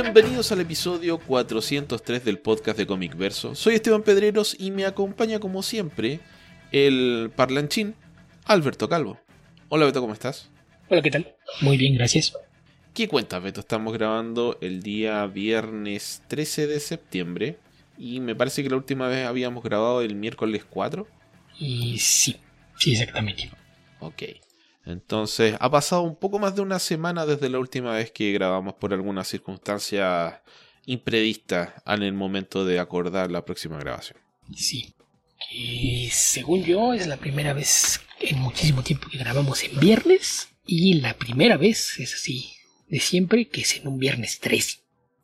Bienvenidos al episodio 403 del podcast de Comic Verso. Soy Esteban Pedreros y me acompaña como siempre el parlanchín Alberto Calvo. Hola Beto, ¿cómo estás? Hola, ¿qué tal? Muy bien, gracias. ¿Qué cuentas, Beto? Estamos grabando el día viernes 13 de septiembre y me parece que la última vez habíamos grabado el miércoles 4. Y sí, exactamente. Ok, entonces ha pasado un poco más de una semana desde la última vez que grabamos por algunas circunstancias imprevistas en el momento de acordar la próxima grabación. Sí. Que según yo es la primera vez en muchísimo tiempo que grabamos en viernes. Y la primera vez, es así, de siempre, que es en un viernes 13.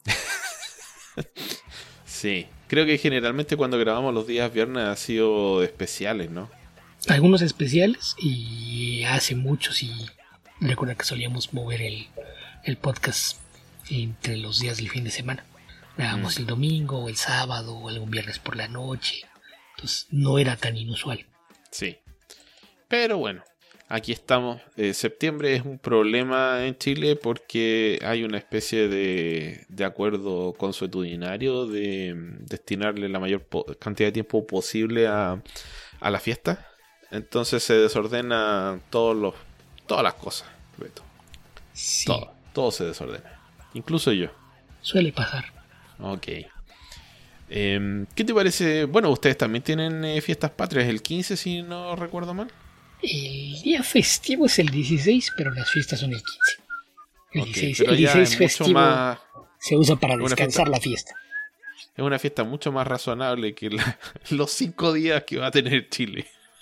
Sí, creo que generalmente cuando grabamos los días viernes ha sido especiales, ¿no? Algunos especiales y hace muchos, y recuerda que solíamos mover el podcast entre los días del fin de semana. Grabábamos el domingo, o el sábado, o algún viernes por la noche. Entonces no era tan inusual. Sí, pero bueno, aquí estamos. Septiembre es un problema en Chile porque hay una especie de acuerdo consuetudinario de destinarle la mayor cantidad de tiempo posible a la fiesta. Entonces se desordena todas las cosas, Beto. Sí. Todo se desordena. Incluso yo. Suele pasar. Ok. ¿Qué te parece? Bueno, ustedes también tienen fiestas patrias el 15, si no recuerdo mal. El día festivo es el 16, pero las fiestas son el 15. El Okay, 16, pero el 16 festivo más, se usa para descansar la fiesta. Es una fiesta mucho más razonable que los 5 días que va a tener Chile.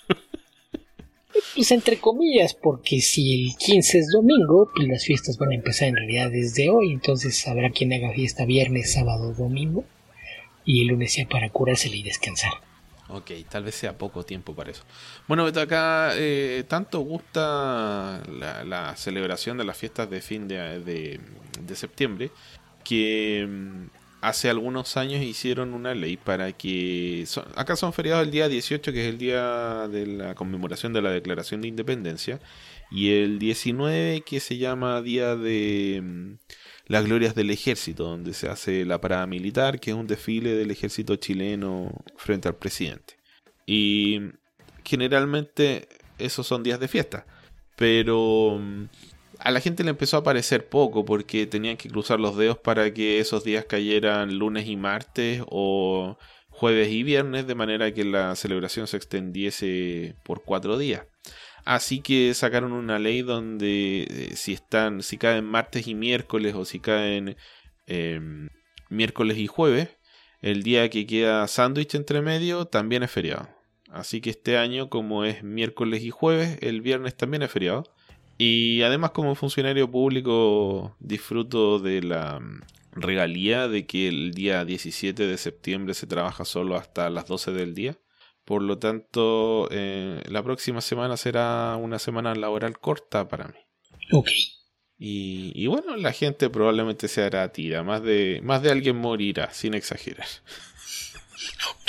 Pues entre comillas, porque si el 15 es domingo, pues las fiestas van a empezar en realidad desde hoy. Entonces habrá quien haga fiesta viernes, sábado, domingo. Y el lunes sea para curársela y descansar. Ok, tal vez sea poco tiempo para eso. Bueno, Beto, acá tanto gusta la celebración de las fiestas de fin de septiembre que hace algunos años hicieron una ley para que... acá son feriados el día 18, que es el día de la conmemoración de la Declaración de Independencia, y el 19, que se llama Día de las Glorias del Ejército, donde se hace la parada militar, que es un desfile del ejército chileno frente al presidente. Y generalmente esos son días de fiesta, pero a la gente le empezó a parecer poco porque tenían que cruzar los dedos para que esos días cayeran lunes y martes o jueves y viernes, de manera que la celebración se extendiese por 4 días. Así que sacaron una ley donde si caen martes y miércoles, o si caen miércoles y jueves, el día que queda sándwich entre medio también es feriado. Así que este año, como es miércoles y jueves, el viernes también es feriado. Y además, como funcionario público, disfruto de la regalía de que el día 17 de septiembre se trabaja solo hasta las 12 del día. Por lo tanto, la próxima semana será una semana laboral corta para mí. Ok. Y bueno, la gente probablemente se hará tira. Más de alguien morirá, sin exagerar. Ok.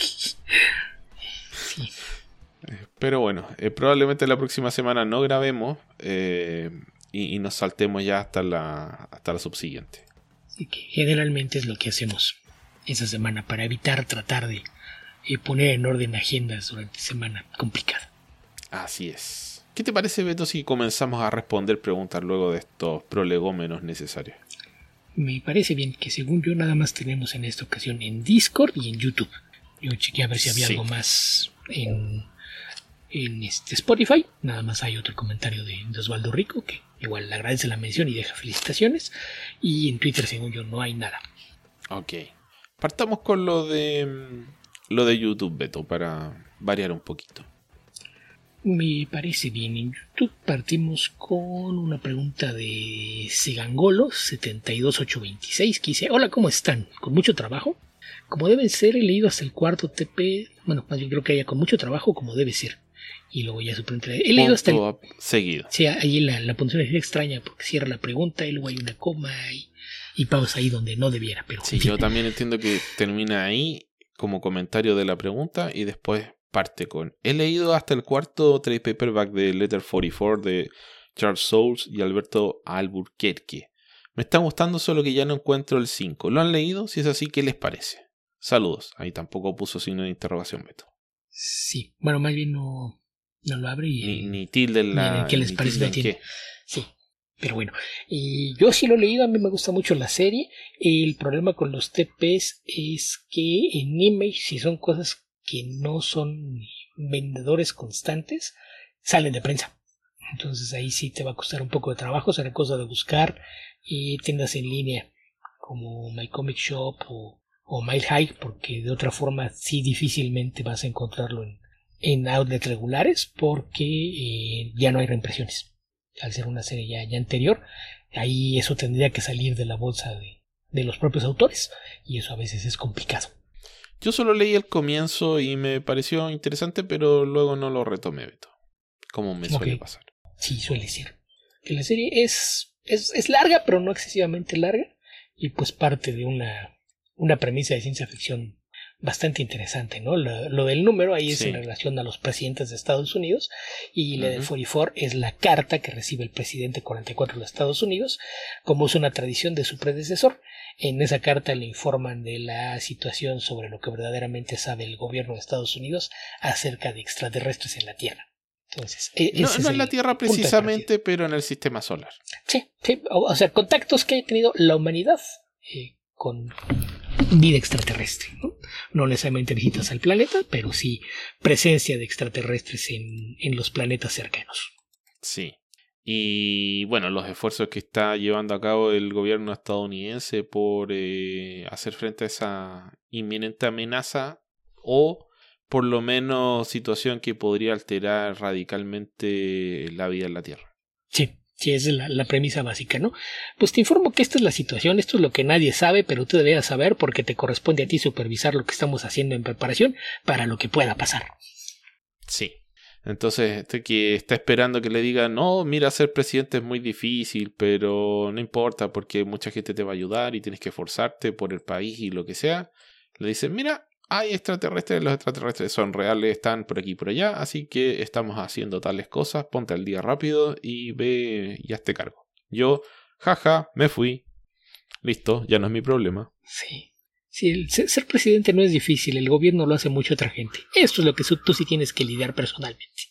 Sí. Pero bueno, probablemente la próxima semana no grabemos y nos saltemos ya hasta la subsiguiente. Así que generalmente es lo que hacemos esa semana para evitar tratar de poner en orden agendas durante semana complicada. Así es. ¿Qué te parece, Beto, si comenzamos a responder preguntas luego de estos prolegómenos necesarios? Me parece bien, que según yo nada más tenemos en esta ocasión en Discord y en YouTube. Yo chequeé a ver si había algo más en Spotify. Nada más hay otro comentario de Osvaldo Rico, que igual le agradece la mención y deja felicitaciones. Y en Twitter, según yo, no hay nada. Ok. Partamos con lo de YouTube, Beto, para variar un poquito. Me parece bien. En YouTube partimos con una pregunta de Segangolo 72826, que dice: hola, ¿cómo están? ¿Con mucho trabajo? Como deben ser, he leído hasta el cuarto TP. Bueno, más bien creo que haya con mucho trabajo, como debe ser. Y luego ya su pregunta. He leído hasta el seguido. Sí, ahí la puntuación es extraña porque cierra la pregunta y luego hay una coma y pausa ahí donde no debiera. Pero sí, yo también entiendo que termina ahí como comentario de la pregunta y después parte con: he leído hasta el cuarto trade paperback de Letter 44 de Charles Soules y Alberto Alburquerque. Me está gustando, solo que ya no encuentro el 5. ¿Lo han leído? Si es así, ¿qué les parece? Saludos. Ahí tampoco puso signo de interrogación, Beto. Sí, bueno, más bien no lo abre y Ni tilde en la... ¿qué les ni parece? tilde en qué. Sí, pero bueno, yo sí lo he leído, a mí me gusta mucho la serie. El problema con los TPs es que en Image, si son cosas que no son vendedores constantes, salen de prensa. Entonces ahí sí te va a costar un poco de trabajo, será cosa de buscar tiendas en línea como My Comic Shop o Mile High, porque de otra forma sí difícilmente vas a encontrarlo en outlets regulares, porque ya no hay reimpresiones. Al ser una serie ya anterior, ahí eso tendría que salir de la bolsa de los propios autores, y eso a veces es complicado. Yo solo leí el comienzo y me pareció interesante, pero luego no lo retomé, Beto. Como me suele pasar. Sí, suele ser. Que la serie es larga, pero no excesivamente larga, y pues parte de una premisa de ciencia ficción bastante interesante, ¿no? Lo del número ahí es en relación a los presidentes de Estados Unidos, y la de 44 es la carta que recibe el presidente 44 de Estados Unidos, como es una tradición de su predecesor. En esa carta le informan de la situación sobre lo que verdaderamente sabe el gobierno de Estados Unidos acerca de extraterrestres en la Tierra. Entonces, no en la Tierra precisamente, pero en el sistema solar. Sí, o sea, contactos que ha tenido la humanidad con vida extraterrestre, ¿no? No necesariamente visitas al planeta, pero sí presencia de extraterrestres en los planetas cercanos. Sí. Y bueno, los esfuerzos que está llevando a cabo el gobierno estadounidense por hacer frente a esa inminente amenaza, o por lo menos situación que podría alterar radicalmente la vida en la Tierra. Sí, esa es la premisa básica, ¿no? Pues te informo que esta es la situación, esto es lo que nadie sabe, pero tú deberías saber porque te corresponde a ti supervisar lo que estamos haciendo en preparación para lo que pueda pasar. Sí. Entonces, que está esperando que le diga, no, mira, ser presidente es muy difícil, pero no importa porque mucha gente te va a ayudar y tienes que esforzarte por el país y lo que sea. Le dicen, mira, hay extraterrestres, los extraterrestres son reales, están por aquí y por allá, así que estamos haciendo tales cosas, ponte al día rápido y ve y hazte cargo. Yo, jaja, me fui. Listo, ya no es mi problema. Sí. Sí, ser presidente no es difícil, el gobierno lo hace mucho otra gente. Esto es lo que tú sí tienes que lidiar personalmente.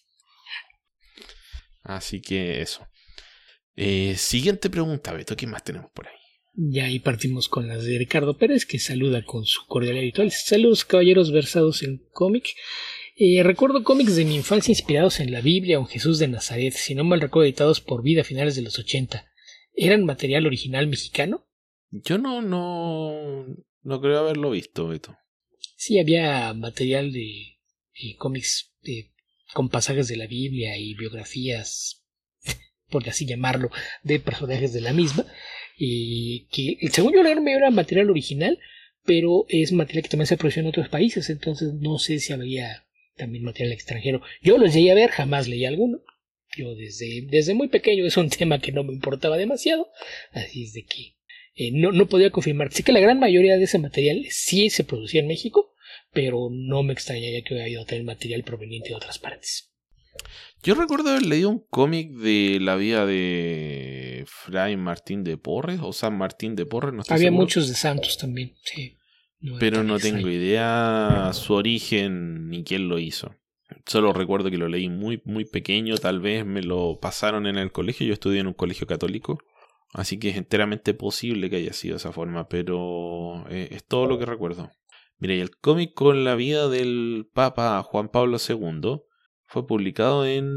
Así que eso. Siguiente pregunta, Beto, ¿qué más tenemos por ahí? Ya ahí partimos con las de Ricardo Pérez, que saluda con su cordial habitual. Saludos, caballeros versados en cómic. Recuerdo cómics de mi infancia inspirados en la Biblia o en Jesús de Nazaret, si no mal recuerdo editados por Vida a finales de los 80. ¿Eran material original mexicano? Yo no creo haberlo visto, Beto. Sí, había material de cómics con pasajes de la Biblia y biografías, por así llamarlo, de personajes de la misma. Que según yo era material original, pero es material que también se produjo en otros países, entonces no sé si había también material extranjero. Yo los llegué a ver, jamás leí alguno. Yo desde muy pequeño es un tema que no me importaba demasiado, así es de que no podía confirmar. Sí que la gran mayoría de ese material sí se producía en México, pero no me extrañaría que hubiera habido también material proveniente de otras partes. Yo recuerdo haber leído un cómic de la vida de Fray Martín de Porres o San Martín de Porres, no estoy Había seguro. muchos de Santos también, sí. Pero no tengo idea su origen ni quién lo hizo. Solo recuerdo que lo leí muy, muy pequeño, tal vez me lo pasaron en el colegio, yo estudié en un colegio católico, así que es enteramente posible que haya sido de esa forma, pero es todo lo que recuerdo. Mira, y el cómic con la vida del Papa Juan Pablo II fue publicado en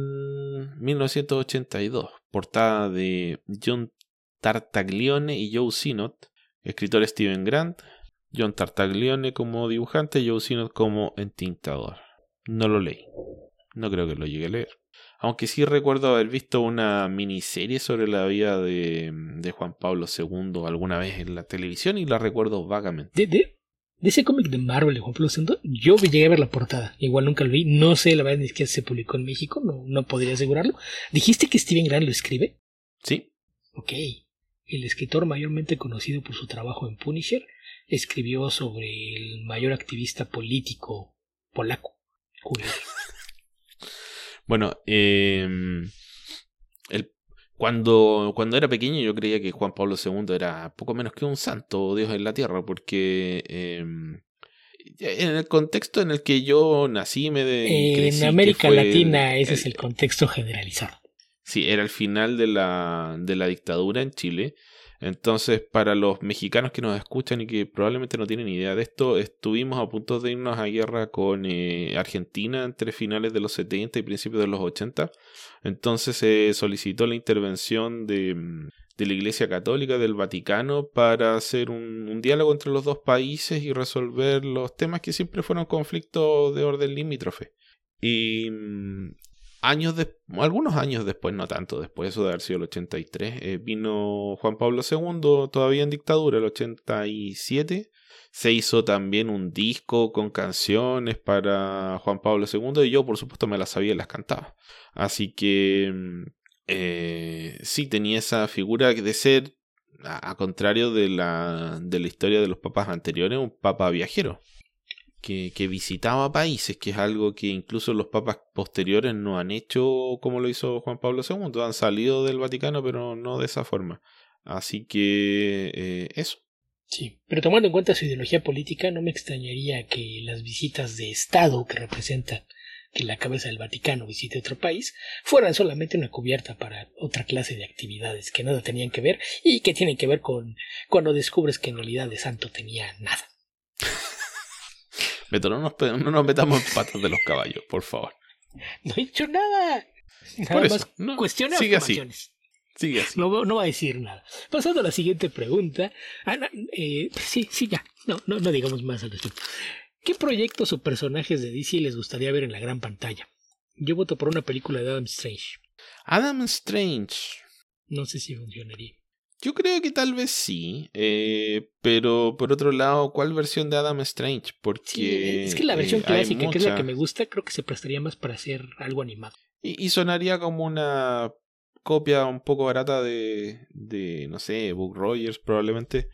1982, portada de John Tartaglione y Joe Sinnott, escritor Steven Grant, John Tartaglione como dibujante, Joe Sinnott como entintador. No lo leí, no creo que lo llegue a leer. Aunque sí recuerdo haber visto una miniserie sobre la vida de Juan Pablo II alguna vez en la televisión y la recuerdo vagamente. De ese cómic de Marvel de Juan Pablo II, yo llegué a ver la portada. Igual nunca lo vi. No sé la verdad ni siquiera se publicó en México. No podría asegurarlo. ¿Dijiste que Steven Grant lo escribe? Sí. Ok. El escritor mayormente conocido por su trabajo en Punisher escribió sobre el mayor activista político polaco. Curioso. Bueno, Cuando era pequeño yo creía que Juan Pablo II era poco menos que un santo o Dios en la tierra, porque en el contexto en el que yo nací y En crecí, que América fue Latina ese es el contexto generalizado. sí, era el final de la dictadura en Chile. Entonces, para los mexicanos que nos escuchan y que probablemente no tienen idea de esto, estuvimos a punto de irnos a guerra con Argentina entre finales de los 70 y principios de los 80. Entonces se solicitó la intervención de la Iglesia Católica del Vaticano para hacer un diálogo entre los dos países y resolver los temas que siempre fueron conflictos de orden limítrofe. Y algunos años después, no tanto después, eso de haber sido el 83, vino Juan Pablo II, todavía en dictadura, el 87. Se hizo también un disco con canciones para Juan Pablo II y yo, por supuesto, me las sabía y las cantaba. Así que sí, tenía esa figura de ser, a contrario de la historia de los papas anteriores, un papa viajero. Que visitaba países, que es algo que incluso los papas posteriores no han hecho como lo hizo Juan Pablo II. Han salido del Vaticano, pero no de esa forma. Así que eso. Sí, pero tomando en cuenta su ideología política, no me extrañaría que las visitas de Estado que representan que la cabeza del Vaticano visite otro país fueran solamente una cubierta para otra clase de actividades que nada tenían que ver y que tienen que ver con cuando descubres que en realidad de santo tenía nada. Beto, no nos metamos en patas de los caballos, por favor. No he dicho nada. Por Nada eso, más no, cuestiones sigue o así. afirmaciones. Sigue así. No va a decir nada. Pasando a la siguiente pregunta. Sí, ya. No digamos más al respecto. ¿Qué proyectos o personajes de DC les gustaría ver en la gran pantalla? Yo voto por una película de Adam Strange. Adam Strange. No sé si funcionaría. Yo creo que tal vez sí, pero por otro lado, ¿cuál versión de Adam Strange? Porque sí, es que la versión clásica, mucha... que es la que me gusta, creo que se prestaría más para hacer algo animado. Y sonaría como una copia un poco barata de no sé, Buck Rogers probablemente.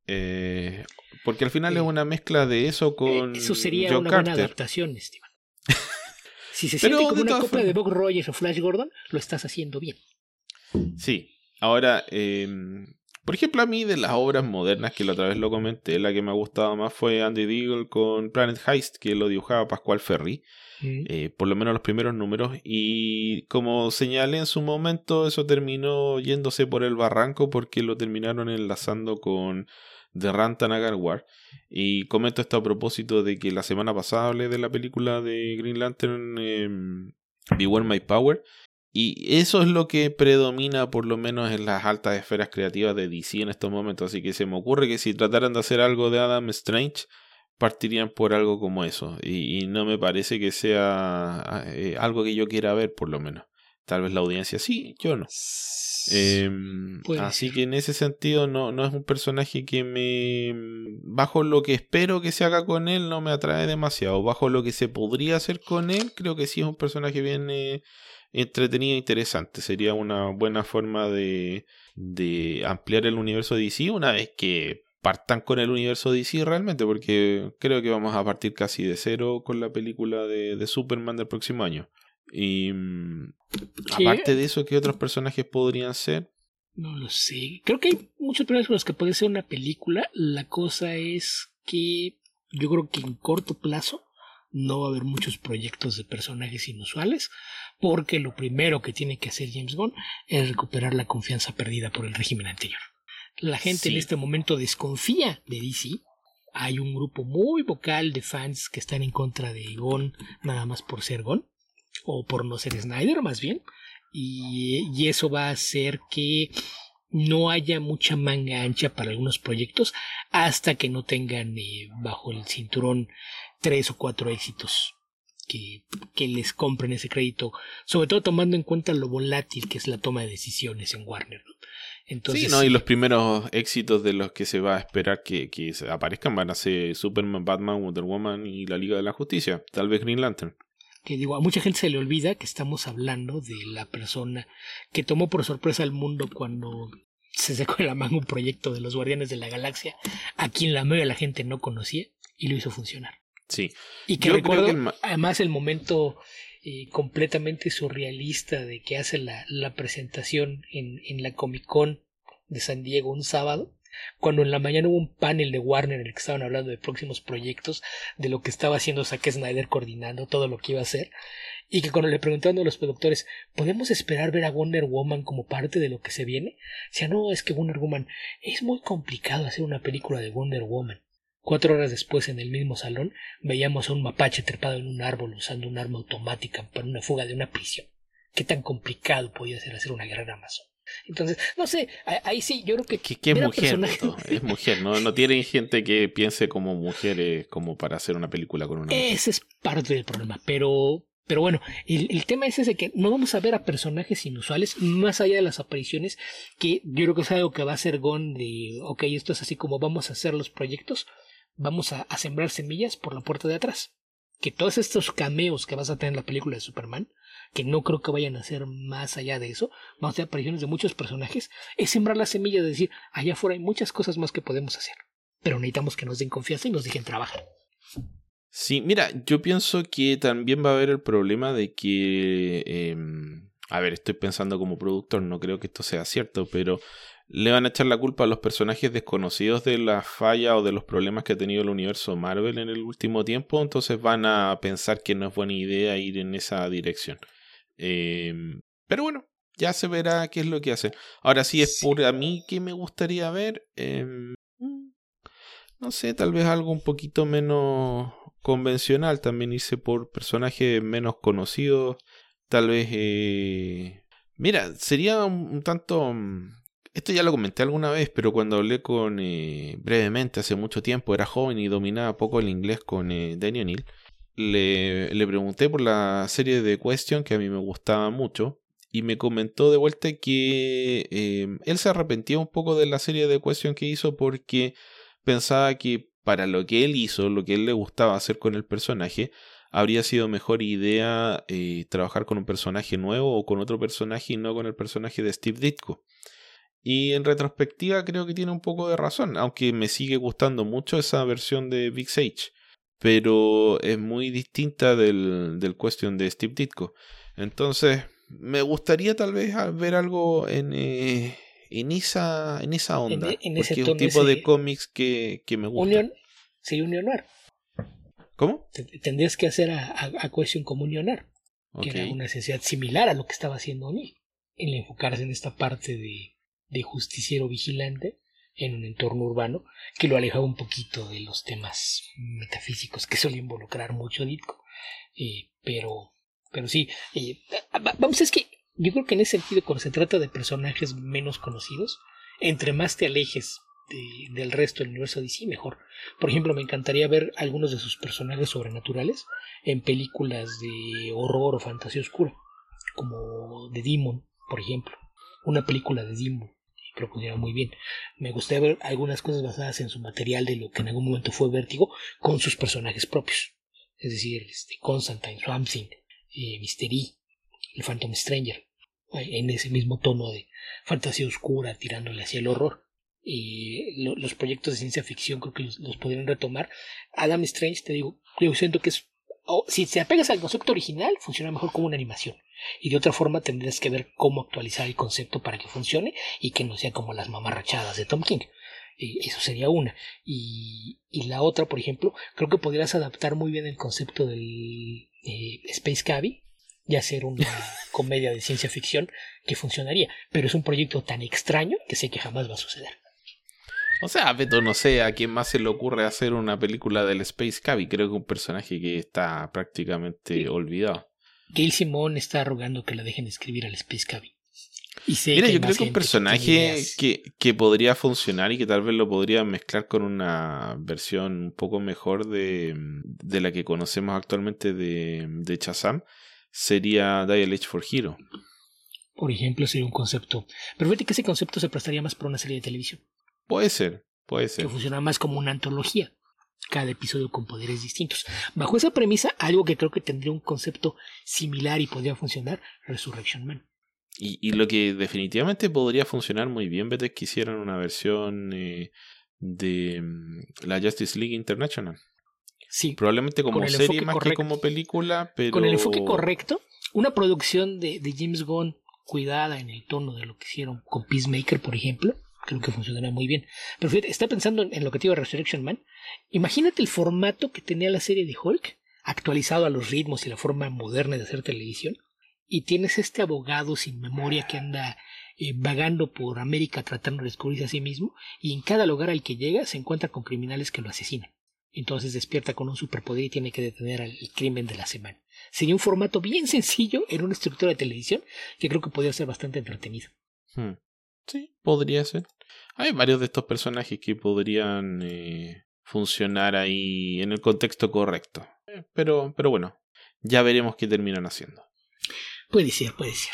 Porque al final es una mezcla de eso con eso sería John una Carter. buena adaptación, Esteban. Si se siente como una copia de Buck Rogers o Flash Gordon, lo estás haciendo bien. Sí. Ahora, por ejemplo, a mí de las obras modernas, que la otra vez lo comenté, la que me ha gustado más fue Andy Deagle con Planet Heist, que lo dibujaba Pascual Ferry. Por lo menos los primeros números, y como señalé en su momento, eso terminó yéndose por el barranco porque lo terminaron enlazando con The Rantan Agarwar. Y comento esto a propósito de que la semana pasada hablé de la película de Green Lantern, Beware My Power, y eso es lo que predomina por lo menos en las altas esferas creativas de DC en estos momentos. Así que se me ocurre que si trataran de hacer algo de Adam Strange, partirían por algo como eso. Y no me parece que sea algo que yo quiera ver, por lo menos. Tal vez la audiencia sí, yo no. Así que en ese sentido no es un personaje que bajo lo que espero que se haga con él, no me atrae demasiado. Bajo lo que se podría hacer con él, creo que sí es un personaje bien entretenido e interesante. Sería una buena forma de ampliar el universo de DC una vez que partan con el universo DC realmente, porque creo que vamos a partir casi de cero con la película de Superman del próximo año. Y aparte de eso, ¿qué otros personajes podrían ser? No lo sé. Creo que hay muchos personajes con los que podría ser una película. La cosa es que yo creo que en corto plazo no va a haber muchos proyectos de personajes inusuales, porque lo primero que tiene que hacer James Gunn es recuperar la confianza perdida por el régimen anterior. La gente en este momento desconfía de DC. Hay un grupo muy vocal de fans que están en contra de Gunn nada más por ser Gunn, o por no ser Snyder más bien, y eso va a hacer que no haya mucha manga ancha para algunos proyectos hasta que no tengan bajo el cinturón 3 o 4 éxitos que les compren ese crédito, sobre todo tomando en cuenta lo volátil que es la toma de decisiones en Warner, ¿no? Entonces, sí, y los primeros éxitos de los que se va a esperar que aparezcan van a ser Superman, Batman, Wonder Woman y la Liga de la Justicia, tal vez Green Lantern. Que digo, a mucha gente se le olvida que estamos hablando de la persona que tomó por sorpresa al mundo cuando se sacó de la manga un proyecto de los Guardianes de la Galaxia, a quien la mayoría de la gente no conocía, y lo hizo funcionar. Sí. Y que recuerdo, además, el momento completamente surrealista de que hace la presentación en la Comic Con de San Diego un sábado, cuando en la mañana hubo un panel de Warner en el que estaban hablando de próximos proyectos, de lo que estaba haciendo Zack Snyder coordinando todo lo que iba a hacer, y que cuando le preguntaron a los productores, ¿podemos esperar ver a Wonder Woman como parte de lo que se viene? Decía, no, es que Wonder Woman, es muy complicado hacer una película de Wonder Woman. 4 horas después, en el mismo salón, veíamos a un mapache trepado en un árbol usando un arma automática para una fuga de una prisión. ¿Qué tan complicado podía ser hacer una guerrera amazon? Entonces, no sé, ahí sí, yo creo que es mujer, es mujer, no tienen gente que piense como mujeres como para hacer una película con una mujer. Ese es parte del problema, pero bueno, el tema es ese, que no vamos a ver a personajes inusuales más allá de las apariciones, que yo creo que es algo que va a ser Gunn de, ok, esto es así como vamos a hacer los proyectos, vamos a sembrar semillas por la puerta de atrás. Que todos estos cameos que vas a tener en la película de Superman, que no creo que vayan a ser más allá de eso, vamos a tener apariciones de muchos personajes, es sembrar la semilla de decir, allá afuera hay muchas cosas más que podemos hacer, pero necesitamos que nos den confianza y nos dejen trabajar. Sí, mira, yo pienso que también va a haber el problema de que, a ver, estoy pensando como productor, no creo que esto sea cierto, pero le van a echar la culpa a los personajes desconocidos de la falla o de los problemas que ha tenido el universo Marvel en el último tiempo, entonces van a pensar que no es buena idea ir en esa dirección. Pero bueno, ya se verá qué es lo que hacen. Ahora sí, es por a mí que me gustaría ver, no sé, tal vez algo un poquito menos convencional, también irse por personajes menos conocidos, tal vez... Mira, sería un tanto... Esto ya lo comenté alguna vez, pero cuando hablé con brevemente hace mucho tiempo, era joven y dominaba poco el inglés con Danny O'Neill, le pregunté por la serie de The Question, que a mí me gustaba mucho, y me comentó de vuelta que él se arrepentía un poco de la serie de The Question que hizo porque pensaba que para lo que él hizo, lo que él le gustaba hacer con el personaje, habría sido mejor idea trabajar con un personaje nuevo o con otro personaje y no con el personaje de Steve Ditko. Y en retrospectiva creo que tiene un poco de razón, aunque me sigue gustando mucho esa versión de Big Sage, pero es muy distinta del Question de Steve Ditko. Entonces me gustaría tal vez ver algo en esa onda, en porque ese es un tipo de cómics que me gusta. Sí, Unionar. ¿Cómo? Tendrías que hacer a Question como Unionar, que era una necesidad similar a lo que estaba haciendo O'Neill, en enfocarse en esta parte de justiciero vigilante en un entorno urbano que lo alejaba un poquito de los temas metafísicos que suele involucrar mucho Ditko. Pero sí, vamos, es que yo creo que en ese sentido, cuando se trata de personajes menos conocidos, entre más te alejes del resto del universo DC, mejor. Por ejemplo, me encantaría ver algunos de sus personajes sobrenaturales en películas de horror o fantasía oscura, como The Demon, por ejemplo. Una película de Demon creo que funciona muy bien. Me gustaría ver algunas cosas basadas en su material de lo que en algún momento fue Vértigo, con sus personajes propios. Es decir, Constantine, Swamp Thing, Mr. E, el Phantom Stranger, en ese mismo tono de fantasía oscura, tirándole hacia el horror. Los proyectos de ciencia ficción creo que los podrían retomar. Adam Strange, te digo, yo siento que es... si te apegas al concepto original, funciona mejor como una animación. Y de otra forma tendrías que ver cómo actualizar el concepto para que funcione y que no sea como las mamarrachadas de Tom King. Eso sería una. Y la otra, por ejemplo, creo que podrías adaptar muy bien el concepto del Space Cabbie y hacer una comedia de ciencia ficción que funcionaría. Pero es un proyecto tan extraño que sé que jamás va a suceder. O sea, Beto, no sé a quién más se le ocurre hacer una película del Space Cabbie. Creo que un personaje que está prácticamente olvidado. Gail Simone está rogando que la dejen escribir al Space Cabbie. Mira, yo creo que un personaje que podría funcionar y que tal vez lo podría mezclar con una versión un poco mejor de la que conocemos actualmente de Shazam sería Dial H for Hero. Por ejemplo, sería un concepto. Pero fíjate que ese concepto se prestaría más para una serie de televisión. Puede ser. Que funciona más como una antología. Cada episodio con poderes distintos. Bajo esa premisa, algo que creo que tendría un concepto similar y podría funcionar, Resurrection Man. Y lo que definitivamente podría funcionar muy bien, Beto, es que hicieran una versión de la Justice League International. Sí. Probablemente como serie más que como película, pero... Con el enfoque correcto, una producción de James Gunn cuidada en el tono de lo que hicieron con Peacemaker, por ejemplo, creo que funcionaría muy bien. Pero fíjate, está pensando en lo que te digo de Resurrection Man. Imagínate el formato que tenía la serie de Hulk, actualizado a los ritmos y la forma moderna de hacer televisión. Y tienes este abogado sin memoria que anda vagando por América tratando de descubrirse a sí mismo, y en cada lugar al que llega se encuentra con criminales que lo asesinan. Entonces despierta con un superpoder y tiene que detener al crimen de la semana. Sería un formato bien sencillo en una estructura de televisión que creo que podría ser bastante entretenido. Sí, podría ser. Hay varios de estos personajes que podrían funcionar ahí en el contexto correcto. Pero bueno, ya veremos qué terminan haciendo. Puede ser.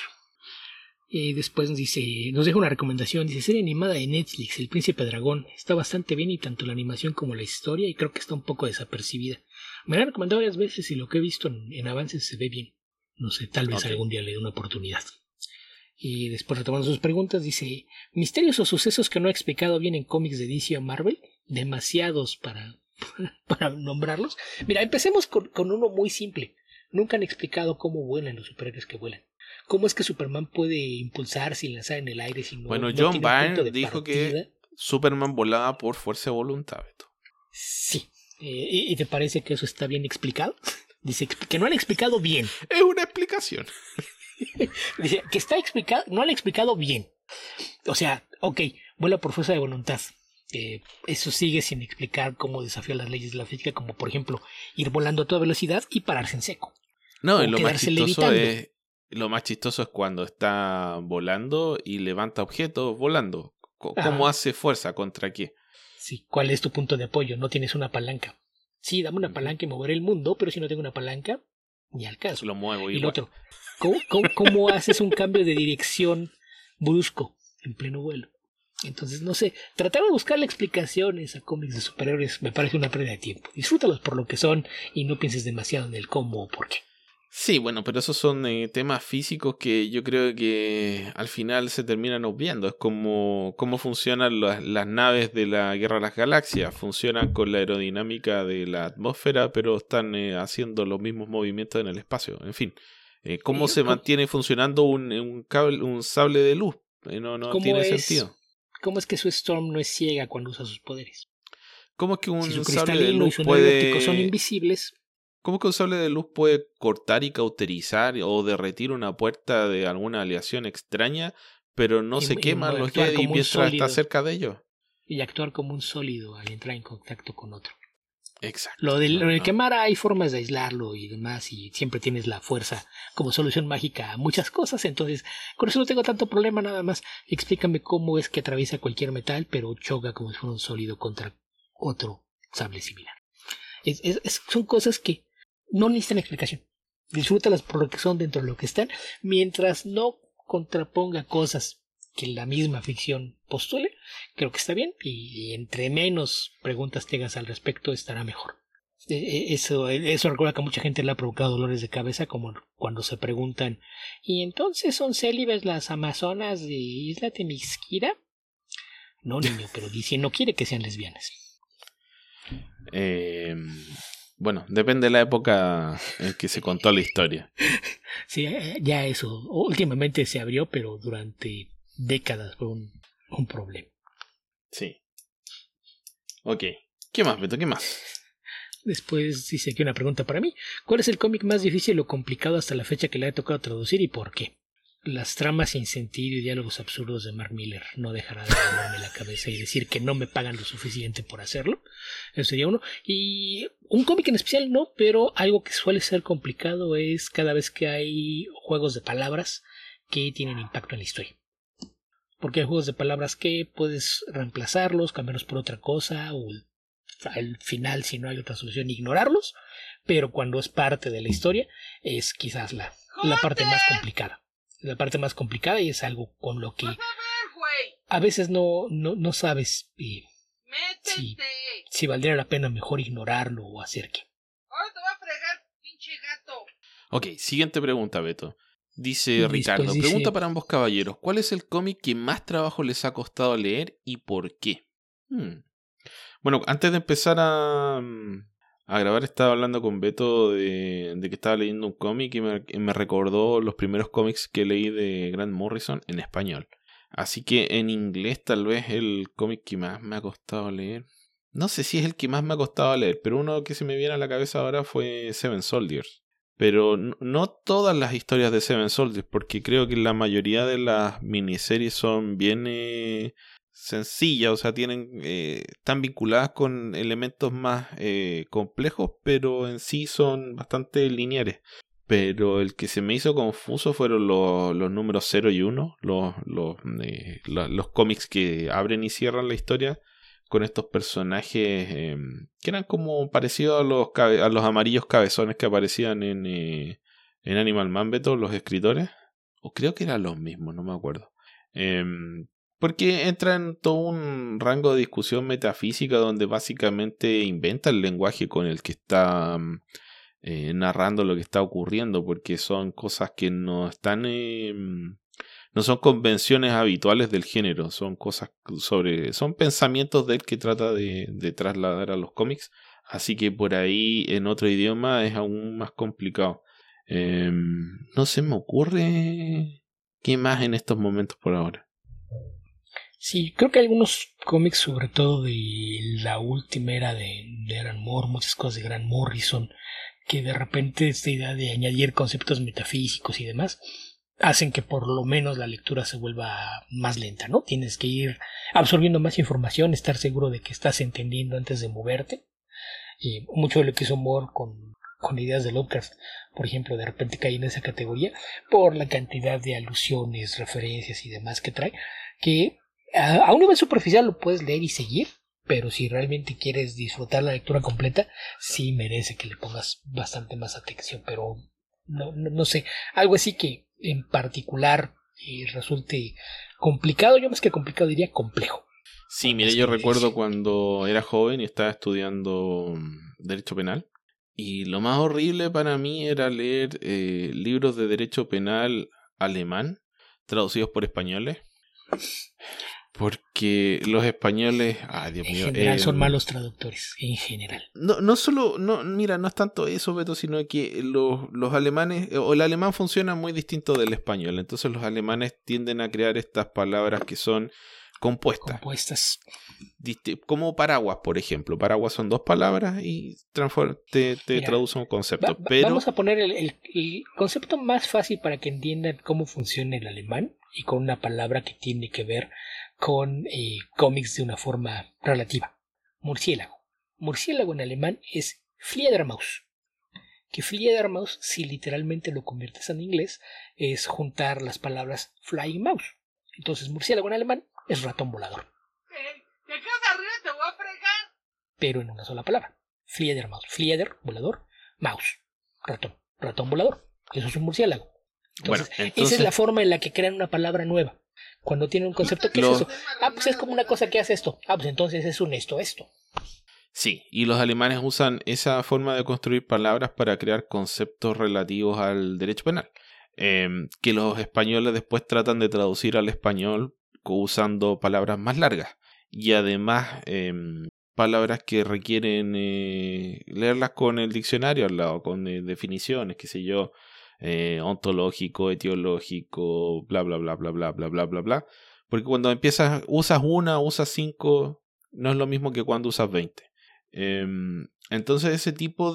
Después nos deja una recomendación, dice serie animada de Netflix, El Príncipe Dragón. Está bastante bien y tanto la animación como la historia, y creo que está un poco desapercibida. Me la han recomendado varias veces y lo que he visto en avances se ve bien. No sé, tal vez algún día le dé una oportunidad. Y después, retomando sus preguntas, dice misterios o sucesos que no ha explicado bien en cómics de DC o Marvel. Demasiados para nombrarlos. Mira, empecemos con uno muy simple. Nunca han explicado cómo vuelan los superhéroes que vuelan. ¿Cómo es que Superman puede impulsarse y lanzar en el aire si no? Bueno, no John tiene Byrne dijo que Superman volaba por fuerza de voluntad, Beto. Sí. ¿Y te parece que eso está bien explicado? Dice que no han explicado bien. Es una explicación. Dice que está explicado, no han explicado bien. O sea, vuela por fuerza de voluntad. Eso sigue sin explicar cómo desafía las leyes de la física, como por ejemplo ir volando a toda velocidad y pararse en seco. No, y lo más chistoso es cuando está volando y levanta objetos volando. ¿Cómo hace fuerza? ¿Contra qué? Sí, ¿cuál es tu punto de apoyo? No tienes una palanca. Sí, dame una palanca y moveré el mundo, pero si no tengo una palanca, ni al caso. Lo muevo igual. Y lo otro, ¿cómo haces un cambio de dirección brusco en pleno vuelo? Entonces, no sé, tratar de buscarle explicaciones a cómics de superhéroes me parece una pérdida de tiempo. Disfrútalos por lo que son y no pienses demasiado en el cómo o por qué. Sí, bueno, pero esos son temas físicos que yo creo que al final se terminan obviando. Es como cómo funcionan las naves de la Guerra de las Galaxias. Funcionan con la aerodinámica de la atmósfera, pero están haciendo los mismos movimientos en el espacio. En fin, ¿cómo se mantiene funcionando un sable de luz? No tiene sentido. ¿Cómo es que su Storm no es ciega cuando usa sus poderes? ¿Cómo es que un si su sable de cristalino luz y su puede... óptico son invisibles? ¿Cómo que un sable de luz puede cortar y cauterizar o derretir una puerta de alguna aleación extraña, pero no se queman los Jedi mientras está cerca de ellos? Y actuar como un sólido al entrar en contacto con otro. Exacto. Lo de quemar hay formas de aislarlo y demás, y siempre tienes la fuerza como solución mágica a muchas cosas, entonces con eso no tengo tanto problema. Nada más explícame cómo es que atraviesa cualquier metal pero choca como si fuera un sólido contra otro sable similar. Son cosas que no necesitan explicación. Disfrútalas por lo que son dentro de lo que están, mientras no contraponga cosas que la misma ficción postule. Creo que está bien, y entre menos preguntas tengas al respecto estará mejor. Eso recuerda que a mucha gente le ha provocado dolores de cabeza, como cuando se preguntan ¿y entonces son célibes las amazonas de Isla Temisquira? No, niño, pero DC no quiere que sean lesbianas. Bueno, depende de la época en que se contó la historia. Sí, ya eso últimamente se abrió, pero durante décadas fue un problema. Sí. Ok. ¿Qué más, Beto? ¿Qué más? Después dice aquí una pregunta para mí. ¿Cuál es el cómic más difícil o complicado hasta la fecha que le ha tocado traducir y por qué? Las tramas sin sentido y diálogos absurdos de Mark Millar no dejará de darme la cabeza y decir que no me pagan lo suficiente por hacerlo. Eso sería uno. Y un cómic en especial no, pero algo que suele ser complicado es cada vez que hay juegos de palabras que tienen impacto en la historia. Porque hay juegos de palabras que puedes reemplazarlos, cambiarlos por otra cosa, o al final, si no hay otra solución, ignorarlos. Pero cuando es parte de la historia, es quizás la parte más complicada. La parte más complicada, y es algo con lo que a veces no sabes si valdría la pena mejor ignorarlo o hacer qué. Ahora te va a fregar, pinche gato. Ok, siguiente pregunta, Beto. Dice Ricardo, pregunta para ambos caballeros, ¿cuál es el cómic que más trabajo les ha costado leer y por qué? Bueno, antes de empezar a a grabar estaba hablando con Beto de que estaba leyendo un cómic y me recordó los primeros cómics que leí de Grant Morrison en español. Así que en inglés tal vez el cómic que más me ha costado leer. No sé si es el que más me ha costado leer, pero uno que se me viene a la cabeza ahora fue Seven Soldiers. Pero no todas las historias de Seven Soldiers, porque creo que la mayoría de las miniseries son bien sencillas, o sea, están vinculadas con elementos más complejos, pero en sí son bastante lineares. Pero el que se me hizo confuso fueron los números 0 y 1, los cómics que abren y cierran la historia con estos personajes que eran como parecidos a los amarillos cabezones que aparecían en Animal Man, Beto, los escritores. O creo que eran los mismos, no me acuerdo. Porque entra en todo un rango de discusión metafísica donde básicamente inventa el lenguaje con el que está narrando lo que está ocurriendo, porque son cosas que no están... no son convenciones habituales del género, son cosas son pensamientos de él que trata de trasladar a los cómics, así que por ahí en otro idioma es aún más complicado. No se me ocurre qué más en estos momentos por ahora. Sí, creo que algunos cómics, sobre todo de la última era de Alan Moore, muchas cosas de Grant Morrison, que de repente esta idea de añadir conceptos metafísicos y demás hacen que por lo menos la lectura se vuelva más lenta, ¿no? Tienes que ir absorbiendo más información, estar seguro de que estás entendiendo antes de moverte. Y mucho de lo que hizo Moore con ideas de Lovecraft, por ejemplo, de repente cae en esa categoría por la cantidad de alusiones, referencias y demás que trae, que a un nivel superficial lo puedes leer y seguir, pero si realmente quieres disfrutar la lectura completa, sí merece que le pongas bastante más atención, pero no sé, algo así que en particular resulte complicado, yo más que complicado diría complejo. Sí, mire, yo recuerdo cuando era joven y estaba estudiando Derecho Penal, y lo más horrible para mí era leer libros de Derecho Penal alemán, traducidos por españoles, porque los españoles, Dios mío, en general son malos traductores, en general. No solo, mira, no es tanto eso, Beto, sino que los alemanes, o el alemán funciona muy distinto del español, entonces los alemanes tienden a crear estas palabras que son compuestas. Como paraguas, por ejemplo. Paraguas son dos palabras y te traduce un concepto. Pero vamos a poner el concepto más fácil para que entiendan cómo funciona el alemán y con una palabra que tiene que ver con cómics de una forma relativa. Murciélago. Murciélago en alemán es Fledermaus. Que Fledermaus, si literalmente lo conviertes en inglés, es juntar las palabras flying mouse. Entonces murciélago en alemán es ratón volador. ¿Te quedas arriba? Te voy a fregar. Pero en una sola palabra. Fledermaus. Flieder, volador. Mouse. Ratón. Ratón volador. Eso es un murciélago. Entonces, esa es la forma en la que crean una palabra nueva. Cuando tienen un concepto, ¿qué es eso? Pues es como una cosa que hace esto. Pues entonces es un esto. Sí, y los alemanes usan esa forma de construir palabras para crear conceptos relativos al derecho penal. Que los españoles después tratan de traducir al español usando palabras más largas. Y además palabras que requieren leerlas con el diccionario al lado, con definiciones, qué sé yo, ontológico, etiológico, bla bla bla bla bla bla bla bla bla. Porque cuando usas 5, no es lo mismo que cuando usas 20. Entonces ese tipo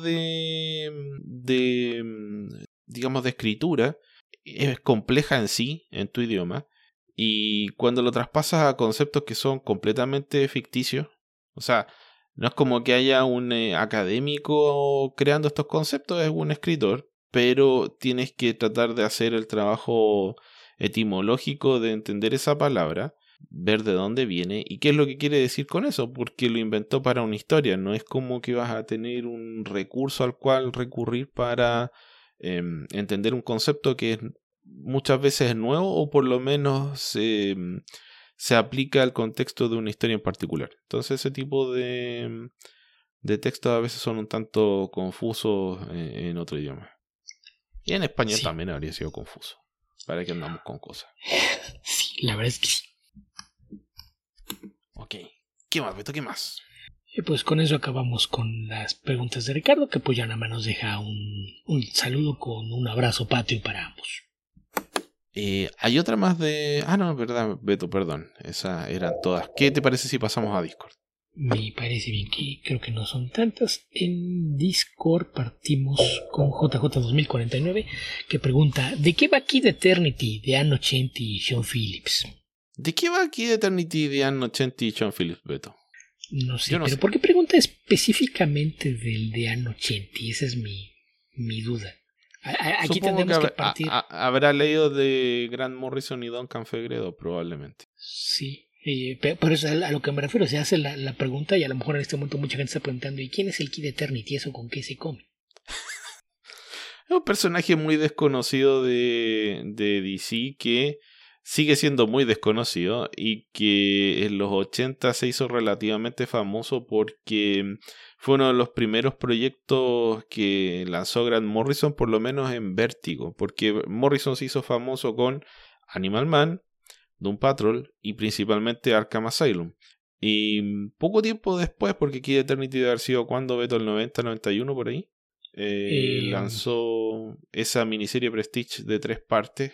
digamos de escritura es compleja en sí, en tu idioma, y cuando lo traspasas a conceptos que son completamente ficticios, o sea, no es como que haya un académico creando estos conceptos, es un escritor, pero tienes que tratar de hacer el trabajo etimológico de entender esa palabra, ver de dónde viene y qué es lo que quiere decir con eso, porque lo inventó para una historia, no es como que vas a tener un recurso al cual recurrir para entender un concepto que muchas veces es nuevo o por lo menos se aplica al contexto de una historia en particular. Entonces ese tipo de textos a veces son un tanto confusos en otro idioma. Y en español también habría sido confuso. ¿Para qué andamos con cosas? Sí, la verdad es que sí. Ok. ¿Qué más, Beto? ¿Qué más? Y pues con eso acabamos con las preguntas de Ricardo, que pues ya nada más nos deja un saludo con un abrazo patrio para ambos. Hay otra más de... Ah, no, es verdad, Beto, perdón. Esas eran todas. ¿Qué te parece si pasamos a Discord? Me parece bien, que creo que no son tantas. En Discord partimos con JJ2049, que pregunta: ¿de qué va Kid Eternity de Anno 80 y Sean Phillips? ¿De qué va aquí Eternity de Anno 80 y Sean Phillips, Beto? No sé, Yo no pero sé. ¿por qué pregunta específicamente del de Anno 80? Y esa es mi duda. Aquí Supongo tendremos que que partir. habrá leído de Grant Morrison y Duncan Fegredo, probablemente. Sí, pero eso es a lo que me refiero. Se hace la pregunta y a lo mejor en este momento mucha gente está preguntando: ¿y quién es el Kid Eternity? ¿Eso con qué se come? Es un personaje muy desconocido de DC que sigue siendo muy desconocido y que en los 80 se hizo relativamente famoso porque fue uno de los primeros proyectos que lanzó Grant Morrison, por lo menos en Vértigo, porque Morrison se hizo famoso con Animal Man, Doom Patrol y principalmente Arkham Asylum. Y poco tiempo después, porque Kid Eternity debe haber sido cuando, Beto, el 90-91 por ahí, lanzó esa miniserie Prestige de 3 partes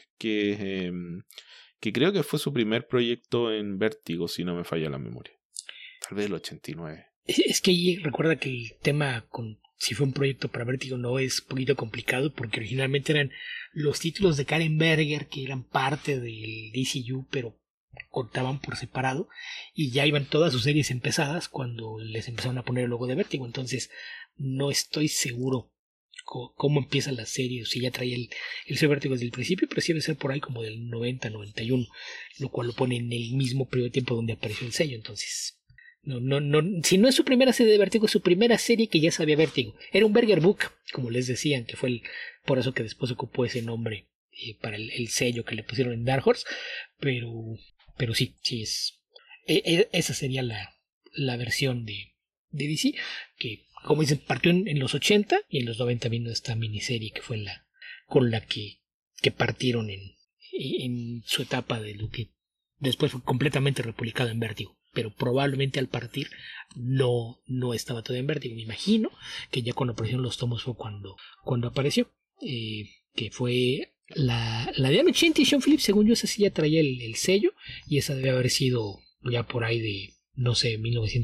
que creo que fue su primer proyecto en Vértigo, si no me falla la memoria. Tal vez el 89. Es que ahí recuerda que el tema con si fue un proyecto para Vértigo no es un poquito complicado, porque originalmente eran los títulos de Karen Berger, que eran parte del DCU, pero contaban por separado, y ya iban todas sus series empezadas cuando les empezaron a poner el logo de Vértigo. Entonces no estoy seguro cómo empieza la serie, o si ya traía el sello Vértigo desde el principio, pero sí debe ser por ahí como del 90-91, lo cual lo pone en el mismo periodo de tiempo donde apareció el sello. Entonces no, si no es su primera serie de Vértigo, es su primera serie que ya sabía Vértigo. Era un Berger Book, como les decían, que fue por eso que después ocupó ese nombre para el sello que le pusieron en Dark Horse. Pero sí es. Esa sería la versión de DC, que como dicen, partió en los 80 y en los 90 vino esta miniserie que fue con la que partieron en su etapa de lo que después fue completamente republicado en Vértigo. Pero probablemente al partir no estaba todo en Vértigo. Me imagino que ya cuando aparecieron los tomos fue cuando apareció. Que fue la de Anno 80 y Sean Phillips, según yo, esa sí ya traía el sello. Y esa debe haber sido ya por ahí de, no sé,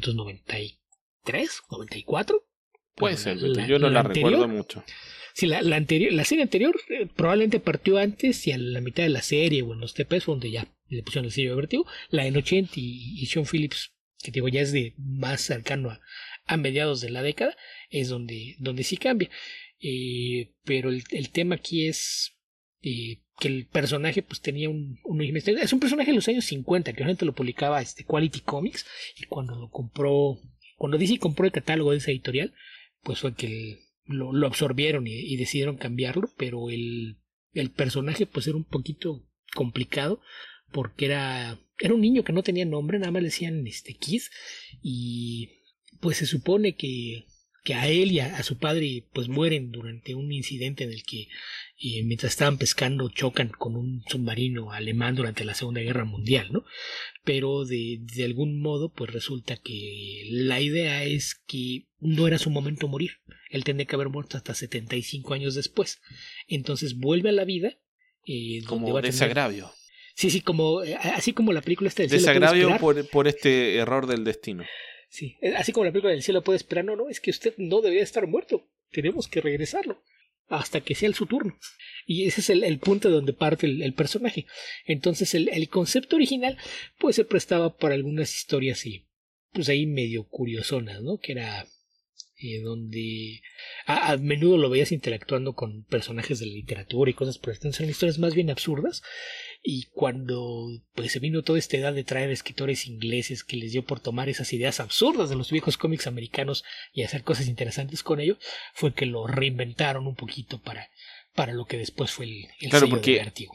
1993, 94. Puede ser, Beto. Yo no la recuerdo mucho. Sí, la serie anterior probablemente partió antes, y a la mitad de la serie o en los TPs fue donde ya le pusieron el sello de Vértigo. La de 80 y Sean Phillips, que digo ya es de más cercano a mediados de la década, es donde sí cambia. Pero el tema aquí es que el personaje pues tenía un origen. Es un personaje de los años 50 que realmente lo publicaba Quality Comics, y cuando DC compró el catálogo de esa editorial, pues fue que lo absorbieron y decidieron cambiarlo. Pero el personaje pues era un poquito complicado, porque era un niño que no tenía nombre, nada más le decían Kid, y pues se supone que a él y a su padre pues mueren durante un incidente en el que mientras estaban pescando chocan con un submarino alemán durante la Segunda Guerra Mundial, ¿no? Pero de algún modo pues resulta que la idea es que no era su momento morir. Él tendría que haber muerto hasta 75 años después. Entonces vuelve a la vida. Como desagravio. Sí, así como la película esta del desagravio por este error del destino. Sí, así como la película del cielo puede esperar. No, es que usted no debería estar muerto. Tenemos que regresarlo hasta que sea su turno. Y ese es el punto de donde parte el personaje. Entonces el concepto original pues se prestaba para algunas historias y pues ahí medio curiosonas, ¿no? Que era donde a menudo lo veías interactuando con personajes de la literatura y cosas por el estilo. Son historias más bien absurdas. Y cuando pues se vino toda esta edad de traer escritores ingleses que les dio por tomar esas ideas absurdas de los viejos cómics americanos y hacer cosas interesantes con ello, fue que lo reinventaron un poquito para lo que después fue el claro, sello de Vértigo.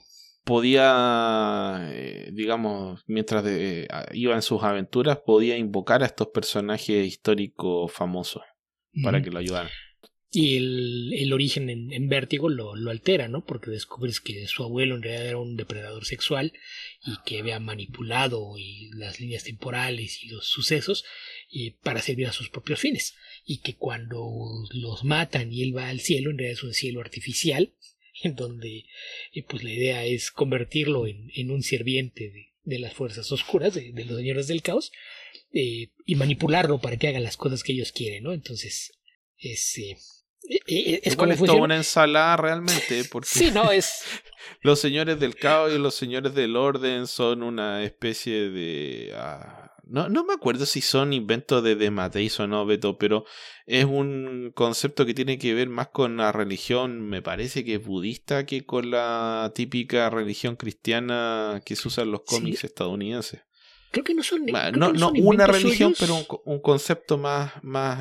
Podía, digamos, mientras iba en sus aventuras, podía invocar a estos personajes históricos famosos para que lo ayudaran. Y el origen en Vértigo lo altera, ¿no? Porque descubres que su abuelo en realidad era un depredador sexual y que había manipulado las líneas temporales y los sucesos, para servir a sus propios fines, y que cuando los matan y él va al cielo, en realidad es un cielo artificial, en donde pues la idea es convertirlo en un sirviente de las fuerzas oscuras, de los señores del caos, y manipularlo para que haga las cosas que ellos quieren, ¿no? Entonces es igual es toda una ensalada realmente, porque sí, no, es los señores del caos y los señores del orden son una especie de... no me acuerdo si son inventos de Mateis o no, Beto, pero es un concepto que tiene que ver más con la religión, me parece que es budista, que con la típica religión cristiana que se usa en los cómics estadounidenses. Creo que no son... No una religión, suyos, pero un concepto más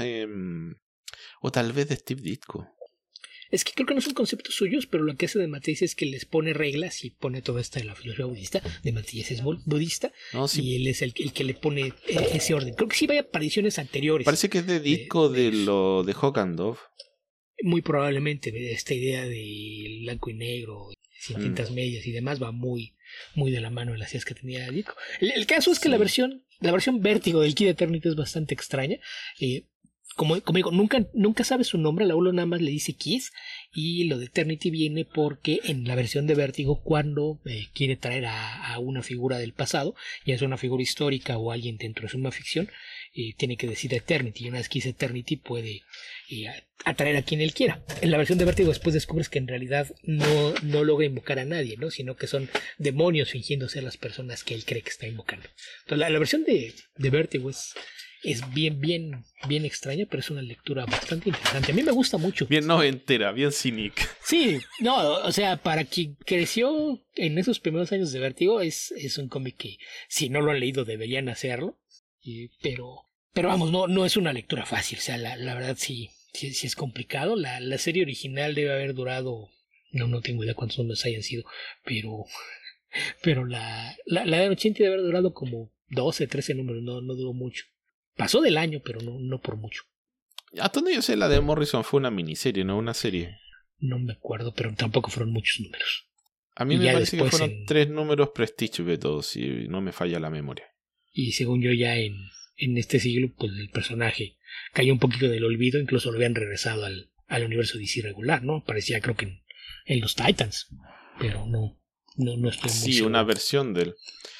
o tal vez de Steve Ditko. Es que creo que no son conceptos suyos, pero lo que hace de Mateis es que les pone reglas y pone todo esto de la filosofía budista. De Mateis es budista, no, sí. Y él es el que le pone ese orden. Creo que sí hay apariciones anteriores. Parece que es de Ditko de Hawk and Dove. Muy probablemente esta idea de blanco y negro, sin tintas medias y demás va muy de la mano de las ideas que tenía Ditko. El caso es que la versión Vértigo del Kid Eternity es bastante extraña. Como digo, nunca sabe su nombre, la ULO nada más le dice Kiss, y lo de Eternity viene porque en la versión de Vértigo, cuando quiere traer a una figura del pasado, ya sea una figura histórica o alguien dentro de su ficción, tiene que decir Eternity, y una vez que dice Eternity puede atraer a quien él quiera. En la versión de Vértigo después descubres que en realidad no logra invocar a nadie, ¿no? Sino que son demonios fingiendo ser las personas que él cree que está invocando. Entonces la versión de Vértigo es bien extraña, pero es una lectura bastante interesante. A mí me gusta mucho. Bien noventera, bien cínica. Sí, no, o sea, para quien creció en esos primeros años de Vértigo, es un cómic que si no lo han leído deberían hacerlo. Pero vamos, no es una lectura fácil. O sea, la verdad sí es complicado. La serie original debe haber durado, no tengo idea cuántos números hayan sido, pero la de 80 debe haber durado como 12, 13 números, no duró mucho. Pasó del año, pero no por mucho. Hasta donde yo sé, la de Morrison fue una miniserie, no una serie. No me acuerdo, pero tampoco fueron muchos números. A mí me parece que fueron 3 números Prestige de todos, si no me falla la memoria. Y según yo, ya en este siglo, pues el personaje cayó un poquito del olvido, incluso lo habían regresado al universo DC regular, ¿no? Parecía, creo que en los Titans, pero no estoy muy seguro. Sí, una versión de él.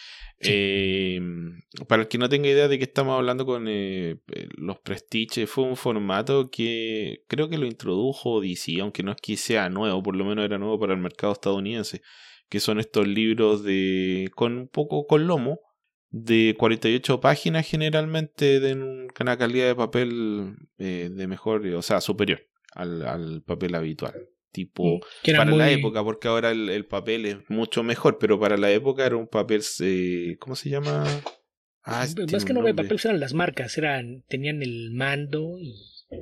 Sí. Para el que no tenga idea de qué estamos hablando con los Prestige, fue un formato que creo que lo introdujo DC, aunque no es que sea nuevo, por lo menos era nuevo para el mercado estadounidense, que son estos libros con un poco con lomo, de 48 páginas generalmente, de una calidad de papel de mejor, o sea, superior al papel habitual. Tipo, para la época, porque ahora el papel es mucho mejor, pero para la época era un papel, ¿cómo se llama? Más que no de papel, eran las marcas, tenían el mando y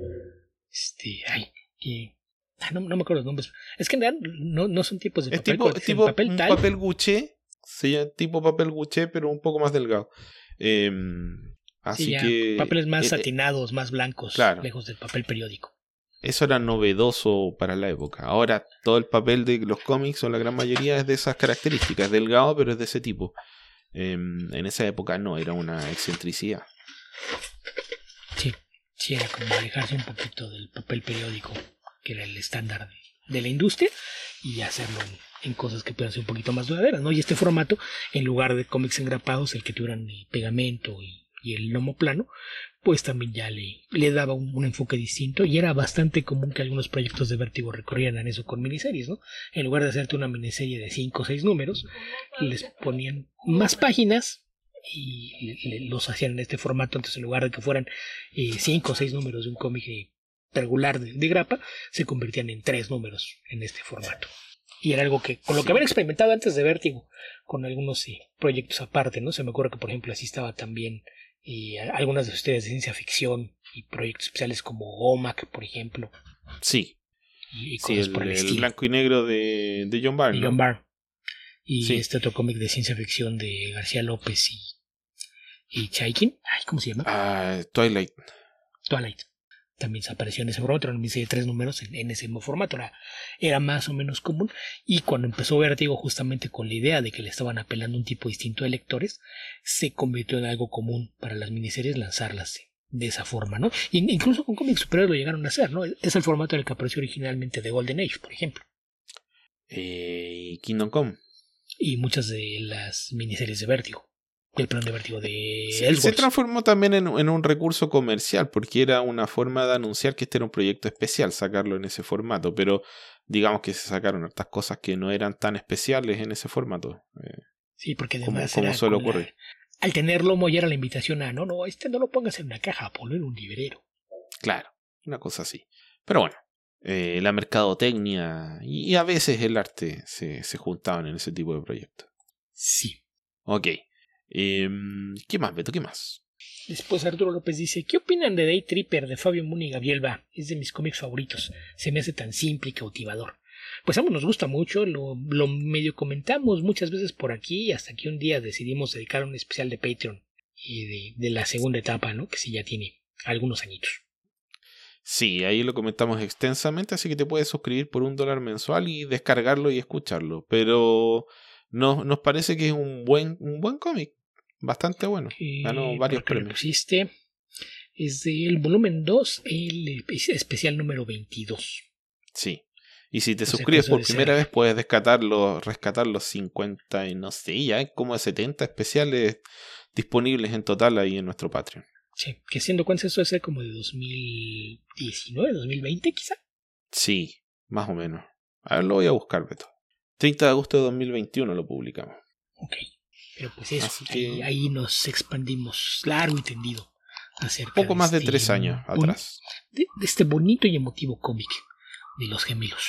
no me acuerdo los nombres. Es que en realidad no son tipos de papel. Es tipo papel tal. Papel Gucci, sí, tipo papel Gucci, pero un poco más delgado. Así que papeles más satinados, más blancos, claro, lejos del papel periódico. Eso era novedoso para la época. Ahora todo el papel de los cómics, o la gran mayoría, es de esas características. Es delgado, pero es de ese tipo. En esa época no, era una excentricidad. Sí, era como alejarse un poquito del papel periódico, que era el estándar de la industria, y hacerlo en cosas que puedan ser un poquito más duraderas, ¿no? Y este formato, en lugar de cómics engrapados, el que tuvieran pegamento y el lomo plano, pues también ya le daba un enfoque distinto, y era bastante común que algunos proyectos de Vértigo recorrieran eso con miniseries, ¿no? En lugar de hacerte una miniserie de 5 o 6 números, les ponían más páginas y los hacían en este formato. Entonces, en lugar de que fueran 5 o 6 números de un cómic regular de grapa, se convertían en 3 números en este formato. Y era algo que, con lo que habían experimentado antes de Vértigo, con algunos proyectos aparte, ¿no? Se me ocurre que, por ejemplo, así estaba también algunas de sus historias de ciencia ficción y proyectos especiales como OMAC, por ejemplo. Sí. Y cosas por el estilo. Blanco y negro de John Byrne. John Byrne. Y este otro cómic de ciencia ficción de García López y Chaikin. ¿Cómo se llama? Twilight. También se apareció en ese formato, era una miniserie de 3 números en ese mismo formato, era más o menos común. Y cuando empezó Vértigo, justamente con la idea de que le estaban apelando a un tipo distinto de lectores, se convirtió en algo común para las miniseries lanzarlas de esa forma, ¿no? Incluso con cómics superiores lo llegaron a hacer, ¿no? Es el formato en el que apareció originalmente The Golden Age, por ejemplo. Kingdom Come. Y muchas de las miniseries de Vértigo. El plan de Vértigo de Se Elseworlds. transformó también en un recurso comercial, porque era una forma de anunciar que este era un proyecto especial, sacarlo en ese formato, pero digamos que se sacaron hartas cosas que no eran tan especiales en ese formato. Sí, porque además como suele ocurrir. Al tenerlo, ya era la invitación a, no, no lo pongas en una caja, ponlo en un librero. Claro, una cosa así. Pero bueno, la mercadotecnia y a veces el arte se juntaban en ese tipo de proyectos. Sí. Ok. ¿Qué más, Beto? ¿Qué más? Después Arturo López dice, ¿qué opinan de Day Tripper de Fabio Moon y Gabriel Ba? Es de mis cómics favoritos. Se me hace tan simple y cautivador. Pues a ambos nos gusta mucho, lo medio comentamos muchas veces por aquí, hasta que un día decidimos dedicar un especial de Patreon y de la segunda etapa, ¿no? Que sí ya tiene algunos añitos. Sí, ahí lo comentamos extensamente, así que te puedes suscribir por $1 mensual y descargarlo y escucharlo. Pero nos parece que es un buen cómic, bastante bueno. Ganó varios premios. Pusiste, es del volumen 2, el especial número 22. Sí. Y si te suscribes por primera vez, puedes rescatar los 50 y no sé, ya hay como 70 especiales disponibles en total ahí en nuestro Patreon. Sí, que siendo cuánto eso debe ser como de 2019, 2020 quizá. Sí, más o menos. A ver, lo voy a buscar, Beto. 30 de agosto de 2021 lo publicamos. Ok, pero pues eso, así que ahí nos expandimos largo y tendido acerca poco más de 3 años atrás. De este bonito y emotivo cómic de los gemelos.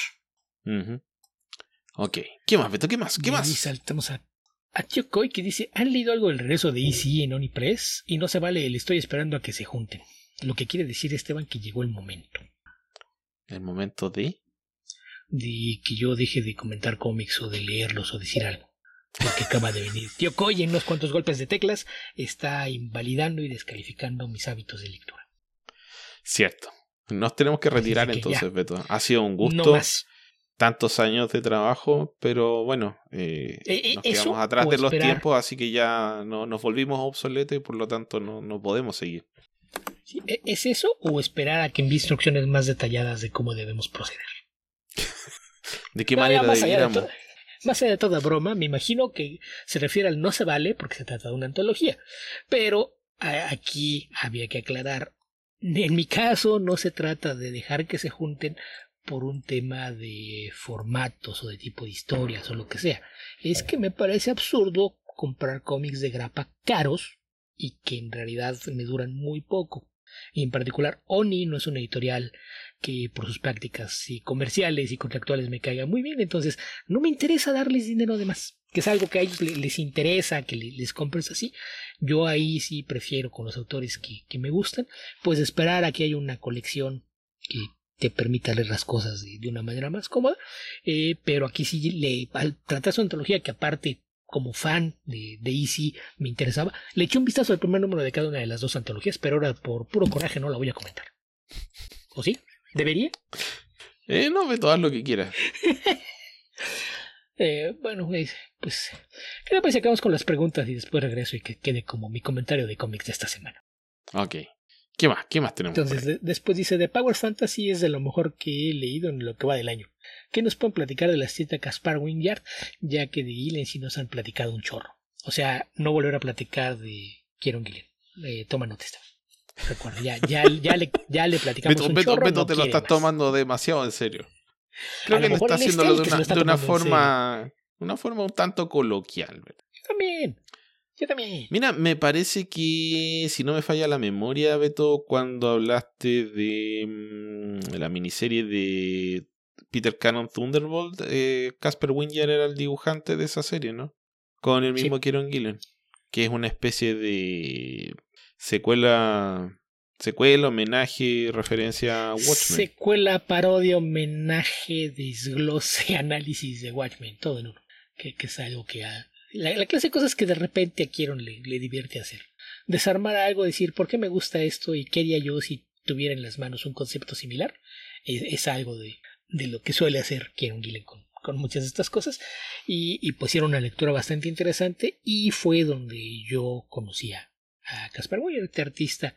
Ok, ¿qué más, Beto? ¿Qué más? Y saltamos a Tío Coy, que dice, ¿han leído algo del regreso de EC en Onipress? Y no se vale, le estoy esperando a que se junten. Lo que quiere decir Esteban que llegó el momento. ¿El momento de? De que yo deje de comentar cómics o de leerlos o decir algo. Porque acaba de venir Tío Coy en unos cuantos golpes de teclas, está invalidando y descalificando mis hábitos de lectura. Cierto. Nos tenemos que retirar entonces, Beto. Ha sido un gusto. No más. Tantos años de trabajo, pero bueno, nos quedamos atrás de los tiempos, así que ya nos volvimos obsoletos y por lo tanto no podemos seguir. Sí, ¿es eso o esperar a que envíe instrucciones más detalladas de cómo debemos proceder? ¿De qué manera debiéramos? Más allá de toda broma, me imagino que se refiere al no se vale porque se trata de una antología, pero aquí había que aclarar, en mi caso no se trata de dejar que se junten por un tema de formatos o de tipo de historias o lo que sea. Es que me parece absurdo comprar cómics de grapa caros y que en realidad me duran muy poco. Y en particular Oni no es una editorial que por sus prácticas y comerciales y contractuales me caiga muy bien, entonces no me interesa darles dinero de más, que es algo que a ellos les interesa que les compres así. Yo ahí sí prefiero con los autores que me gustan, pues esperar a que haya una colección que te permita leer las cosas de una manera más cómoda, pero aquí sí al tratar su antología, que aparte como fan de EC me interesaba, le eché un vistazo al primer número de cada una de las dos antologías, pero ahora por puro coraje no la voy a comentar. ¿O sí? ¿Debería? No, Beto, haz lo que quieras. Bueno, pues ¿qué le parece? Acabamos con las preguntas y después regreso y que quede como mi comentario de cómics de esta semana. Ok. ¿Qué más tenemos? Entonces, después dice, The Power Fantasy es de lo mejor que he leído en lo que va del año. ¿Qué nos pueden platicar de la cita Caspar Wingyard? Ya que de Gillen sí nos han platicado un chorro. O sea, no volver a platicar de Kieron Gillen. Toma nota esta. Recuerda, ya le platicamos un chorro. Beto, te lo estás tomando demasiado en serio. Creo que le está haciéndolo de una forma un tanto coloquial, ¿verdad? Yo también. Mira, me parece que, si no me falla la memoria, Beto, cuando hablaste de la miniserie de Peter Cannon Thunderbolt, Caspar Wingyard era el dibujante de esa serie, ¿no? Con el mismo Kieron Gillen, que es una especie de secuela, homenaje, referencia a Watchmen. Secuela, parodia, homenaje, desglose, análisis de Watchmen, todo en uno. Que es algo que la clase de cosas que de repente a Kieron le divierte hacer. Desarmar algo, decir, ¿por qué me gusta esto? ¿Y qué haría yo si tuviera en las manos un concepto similar? Es algo de lo que suele hacer Kieron Gillen con muchas de estas cosas. Y pues era una lectura bastante interesante y fue donde yo conocí a Caspar Wingyard, este artista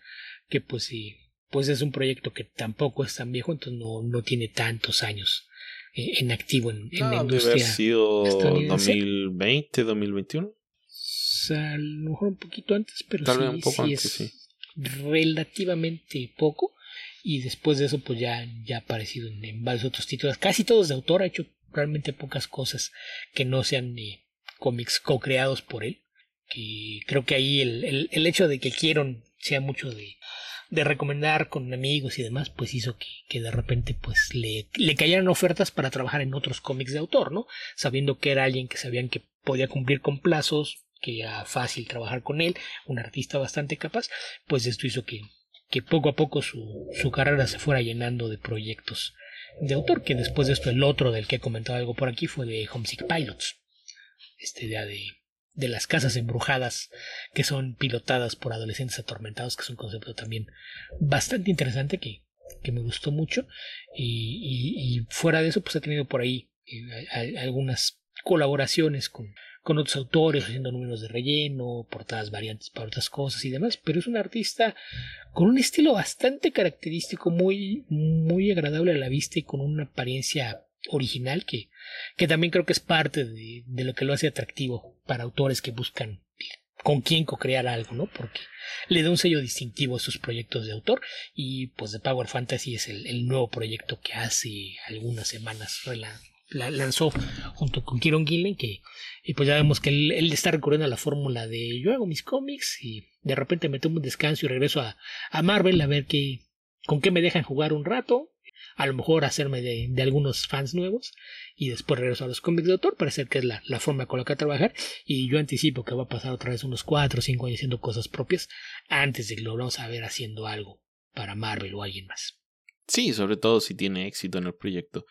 que pues sí, pues es un proyecto que tampoco es tan viejo, entonces no tiene tantos años en activo en la Debe haber industria sido estadounidense. 2020, 2021. A lo mejor un poquito antes, pero Tal vez un poco sí antes, es sí. relativamente poco. Y después de eso, pues ya ha aparecido en varios otros títulos. Casi todos de autor, ha hecho realmente pocas cosas que no sean cómics co-creados por él. Que creo que ahí el hecho de que Kieron sea mucho de recomendar con amigos y demás, pues hizo que de repente pues le cayeran ofertas para trabajar en otros cómics de autor, ¿no? Sabiendo que era alguien que sabían que podía cumplir con plazos, que era fácil trabajar con él, un artista bastante capaz, pues esto hizo que poco a poco su carrera se fuera llenando de proyectos de autor, que después de esto el otro del que he comentado algo por aquí fue de Homesick Pilots, esta idea de las casas embrujadas que son pilotadas por adolescentes atormentados, que es un concepto también bastante interesante que me gustó mucho. Y fuera de eso, pues ha tenido por ahí algunas colaboraciones con otros autores, haciendo números de relleno, portadas variantes para otras cosas y demás, pero es un artista con un estilo bastante característico, muy, muy agradable a la vista y con una apariencia original que también creo que es parte de lo que lo hace atractivo para autores que buscan con quién co-crear algo, ¿no? Porque le da un sello distintivo a sus proyectos de autor. Y pues The Power Fantasy es el nuevo proyecto que hace algunas semanas lanzó junto con Kieron Gillen, y pues ya vemos que él está recurriendo a la fórmula de yo hago mis cómics y de repente me tomo un descanso y regreso a Marvel a ver con qué me dejan jugar un rato, a lo mejor hacerme de algunos fans nuevos, y después regreso a los cómics de autor. Parece que es la forma con la que va a trabajar, y yo anticipo que va a pasar otra vez unos 4 o 5 años haciendo cosas propias antes de que lo vamos a ver haciendo algo para Marvel o alguien más. Sí, sobre todo si tiene éxito en el proyecto.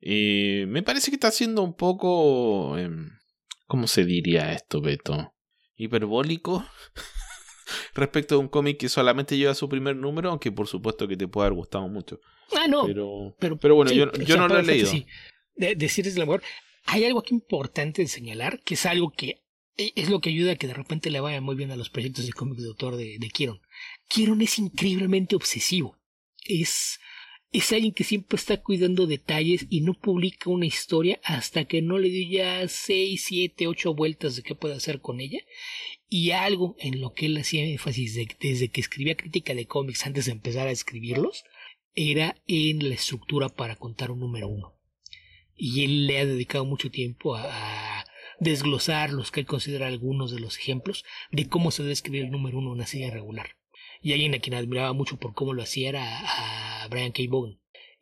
Me parece que está siendo un poco... ¿cómo se diría esto, Beto? Hiperbólico respecto a un cómic que solamente lleva su primer número, aunque por supuesto que te puede haber gustado mucho. No, pero bueno, sí, yo no lo he leído. Sí. Decirles la mejor, hay algo aquí importante de señalar, que es algo que es lo que ayuda a que de repente le vaya muy bien a los proyectos de cómics de autor de Kieron. Kieron es increíblemente obsesivo. Es alguien que siempre está cuidando detalles y no publica una historia hasta que no le dio ya 6, 7, 8 vueltas de qué puede hacer con ella. Y algo en lo que él hacía énfasis desde que escribía crítica de cómics antes de empezar a escribirlos, era en la estructura para contar un número 1. Y él le ha dedicado mucho tiempo a desglosar los que él considera algunos de los ejemplos de cómo se debe escribir el número 1 en una serie regular. Y alguien a quien admiraba mucho por cómo lo hacía era a Brian K. Vaughan.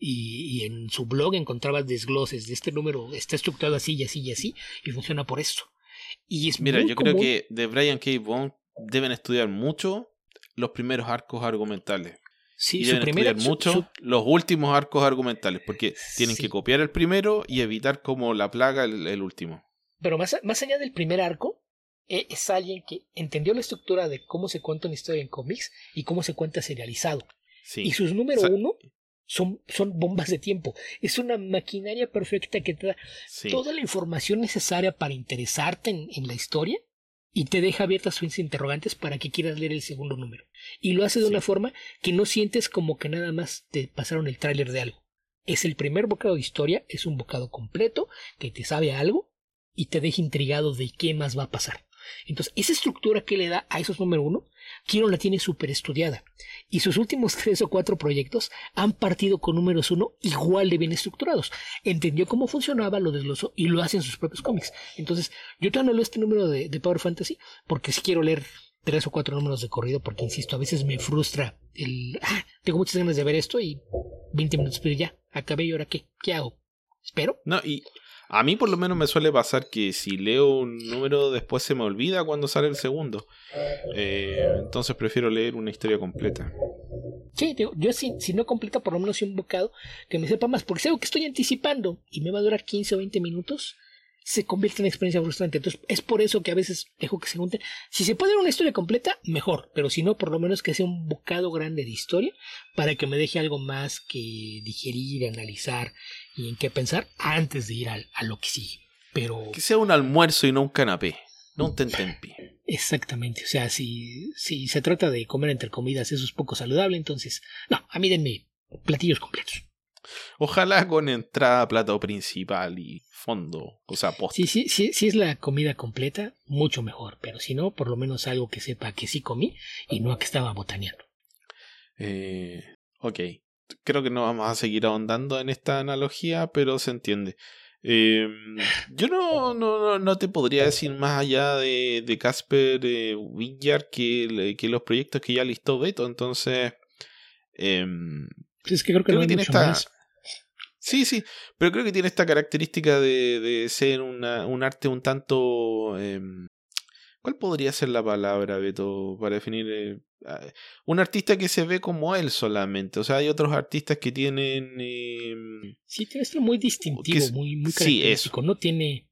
Y en su blog encontrabas desgloses de este número, está estructurado así y así y así, y funciona por esto. Y es Mira, muy yo común. creo que de Brian K. Vaughan deben estudiar mucho los primeros arcos argumentales. Sí, y deben estudiar mucho los últimos arcos argumentales, porque tienen que copiar el primero y evitar como la plaga el último. Pero más allá del primer arco, es alguien que entendió la estructura de cómo se cuenta una historia en cómics y cómo se cuenta serializado. Sí. Y sus número 1 son bombas de tiempo. Es una maquinaria perfecta que te da toda la información necesaria para interesarte en la historia y te deja abiertas sus interrogantes para que quieras leer el segundo número. Y lo hace de una forma que no sientes como que nada más te pasaron el tráiler de algo. Es el primer bocado de historia, es un bocado completo que te sabe a algo y te deja intrigado de qué más va a pasar. Entonces, esa estructura que le da a esos número 1, Kieron la tiene súper estudiada. Y sus últimos 3 o 4 proyectos han partido con números 1 igual de bien estructurados. Entendió cómo funcionaba, lo desglosó y lo hace en sus propios cómics. Entonces, yo todavía no leo este número de Power Fantasy porque sí quiero leer 3 o 4 números de corrido, porque insisto, a veces me frustra tengo muchas ganas de ver esto y 20 minutos, pero ya, acabé y ahora ¿qué hago? ¿Espero? No, y a mí por lo menos me suele pasar que si leo un número después se me olvida cuando sale el segundo. Entonces prefiero leer una historia completa. Sí, yo si no completa por lo menos un bocado que me sepa más, porque si algo que estoy anticipando y me va a durar 15 o 20 minutos, se convierte en experiencia frustrante. Entonces es por eso que a veces dejo que se junten. Si se puede dar una historia completa, mejor, pero si no, por lo menos que sea un bocado grande de historia para que me deje algo más que digerir, analizar y en qué pensar antes de ir a lo que sigue. Pero que sea un almuerzo y no un canapé, no un tentempi. Exactamente, o sea, si se trata de comer entre comidas, eso es poco saludable, entonces, no, a mí denme platillos completos. Ojalá con entrada, plato principal y fondo, o sea, postre. Si es la comida completa, mucho mejor, pero si no, por lo menos algo que sepa que sí comí y no a que estaba botaneando. Ok, creo que no vamos a seguir ahondando en esta analogía, pero se entiende. Yo no te podría decir más allá de Casper Wingard que los proyectos que ya listó Beto, entonces Pues es que creo que creo no que hay tiene mucho esta... más. Sí, pero creo que tiene esta característica de ser un arte un tanto... ¿cuál podría ser la palabra, Beto, para definir un artista que se ve como él solamente? O sea, hay otros artistas que tienen... Sí, tiene esto muy distintivo, muy sí, característico, eso. ¿no? Tiene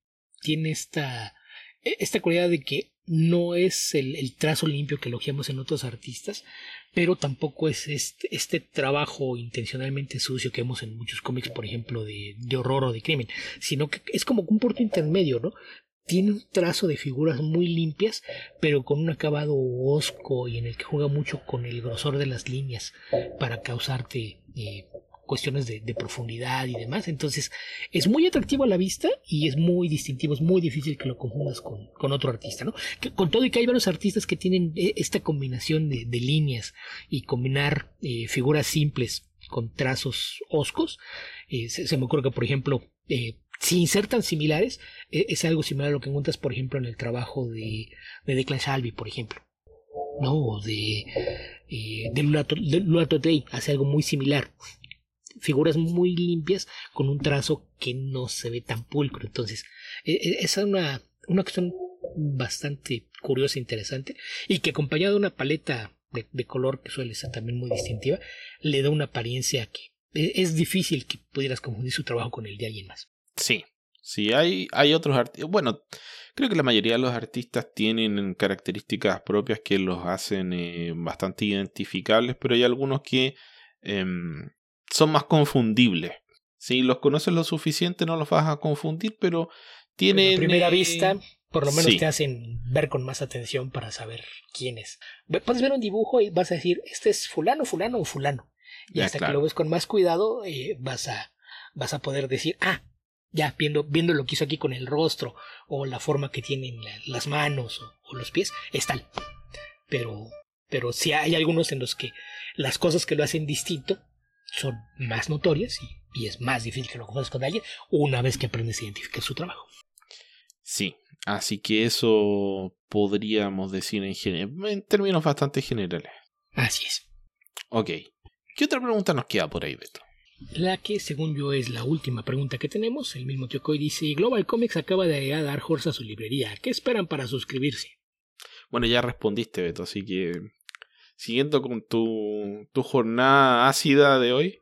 esta cualidad de que no es el trazo limpio que elogiamos en otros artistas, pero tampoco es este trabajo intencionalmente sucio que vemos en muchos cómics, por ejemplo, de horror o de crimen, sino que es como un punto intermedio, ¿no? Tiene un trazo de figuras muy limpias, pero con un acabado hosco y en el que juega mucho con el grosor de las líneas para causarte cuestiones de profundidad y demás. Entonces es muy atractivo a la vista y es muy distintivo, es muy difícil que lo confundas con otro artista, ¿no? Con todo y que hay varios artistas que tienen esta combinación de líneas y combinar figuras simples con trazos hoscos. Se me ocurre que, por ejemplo, sin ser tan similares, es algo similar a lo que encuentras, por ejemplo, en el trabajo de Declan Shalvey, por ejemplo, ¿no? O de Lula Totei, hace algo muy similar. Figuras muy limpias con un trazo que no se ve tan pulcro. Entonces, es una cuestión bastante curiosa e interesante y que acompañado de una paleta de color que suele ser también muy distintiva, le da una apariencia que es difícil que pudieras confundir su trabajo con el de alguien más. Sí, hay otros artistas. Bueno, creo que la mayoría de los artistas tienen características propias que los hacen bastante identificables, pero hay algunos que son más confundibles. Si los conoces lo suficiente no los vas a confundir, pero tienen... A primera vista, por lo menos sí, te hacen ver con más atención para saber quién es. Puedes ver un dibujo y vas a decir, este es fulano, fulano o fulano. Y hasta que lo ves con más cuidado, vas a poder decir, ya viendo lo que hizo aquí con el rostro o la forma que tienen las manos o los pies, es tal. Pero sí hay algunos en los que las cosas que lo hacen distinto son más notorias y es más difícil que lo conozcas con alguien una vez que aprendes a identificar su trabajo. Sí, así que eso podríamos decir en términos bastante generales. Así es. Ok, ¿qué otra pregunta nos queda por ahí, Beto? La que, según yo, es la última pregunta que tenemos. El mismo Tiocoy dice: Global Comics acaba de agregar Dark Horse a su librería. ¿Qué esperan para suscribirse? Bueno, ya respondiste, Beto, así que siguiendo con tu jornada ácida de hoy.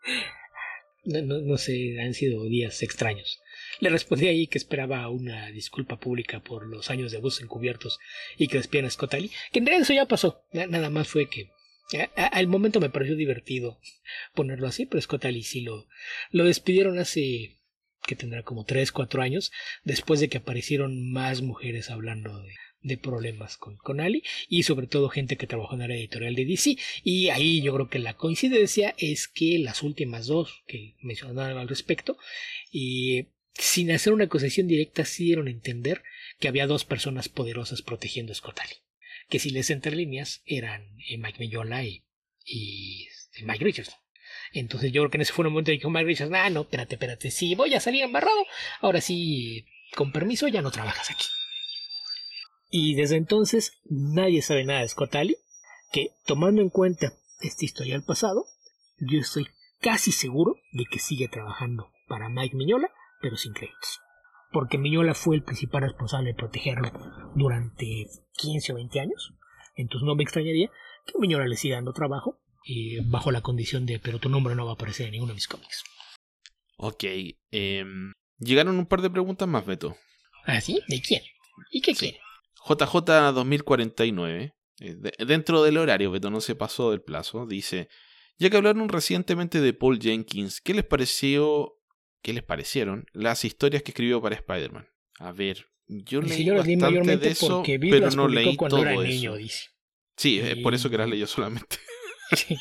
No sé, han sido días extraños. Le respondí ahí que esperaba una disculpa pública por los años de abusos encubiertos y que despidieran a Scott Ali, que en realidad eso ya pasó. Nada más fue que al momento me pareció divertido ponerlo así, pero Scott Ali sí lo despidieron hace, que tendrá como 3-4 años, después de que aparecieron más mujeres hablando de problemas con Ali y sobre todo gente que trabajó en la área editorial de DC. Y ahí yo creo que la coincidencia es que las últimas dos que mencionaban al respecto, y sin hacer una acusación directa, sí dieron a entender que había dos personas poderosas protegiendo a Scott Ali, que si les entre líneas eran Mike Mignola y Mike Richardson. Entonces yo creo que en ese fue un momento en que Mike Richardson, no, espérate, si voy a salir embarrado, ahora sí, con permiso, ya no trabajas aquí. Y desde entonces nadie sabe nada de Scott Ali, que tomando en cuenta este historial pasado, yo estoy casi seguro de que sigue trabajando para Mike Mignola, pero sin créditos. Porque Mignola fue el principal responsable de protegerlo durante 15 o 20 años. Entonces no me extrañaría que Mignola le siga dando trabajo bajo la condición de pero tu nombre no va a aparecer en ninguno de mis cómics. Ok, llegaron un par de preguntas más, Beto. ¿Ah, sí? ¿De quién? ¿Y qué quiere? JJ 2049, dentro del horario, Beto, no se pasó del plazo, dice: ya que hablaron recientemente de Paul Jenkins, ¿qué les parecieron las historias que escribió para Spider-Man? A ver, Yo Dice, leí yo las leí bastante mayormente de eso, porque Bill pero las no publicó leí cuando todo era eso. niño, dice. Sí, es por eso que las Y... leí yo solamente. Sí.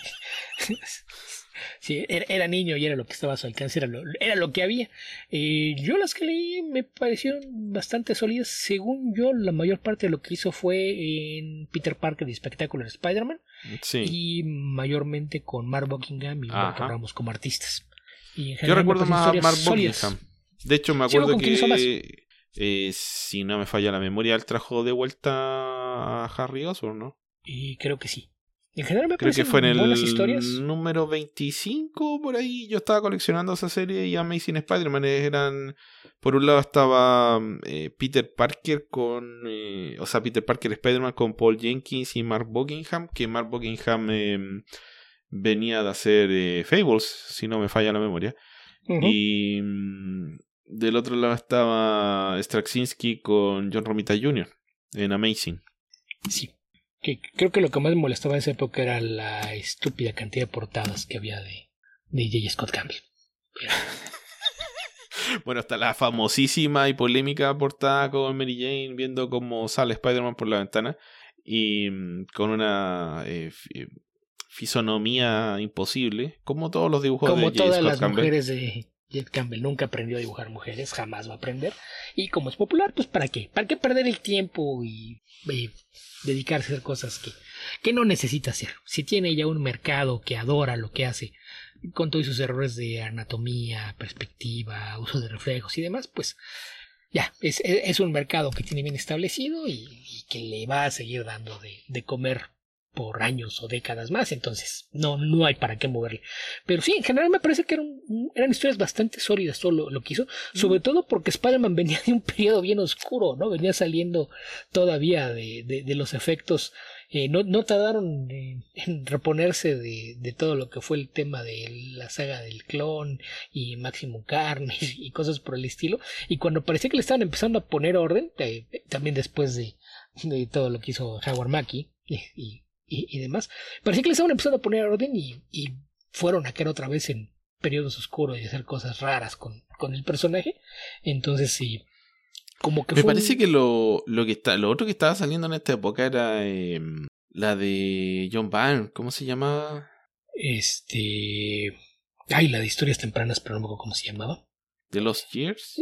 Sí, era niño y era lo que estaba a su alcance, era lo que había. Yo las que leí me parecieron bastante sólidas. Según yo, la mayor parte de lo que hizo fue en Peter Parker y Spectacular Spider-Man. Sí. Y mayormente con Mark Buckingham y Humberto Ajá. Ramos como artistas. Y en Yo general recuerdo me parecen más a historias Mark sólidas. Buckingham. De hecho, me Sí, hubo acuerdo con quien hizo más. que, si no me falla la memoria, él trajo de vuelta a Harry Osborn, ¿no? Y creo que sí. En general me Creo que fue en parecen buenas el historias. número 25, por ahí. Yo estaba coleccionando esa serie y Amazing Spider-Man eran... Por un lado estaba Peter Parker Peter Parker Spider-Man con Paul Jenkins y Mark Buckingham, que Mark Buckingham venía de hacer Fables, si no me falla la memoria. Uh-huh. Y del otro lado estaba Straczynski con John Romita Jr. en Amazing. Sí. Que creo que lo que más me molestaba en esa época era la estúpida cantidad de portadas que había de J. Scott Campbell. Bueno, está la famosísima y polémica portada con Mary Jane viendo cómo sale Spider-Man por la ventana y con una fisonomía imposible, como todos los dibujos como de J. todas Scott las Campbell. mujeres de Jet Campbell. Nunca aprendió a dibujar mujeres, jamás va a aprender. Y como es popular, pues ¿para qué? ¿Para qué perder el tiempo y dedicarse a hacer cosas que no necesita hacer? Si tiene ya un mercado que adora lo que hace, con todos sus errores de anatomía, perspectiva, uso de reflejos y demás, pues ya, es un mercado que tiene bien establecido y que le va a seguir dando de comer por años o décadas más, entonces no hay para qué moverle. Pero sí, en general me parece que eran historias bastante sólidas todo lo que hizo, sobre todo porque Spider-Man venía de un periodo bien oscuro, ¿no? Venía saliendo todavía de los efectos. No tardaron en reponerse de todo lo que fue el tema de la saga del clon y Maximum Carnage y cosas por el estilo, y cuando parecía que le estaban empezando a poner orden, también después de todo lo que hizo Howard Mackie y demás, parecía que le estaban empezando a poner orden y fueron a caer otra vez en periodos oscuros y hacer cosas raras con el personaje. Entonces sí, como que me parece que lo otro que estaba saliendo en esta época era la de John Byrne, ¿cómo se llamaba? La de historias tempranas, pero no me acuerdo cómo se llamaba. ¿The Lost Years?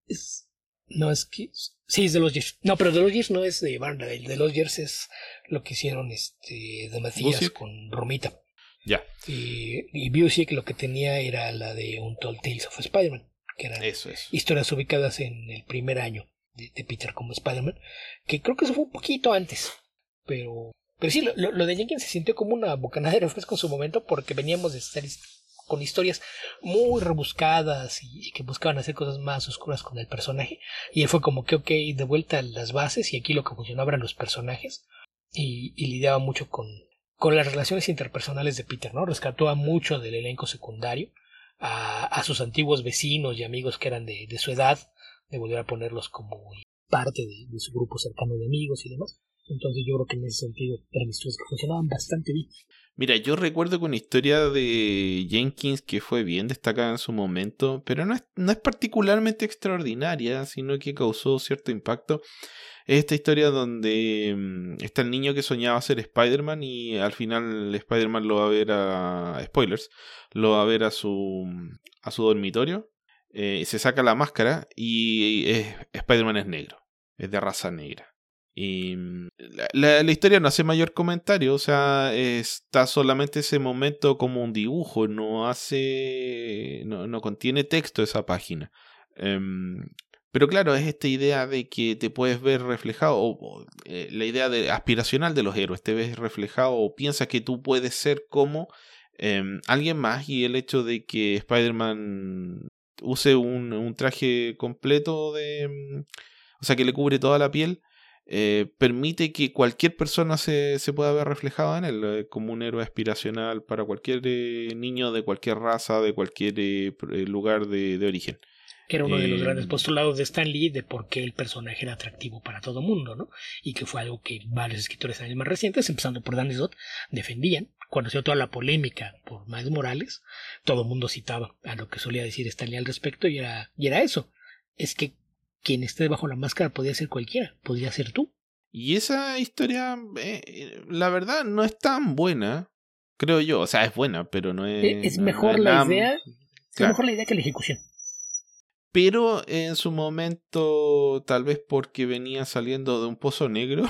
No, es que sí, es de los Years. No, pero de los Years no es de Barna. El de los Years es lo que hicieron de Matías Busiek con Romita. Ya. Y Busiek lo que tenía era la de Untold Tales of Spider-Man, que eran historias ubicadas en el primer año de Peter como Spider-Man, que creo que eso fue un poquito antes, pero sí, lo de Jenkins se sintió como una bocanada de refresco en su momento, porque veníamos de estar con historias muy rebuscadas y que buscaban hacer cosas más oscuras con el personaje, y él fue como que de vuelta a las bases, y aquí lo que funcionaba eran los personajes, y lidiaba mucho con las relaciones interpersonales de Peter, ¿no? Rescató a mucho del elenco secundario, a sus antiguos vecinos y amigos que eran de su edad, de volver a ponerlos como parte de su grupo cercano de amigos y demás. Entonces yo creo que en ese sentido eran historias que funcionaban bastante bien. Mira, yo recuerdo que una historia de Jenkins que fue bien destacada en su momento, pero no es particularmente extraordinaria, sino que causó cierto impacto. Es esta historia donde está el niño que soñaba ser Spider-Man y al final Spider-Man lo va a ver spoilers, lo va a ver a su dormitorio, se saca la máscara y Spider-Man es negro, es de raza negra. Y la historia no hace mayor comentario, o sea, está solamente ese momento como un dibujo, no contiene texto esa página. Pero claro, es esta idea de que te puedes ver reflejado, la idea aspiracional de los héroes, te ves reflejado o piensas que tú puedes ser como alguien más, y el hecho de que Spider-Man use un traje completo o sea, que le cubre toda la piel, permite que cualquier persona se pueda ver reflejada en él, como un héroe aspiracional para cualquier niño de cualquier raza, de cualquier lugar de origen. Que era uno de los grandes postulados de Stan Lee de por qué el personaje era atractivo para todo mundo, ¿no? Y que fue algo que varios escritores años más recientes, empezando por Dan Slott, defendían. Cuando se dio toda la polémica por Miles Morales, todo el mundo citaba a lo que solía decir Stan Lee al respecto, y era eso. Es que quien esté bajo la máscara podría ser cualquiera, podría ser tú. Y esa historia, la verdad, no es tan buena, creo yo. O sea, es buena, pero no es... Es no mejor es la nada- idea, es Claro. mejor la idea que la ejecución. Pero en su momento, tal vez porque venía saliendo de un pozo negro,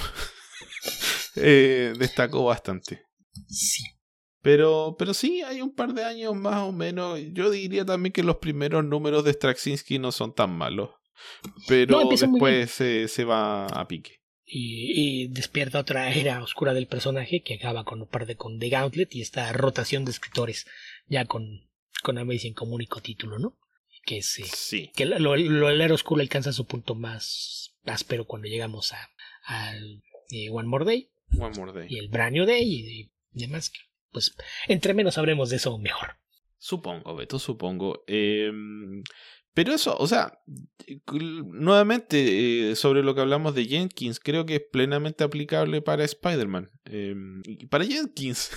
destacó bastante. Sí. Pero sí, hay un par de años más o menos. Yo diría también que los primeros números de Straczynski no son tan malos. Pero No, empieza muy bien. después se va a pique. Y despierta otra era oscura del personaje que acaba con parte con The Gauntlet y esta rotación de escritores ya con Amazing como único título, ¿no? Que es Sí. que el era oscuro alcanza su punto más áspero cuando llegamos al One More Day One More Day. y el Brand New Day y demás. Que, pues entre menos sabremos de eso, mejor. Supongo, Beto, supongo. Pero eso, o sea, nuevamente, sobre lo que hablamos de Jenkins, creo que es plenamente aplicable para Spider-Man. Y para Jenkins.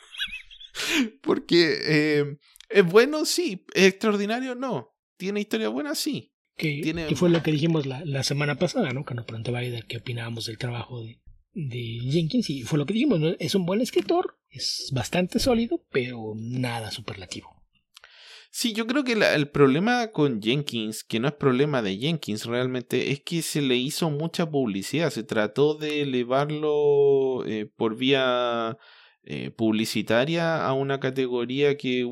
Porque es bueno, sí. Es extraordinario, no. Tiene historia buena, sí. Que fue lo que dijimos la semana pasada, ¿no? Cuando preguntaba de qué opinábamos del trabajo de Jenkins, y fue lo que dijimos, ¿no? Es un buen escritor, es bastante sólido, pero nada superlativo. Sí, yo creo que el problema con Jenkins, que no es problema de Jenkins realmente, es que se le hizo mucha publicidad. Se trató de elevarlo por vía publicitaria a una categoría que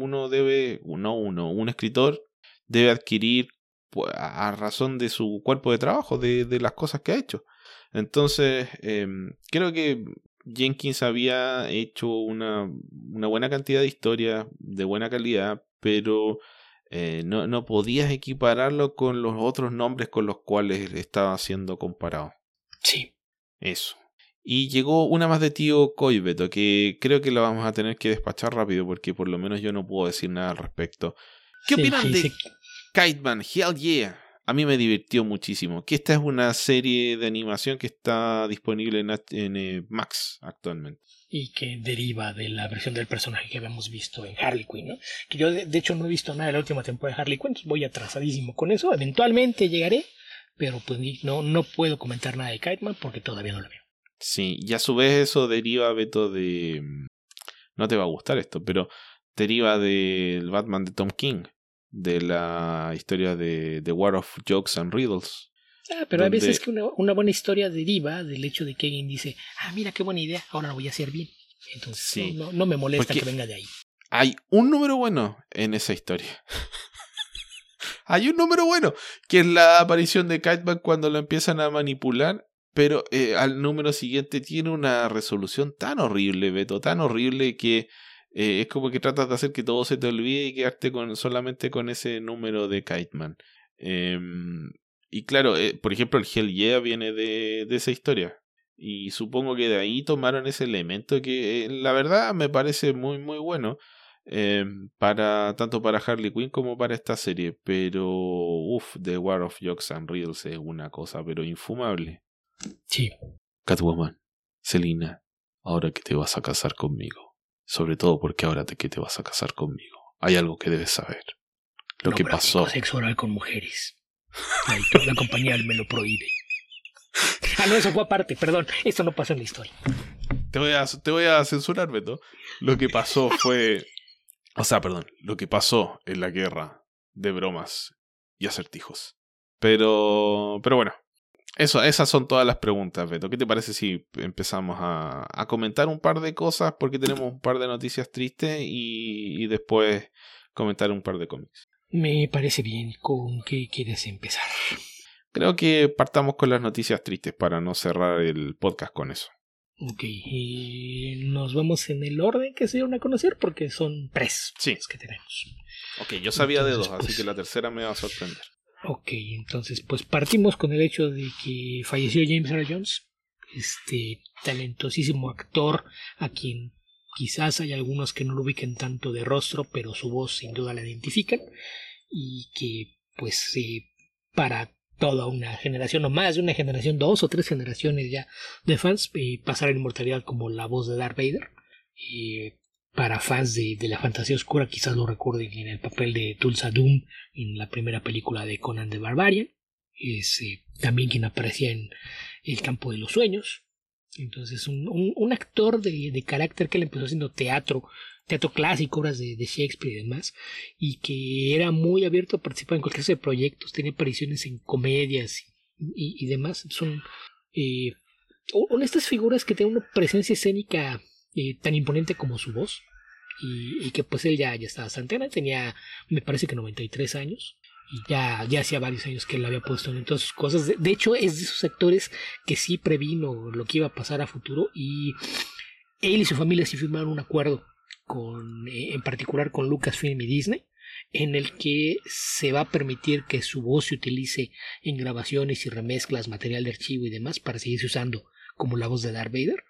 un escritor debe adquirir a razón de su cuerpo de trabajo, de las cosas que ha hecho. Entonces, creo que Jenkins había hecho una buena cantidad de historias de buena calidad, pero no podías equipararlo con los otros nombres con los cuales estaba siendo comparado. Sí. Eso. Y llegó una más de tío Coibeto, que creo que la vamos a tener que despachar rápido porque por lo menos yo no puedo decir nada al respecto. ¿Qué opinan de Kiteman? Hell yeah. A mí me divirtió muchísimo. Que esta es una serie de animación que está disponible en Max actualmente. Y que deriva de la versión del personaje que habíamos visto en Harley Quinn, ¿no? Que yo de hecho no he visto nada de la última temporada de Harley Quinn, voy atrasadísimo con eso. Eventualmente llegaré, pero pues no puedo comentar nada de Kiteman porque todavía no lo veo. Sí, y a su vez eso deriva, Beto, de... No te va a gustar esto, pero deriva del Batman de Tom King, de la historia de The War of Jokes and Riddles. Pero a veces que una buena historia deriva del hecho de que alguien dice, mira qué buena idea, ahora lo voy a hacer bien. Entonces sí, no me molesta que venga de ahí. Hay un número bueno en esa historia. Hay un número bueno, que es la aparición de Kiteman cuando lo empiezan a manipular. Pero al número siguiente tiene una resolución tan horrible, Beto, tan horrible que es como que tratas de hacer que todo se te olvide y quedarte solamente con ese número de Kiteman. Y claro, por ejemplo, el Hell Yeah viene de esa historia. Y supongo que de ahí tomaron ese elemento que la verdad me parece muy muy bueno. Tanto para Harley Quinn como para esta serie. Pero The War of Jokes and Riddles es una cosa pero infumable. Sí. Catwoman, Selina, ahora que te vas a casar conmigo, sobre todo porque ahora que te vas a casar conmigo, hay algo que debes saber. Lo que pasó. Sexo oral con mujeres. La compañía me lo prohíbe. No, eso fue aparte, perdón. Esto no pasa en la historia. Te voy a censurar, Beto. Lo que pasó fue... lo que pasó en la guerra de bromas y acertijos. Pero bueno. Esas son todas las preguntas, Beto. ¿Qué te parece si empezamos a comentar un par de cosas? Porque tenemos un par de noticias tristes y después comentar un par de cómics. Me parece bien. ¿Con qué quieres empezar? Creo que partamos con las noticias tristes para no cerrar el podcast con eso. Ok, y nos vamos en el orden que se dieron a conocer porque son 3 sí. que tenemos. Ok, yo sabía de 2, así que la tercera me va a sorprender. Ok, entonces pues partimos con el hecho de que falleció James Earl Jones, este talentosísimo actor a quien quizás hay algunos que no lo ubiquen tanto de rostro, pero su voz sin duda la identifican, y que pues para toda una generación o más de una generación, 2 o 3 generaciones ya de fans, pasar a la inmortalidad como la voz de Darth Vader. Para fans de la fantasía oscura quizás lo recuerden en el papel de Tulsa Doom en la primera película de Conan the Barbarian. es también quien aparecía en El campo de los sueños. Entonces un actor de carácter que le empezó haciendo teatro clásico, obras de Shakespeare y demás, y que era muy abierto a participar en cualquier clase de proyectos, tenía apariciones en comedias y demás. Son estas figuras que tienen una presencia escénica tan imponente como su voz, y que pues él ya estaba bastante, tenía, me parece que 93 años, y ya hacía varios años que él había puesto en todas sus cosas. De hecho, es de esos actores que sí previno lo que iba a pasar a futuro, y él y su familia sí firmaron un acuerdo en particular con Lucasfilm y Disney, en el que se va a permitir que su voz se utilice en grabaciones y remezclas, material de archivo y demás, para seguirse usando como la voz de Darth Vader,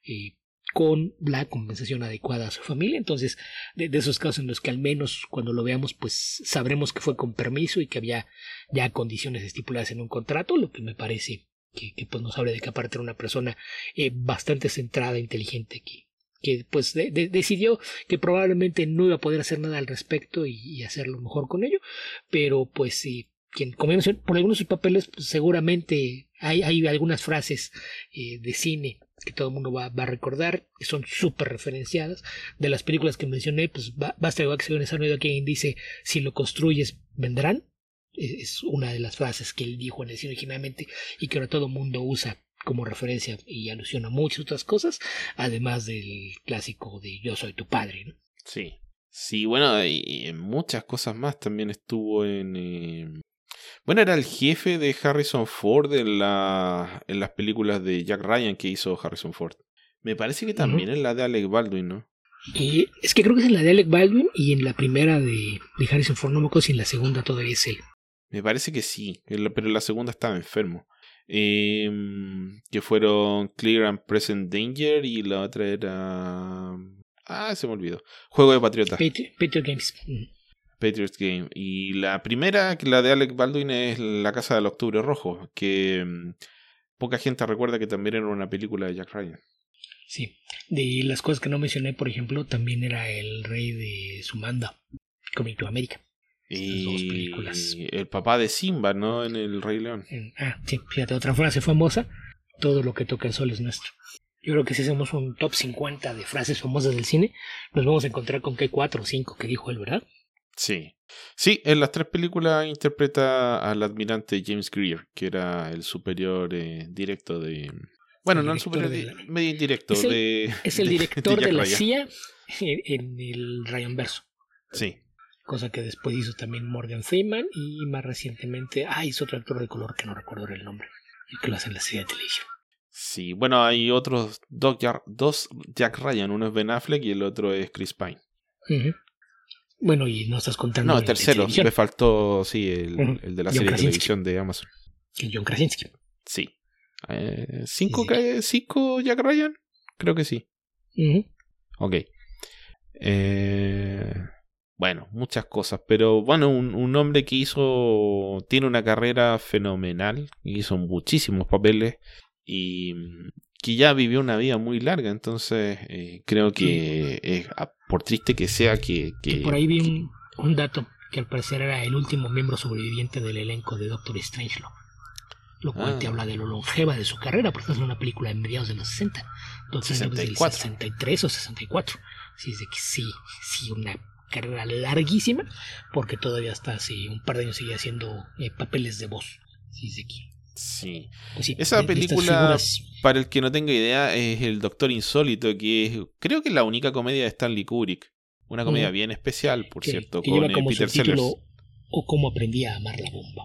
con la compensación adecuada a su familia. Entonces, de esos casos en los que al menos cuando lo veamos, pues sabremos que fue con permiso y que había ya condiciones estipuladas en un contrato, lo que me parece que pues nos habla de que aparte era una persona bastante centrada, inteligente, que pues decidió que probablemente no iba a poder hacer nada al respecto y hacerlo mejor con ello, pero pues sí, como por algunos de sus papeles, pues seguramente hay algunas frases de cine que todo el mundo va a recordar, que son súper referenciadas. De las películas que mencioné, pues basta igual que se han oído a quien dice: si lo construyes, vendrán. Es una de las frases que él dijo en el cine originalmente y que ahora todo el mundo usa como referencia y alusión a muchas otras cosas, además del clásico de Yo soy tu padre, ¿no? Sí, bueno, y en muchas cosas más también estuvo en... Bueno, era el jefe de Harrison Ford en las películas de Jack Ryan que hizo Harrison Ford. Me parece que también en la de Alec Baldwin, ¿no? Es que creo que es en la de Alec Baldwin y en la primera de Harrison Ford, no me acuerdo si en la segunda todavía es él. Me parece que sí, pero en la segunda estaba enfermo. Que fueron Clear and Present Danger y la otra era... se me olvidó. Juego de Patriotas. Patriot Games. Patriots Game. Y la primera, la de Alec Baldwin, es La Casa del Octubre Rojo, que poca gente recuerda que también era una película de Jack Ryan. Sí, de las cosas que no mencioné, por ejemplo, también era el rey de Sumanda, Coming to America. Y el papá de Simba, ¿no? En El Rey León. Sí, fíjate, otra frase famosa: todo lo que toca el sol es nuestro. Yo creo que si hacemos un top 50 de frases famosas del cine, nos vamos a encontrar con que hay 4 o 5 que dijo él, ¿verdad? Sí, en las 3 películas interpreta al almirante James Greer, que era el superior directo de... Bueno, no el superior, medio indirecto. Es el director de la CIA en el Ryan Verso. Sí. Cosa que después hizo también Morgan Freeman, y más recientemente hizo otro actor de color que no recuerdo el nombre, y que lo hace en la serie de televisión. Sí, bueno, hay otros dos Jack Ryan, uno es Ben Affleck y el otro es Chris Pine. Bueno, y no estás contando. No, el tercero, me faltó, sí, el de la serie de televisión de Amazon. El John Krasinski. Sí. ¿Cinco Jack Ryan? Creo que sí. Ok. Bueno, muchas cosas, pero bueno, un hombre que tiene una carrera fenomenal, hizo muchísimos papeles y que ya vivió una vida muy larga, entonces creo que por triste que sea que por ahí vi un dato que al parecer era el último miembro sobreviviente del elenco de Doctor Strangelove, lo cual te habla de lo longeva de su carrera, porque es una película de mediados de los 60, Doctor Strangelove del 63 o 64, así es de que sí, una carrera larguísima, porque todavía hasta hace un par de años seguía haciendo papeles de voz, así es de que... Sí. Pues sí, esa película, para el que no tenga idea, es El Doctor Insólito, que creo que es la única comedia de Stanley Kubrick. Una comedia bien especial, por cierto, que con lleva como Peter Sellers. O Cómo aprendí a amar la bomba.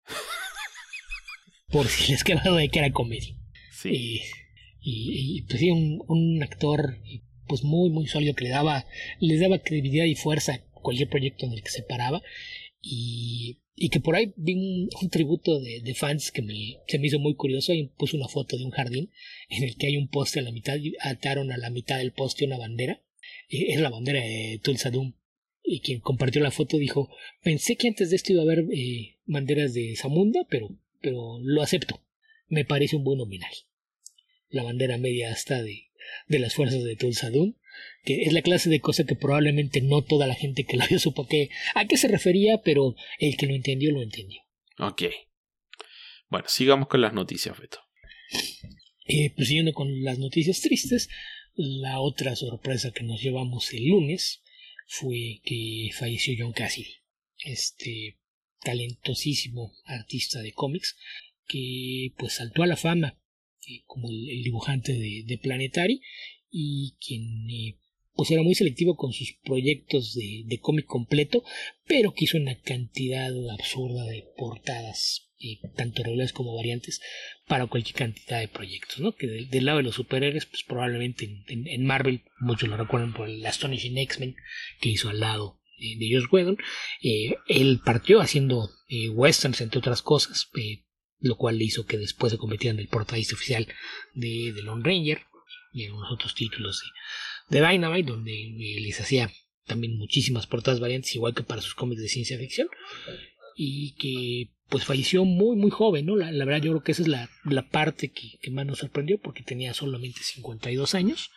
Por si les queda de que era comedia. Sí. Y pues sí, un actor pues muy muy sólido, que les daba credibilidad y fuerza a cualquier proyecto en el que se paraba. Y que por ahí vi un tributo de fans que se me hizo muy curioso, y puso una foto de un jardín en el que hay un poste a la mitad, y ataron a la mitad del poste una bandera. Es la bandera de Tulsa Doom, y quien compartió la foto dijo: pensé que antes de esto iba a haber banderas de Zamunda, pero lo acepto, me parece un buen homenaje. La bandera media hasta de las fuerzas de Tulsa Doom, que es la clase de cosa que probablemente no toda la gente que la vio supo a qué se refería, pero el que lo entendió, lo entendió. Ok. Bueno, sigamos con las noticias, Beto. Pues siguiendo con las noticias tristes, la otra sorpresa que nos llevamos el lunes fue que falleció John Cassidy, este talentosísimo artista de cómics que pues saltó a la fama como el dibujante de Planetary, y quien pues era muy selectivo con sus proyectos de cómic completo, pero que hizo una cantidad absurda de portadas, tanto regulares como variantes, para cualquier cantidad de proyectos, ¿no? Que del lado de los superhéroes, pues probablemente en Marvel, muchos lo recuerdan por el Astonishing X-Men que hizo al lado de Joss Whedon. Él partió haciendo westerns, entre otras cosas, lo cual le hizo que después se convirtiera en el portadista oficial de Lone Ranger y algunos otros títulos de Dynamite, donde les hacía también muchísimas portadas variantes, igual que para sus cómics de ciencia ficción, y que pues falleció muy muy joven, ¿no? La verdad yo creo que esa es la parte que más nos sorprendió, porque tenía solamente 52 años,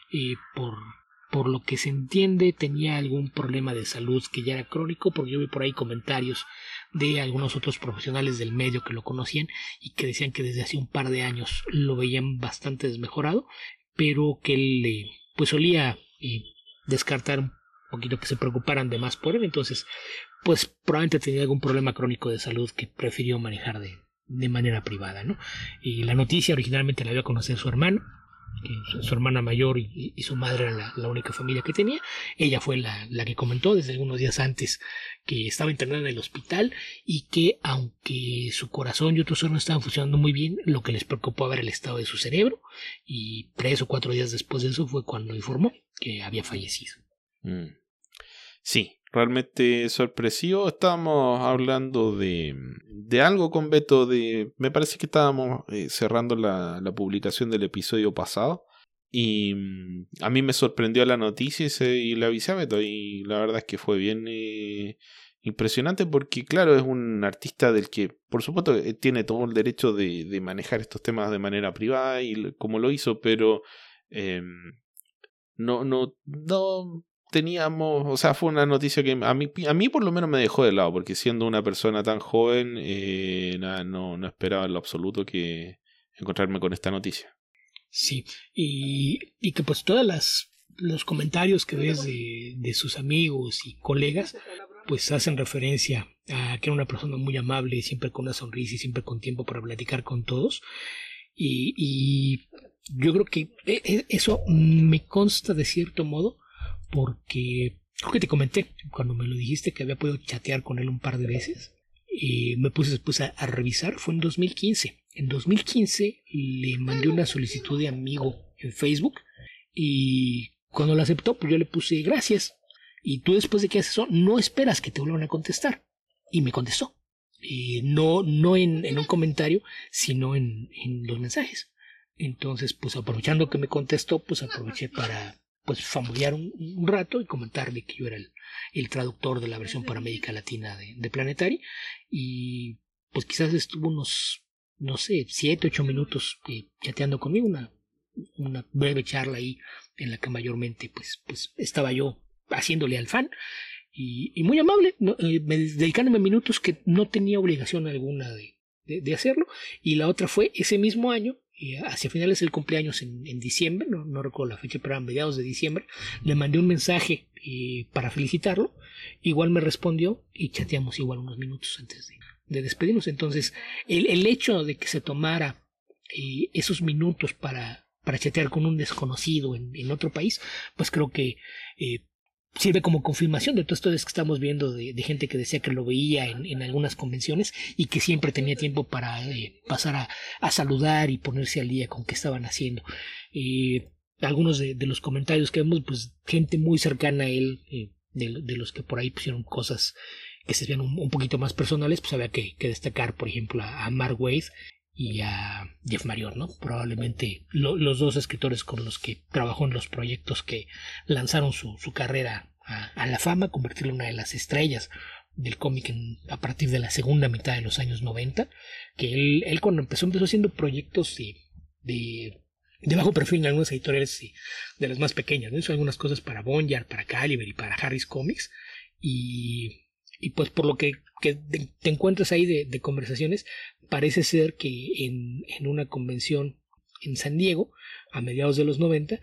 por lo que se entiende tenía algún problema de salud que ya era crónico, porque yo vi por ahí comentarios de algunos otros profesionales del medio que lo conocían y que decían que desde hace un par de años lo veían bastante desmejorado, pero que él pues solía descartar un poquito que se preocuparan de más por él. Entonces pues probablemente tenía algún problema crónico de salud que prefirió manejar de manera privada, ¿no? Y la noticia originalmente la dio a conocer su hermano, que su hermana mayor y su madre era la única familia que tenía. Ella fue la que comentó desde algunos días antes que estaba internada en el hospital y que aunque su corazón y otros órganos estaban funcionando muy bien, lo que les preocupaba era el estado de su cerebro, y 3 o 4 días después de eso fue cuando informó que había fallecido. Sí, realmente sorpresivo. Estábamos hablando de algo con Beto, me parece que estábamos cerrando la publicación del episodio pasado, y a mí me sorprendió la noticia y le avisé a Beto, y la verdad es que fue bien impresionante, porque claro, es un artista del que por supuesto tiene todo el derecho de manejar estos temas de manera privada y como lo hizo, pero no teníamos, o sea, fue una noticia que a mí por lo menos me dejó de lado, porque siendo una persona tan joven, no esperaba en lo absoluto que encontrarme con esta noticia. Sí, y que pues todas los comentarios que ves de sus amigos y colegas pues hacen referencia a que era una persona muy amable, siempre con una sonrisa y siempre con tiempo para platicar con todos, y yo creo que eso me consta de cierto modo, porque creo que te comenté cuando me lo dijiste que había podido chatear con él un par de veces. Me puse después a revisar, fue en 2015. En 2015 le mandé una solicitud de amigo en Facebook, y cuando la aceptó pues yo le puse gracias, y tú después de que haces eso no esperas que te vuelvan a contestar, y me contestó, no en un comentario, sino en los mensajes. Entonces pues aprovechando que me contestó, pues aproveché para pues familiar un rato y comentarle que yo era el traductor de la versión para América Latina de Planetary, y pues quizás estuvo unos, no sé, 7-8 minutos chateando conmigo, una breve charla ahí en la que mayormente pues estaba yo haciéndole al fan, y muy amable, ¿no? Dedicándome minutos que no tenía obligación alguna de hacerlo. Y la otra fue ese mismo año, hacia finales del cumpleaños en diciembre, no recuerdo la fecha, pero a mediados de diciembre, le mandé un mensaje para felicitarlo. Igual me respondió y chateamos igual unos minutos antes de despedirnos. Entonces el hecho de que se tomara esos minutos para chatear con un desconocido en otro país, pues creo que sirve como confirmación de todo esto que estamos viendo de gente que decía que lo veía en algunas convenciones y que siempre tenía tiempo para pasar a saludar y ponerse al día con qué estaban haciendo. Algunos de los comentarios que vemos, pues gente muy cercana a él, de los que por ahí pusieron cosas que se vean un poquito más personales, pues había que destacar, por ejemplo, a Mark Waid y a Jeff Marior, ¿no? Probablemente los dos escritores con los que trabajó en los proyectos que lanzaron su carrera a la fama, convertirlo en una de las estrellas del cómic a partir de la segunda mitad de los años 90, que él cuando empezó haciendo proyectos de bajo perfil en algunas editoriales de las más pequeñas, ¿no? Hizo algunas cosas para Boneyard, para Caliber y para Harris Comics, y Y pues por lo que te encuentras ahí de conversaciones, parece ser que en una convención en San Diego, a mediados de los 90,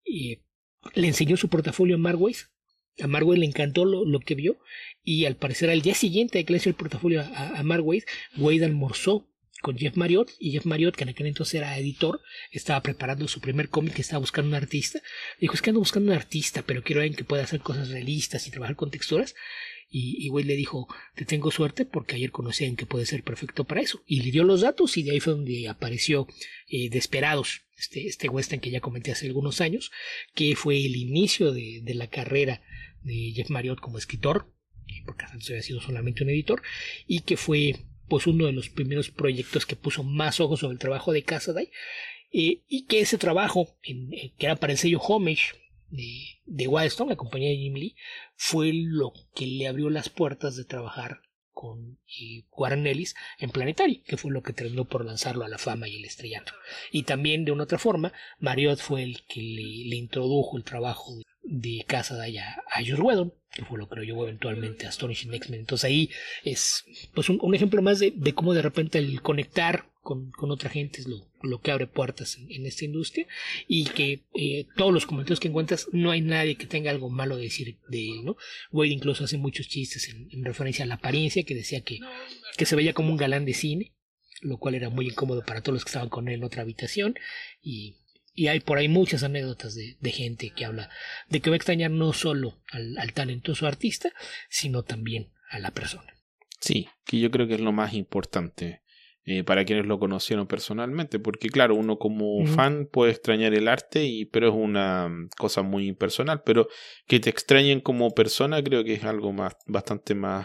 le enseñó su portafolio a Mark Waid. A Mark Waid le encantó lo que vio, y al parecer al día siguiente de que le enseñó el portafolio a Mark Waid, Waid almorzó con Jeff Marriott, y Jeff Marriott, que en aquel entonces era editor, estaba preparando su primer cómic, estaba buscando un artista. Dijo, es que ando buscando un artista, pero quiero alguien que pueda hacer cosas realistas y trabajar con texturas. Y Wade le dijo, te tengo suerte porque ayer conocí a alguien que puede ser perfecto para eso. Y le dio los datos, y de ahí fue donde apareció Desperados, este western que ya comenté hace algunos años, que fue el inicio de la carrera de Jeff Marriott como escritor, porque antes había sido solamente un editor, y que fue pues uno de los primeros proyectos que puso más ojos sobre el trabajo de Cassaday, y que ese trabajo, que era para el sello Homage de Wildstorm, la compañía de Jim Lee, fue lo que le abrió las puertas de trabajar con Warren Ellis en Planetary, que fue lo que terminó por lanzarlo a la fama y el estrellato. Y también, de una otra forma, Marriott fue el que le introdujo el trabajo de Cassaday a Joss Whedon, que fue lo que lo llevó eventualmente a Astonishing X-Men. Entonces ahí es pues un ejemplo más de cómo de repente el conectar con otra gente es lo que abre puertas en esta industria, y que todos los comentarios que encuentras no hay nadie que tenga algo malo de decir de él, ¿no? Wade incluso hace muchos chistes en referencia a la apariencia, que decía que se veía como un galán de cine, lo cual era muy incómodo para todos los que estaban con él en otra habitación, y hay por ahí muchas anécdotas de gente que habla de que va a extrañar no solo al talentoso artista, sino también a la persona. Sí, que yo creo que es lo más importante para quienes lo conocieron personalmente, porque claro, uno como fan puede extrañar el arte, pero es una cosa muy personal, pero que te extrañen como persona creo que es algo bastante más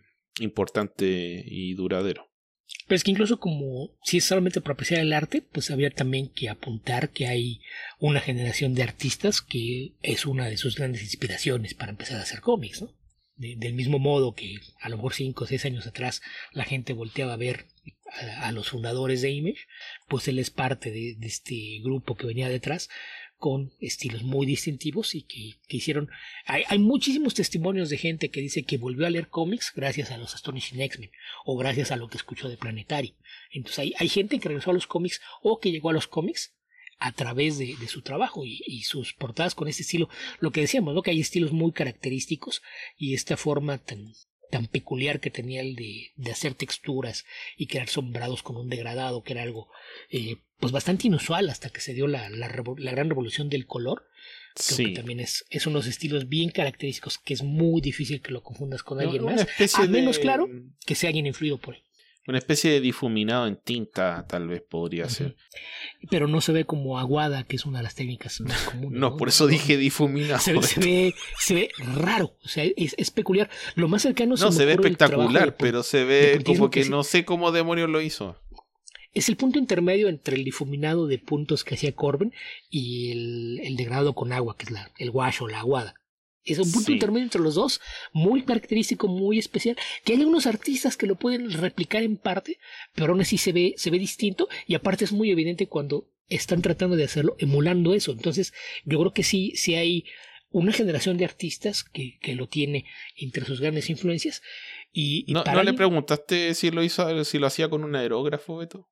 importante y duradero. Pero es que incluso como si es solamente para apreciar el arte, pues había también que apuntar que hay una generación de artistas que es una de sus grandes inspiraciones para empezar a hacer cómics, ¿no? Del mismo modo que a lo mejor 5 o 6 años atrás la gente volteaba a ver a los fundadores de Image, pues él es parte de este grupo que venía detrás, con estilos muy distintivos, y que hicieron... Hay muchísimos testimonios de gente que dice que volvió a leer cómics gracias a los Astonishing X-Men, o gracias a lo que escuchó de Planetary. Entonces hay gente que regresó a los cómics, o que llegó a los cómics a través de su trabajo y sus portadas con este estilo. Lo que decíamos, ¿no? Que hay estilos muy característicos, y esta forma tan peculiar que tenía el de hacer texturas y crear sombrados con un degradado, que era algo pues bastante inusual hasta que se dio la gran revolución del color. Creo que también es unos estilos bien característicos que es muy difícil que lo confundas con alguien más, a menos, claro, que se hayan influido por él. Una especie de difuminado en tinta, tal vez podría ser. Pero no se ve como aguada, que es una de las técnicas más comunes. No, por eso dije difuminado. Se ve raro, o sea, es peculiar. Lo más cercano se ve espectacular, pero se ve como que no sé cómo demonios lo hizo. Es el punto intermedio entre el difuminado de puntos que hacía Corben y el degradado con agua, que es el wash o la aguada. Es un punto intermedio entre los dos, muy característico, muy especial, que hay algunos artistas que lo pueden replicar en parte, pero aún así se ve distinto, y aparte es muy evidente cuando están tratando de hacerlo emulando eso. Entonces yo creo que sí hay una generación de artistas que lo tiene entre sus grandes influencias. ¿No le preguntaste si lo hacía con un aerógrafo, Beto?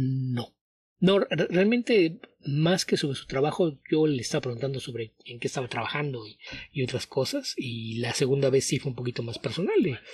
No, realmente, más que sobre su trabajo, yo le estaba preguntando sobre en qué estaba trabajando y otras cosas, y la segunda vez sí fue un poquito más personal,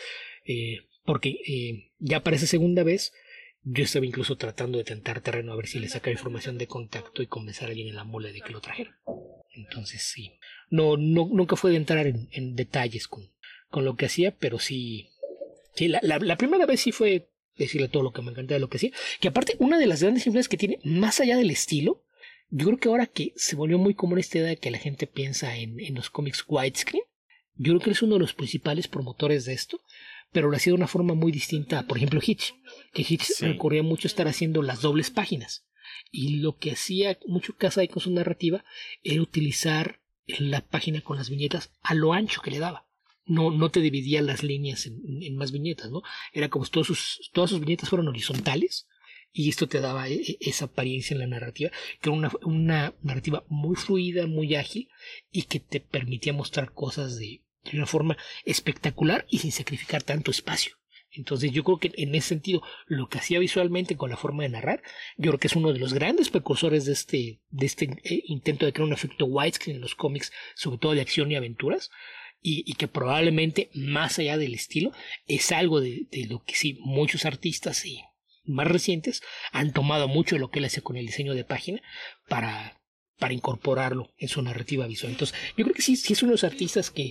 porque ya para esa segunda vez yo estaba incluso tratando de tentar terreno a ver si le sacaba información de contacto y convencer a alguien en la mole de que lo trajera. Entonces sí, nunca fue de entrar en detalles con lo que hacía, pero sí la primera vez sí fue decirle todo lo que me encantaba de lo que hacía, que aparte una de las grandes influencias que tiene, más allá del estilo, yo creo que ahora que se volvió muy común esta idea de que la gente piensa en los cómics widescreen, yo creo que es uno de los principales promotores de esto, pero lo hacía de una forma muy distinta a, por ejemplo, Hitch, que Hitch recurría mucho a estar haciendo las dobles páginas, y lo que hacía mucho Cassaday con su narrativa era utilizar la página con las viñetas a lo ancho que le daba. No te dividía las líneas en más viñetas, ¿no? Era como si todas sus viñetas fueran horizontales, y esto te daba esa apariencia en la narrativa, que era una narrativa muy fluida, muy ágil, y que te permitía mostrar cosas de de una forma espectacular y sin sacrificar tanto espacio. Entonces yo creo que en ese sentido lo que hacía visualmente con la forma de narrar, yo creo que es uno de los grandes precursores de este intento de crear un efecto widescreen en los cómics, sobre todo de acción y aventuras, y que probablemente más allá del estilo es algo de lo que sí muchos artistas más recientes han tomado mucho de lo que él hace con el diseño de página para incorporarlo en su narrativa visual. Entonces yo creo que sí es uno de los artistas que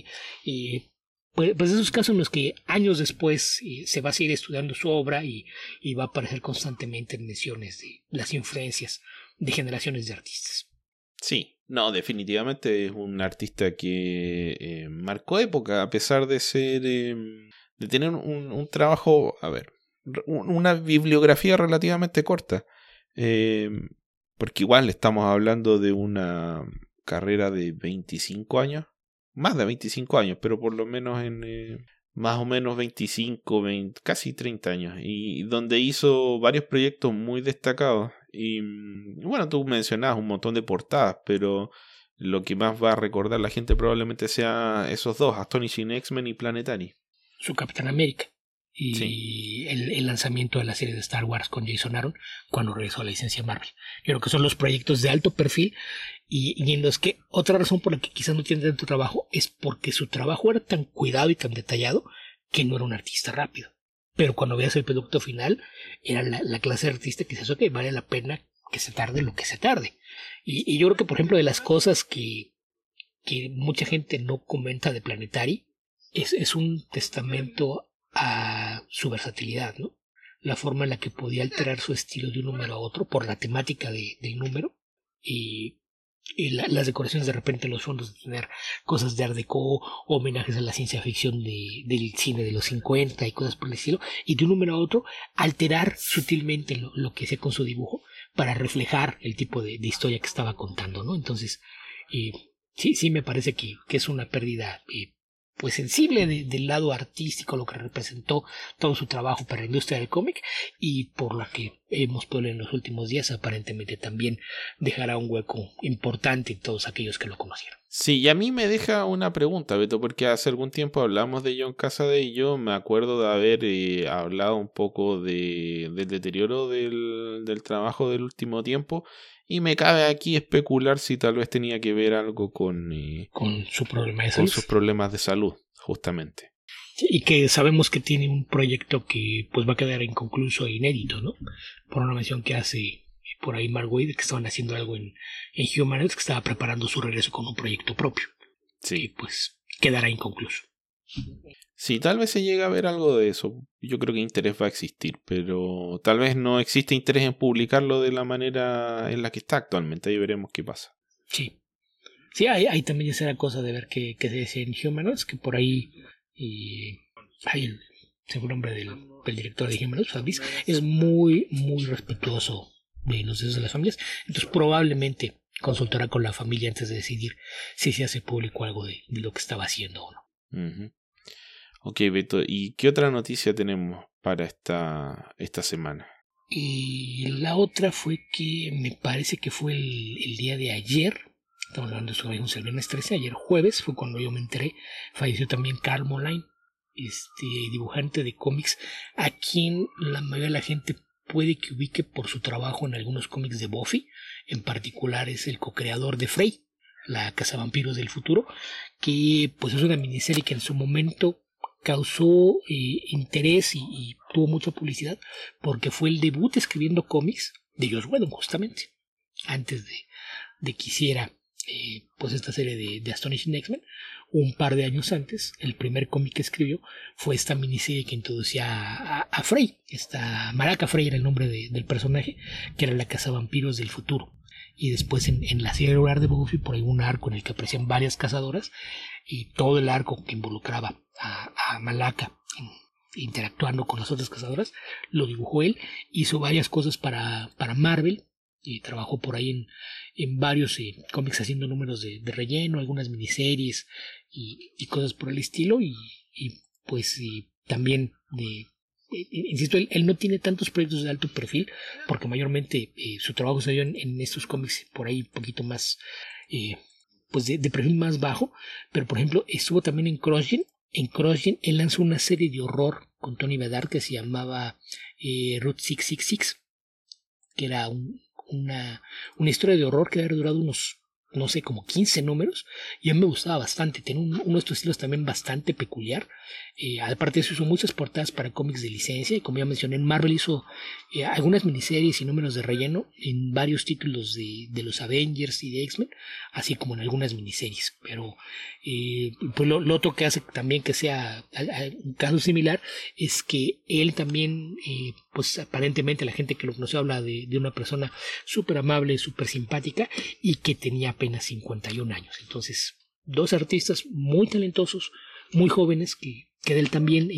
pues esos casos en los que años después se va a seguir estudiando su obra y va a aparecer constantemente en menciones de las influencias de generaciones de artistas. Sí, no, definitivamente es un artista que marcó época, a pesar de ser de tener un trabajo, a ver, una bibliografía relativamente corta, porque igual estamos hablando de una carrera de 25 años, más de 25 años, pero por lo menos en más o menos 25, 20, casi 30 años, y donde hizo varios proyectos muy destacados. Y bueno, tú mencionabas un montón de portadas, pero lo que más va a recordar la gente probablemente sea esos dos, Astonishing X-Men y Planetary. Su Capitán América y sí. el lanzamiento de la serie de Star Wars con Jason Aaron cuando regresó a la licencia Marvel. Yo creo que son los proyectos de alto perfil y en los que otra razón por la que quizás no tiene tanto trabajo es porque su trabajo era tan cuidado y tan detallado que no era un artista rápido. Pero cuando veas el producto final, era la clase de artista que dices, ok, vale la pena que se tarde lo que se tarde. Y yo creo que, por ejemplo, de las cosas que mucha gente no comenta de Planetary, es un testamento a su versatilidad, ¿no? La forma en la que podía alterar su estilo de un número a otro por la temática del número y las decoraciones de repente en los fondos de tener cosas de Art Deco, homenajes a la ciencia ficción del cine de los 50 y cosas por el estilo, y de un número a otro alterar sutilmente lo que hacía con su dibujo para reflejar el tipo de historia que estaba contando, ¿no? Entonces sí me parece que es una pérdida pues sensible del lado artístico, lo que representó todo su trabajo para la industria del cómic y por la que hemos podido en los últimos días aparentemente también dejará un hueco importante en todos aquellos que lo conocieron. Sí, y a mí me deja una pregunta, Beto, porque hace algún tiempo hablamos de John Cassaday y yo me acuerdo de haber hablado un poco del deterioro del trabajo del último tiempo. Y me cabe aquí especular si tal vez tenía que ver algo con su problema de salud. Con sus problemas de salud, justamente. Sí, y que sabemos que tiene un proyecto que pues va a quedar inconcluso e inédito, ¿no? Por una mención que hace por ahí Mark Waid, que estaban haciendo algo en Humanoids, que estaba preparando su regreso con un proyecto propio. Sí. Y pues quedará inconcluso. Sí, tal vez se llegue a ver algo de eso. Yo creo que interés va a existir, pero tal vez no existe interés en publicarlo de la manera en la que está actualmente. Ahí veremos qué pasa. Sí. Sí, ahí también será cosa de ver qué se dice en Humanoids, que por ahí hay según nombre del director de Humanoids, Fabrice, es muy, muy respetuoso de los derechos de las familias. Entonces probablemente consultará con la familia antes de decidir si se hace público algo de lo que estaba haciendo o no. Uh-huh. Ok, Beto, ¿y qué otra noticia tenemos para esta semana? Y la otra fue que me parece que fue el día de ayer, estamos hablando de eso el viernes 13, ayer jueves fue cuando yo me enteré, falleció también Karl Moline, dibujante de cómics, a quien la mayoría de la gente puede que ubique por su trabajo en algunos cómics de Buffy, en particular es el co-creador de Frey, la cazavampiros del futuro, que pues es una miniserie que en su momento causó interés y tuvo mucha publicidad porque fue el debut escribiendo cómics de Joss Whedon justamente antes de que hiciera pues esta serie de Astonishing X-Men. Un par de años antes el primer cómic que escribió fue esta miniserie que introducía a Frey, esta Maraca Frey era el nombre del personaje, que era la cazavampiros del futuro. Y después en la serie regular de Buffy por ahí un arco en el que aparecían varias cazadoras y todo el arco que involucraba a Malaka interactuando con las otras cazadoras lo dibujó él, hizo varias cosas para Marvel y trabajó por ahí en varios cómics haciendo números de relleno, algunas miniseries y cosas por el estilo y pues también insisto, él no tiene tantos proyectos de alto perfil porque mayormente su trabajo se dio en estos cómics por ahí un poquito más pues de perfil más bajo, pero por ejemplo estuvo también en CrossGen. En CrossGen él lanzó una serie de horror con Tony Bedard que se llamaba Route 666, que era una historia de horror que había durado unos, no sé, como 15 números, y a mí me gustaba bastante. Tiene uno de estos estilos también bastante peculiar. Aparte de eso, hizo muchas portadas para cómics de licencia, y como ya mencioné, Marvel hizo algunas miniseries y números de relleno en varios títulos de los Avengers y de X-Men, así como en algunas miniseries. Pero pues lo otro que hace también que sea un caso similar es que él también, pues aparentemente la gente que lo conoció habla de una persona súper amable, súper simpática, y que tenía apenas 51 años. Entonces, dos artistas muy talentosos, muy jóvenes, que de él también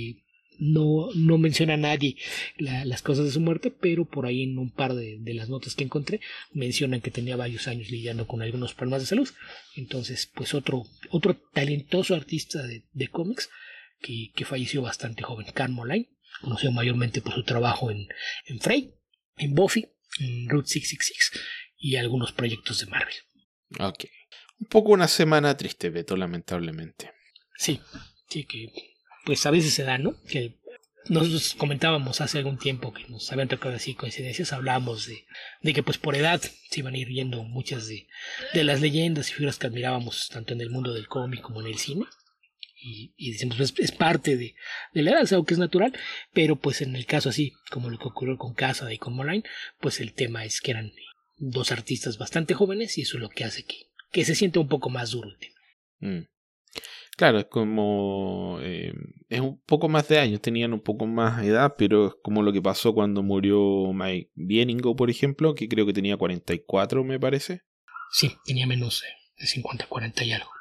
no menciona a nadie las cosas de su muerte, pero por ahí en un par de las notas que encontré mencionan que tenía varios años lidiando con algunos problemas de salud. Entonces, pues otro talentoso artista de cómics que falleció bastante joven. Karl Moline, conocido mayormente por su trabajo en Frey, en Buffy, en Route 666 y algunos proyectos de Marvel. Ok. Un poco una semana triste, Beto, lamentablemente. Sí, que pues a veces se da, ¿no? Que nosotros comentábamos hace algún tiempo que nos habían tocado así coincidencias, hablábamos de que pues por edad se iban a ir yendo muchas de las leyendas y figuras que admirábamos tanto en el mundo del cómic como en el cine. Y decimos, pues es parte de la edad, es algo que es natural, pero pues en el caso así, como lo que ocurrió con Casada y con Moline, pues el tema es que eran dos artistas bastante jóvenes y eso es lo que hace que se sienta un poco más duro el tema. Claro, es como es un poco más de años, tenían un poco más edad, pero es como lo que pasó cuando murió Mike Bieningo, por ejemplo, que creo que tenía 44, me parece. Sí, tenía menos de 50, 40 y algo.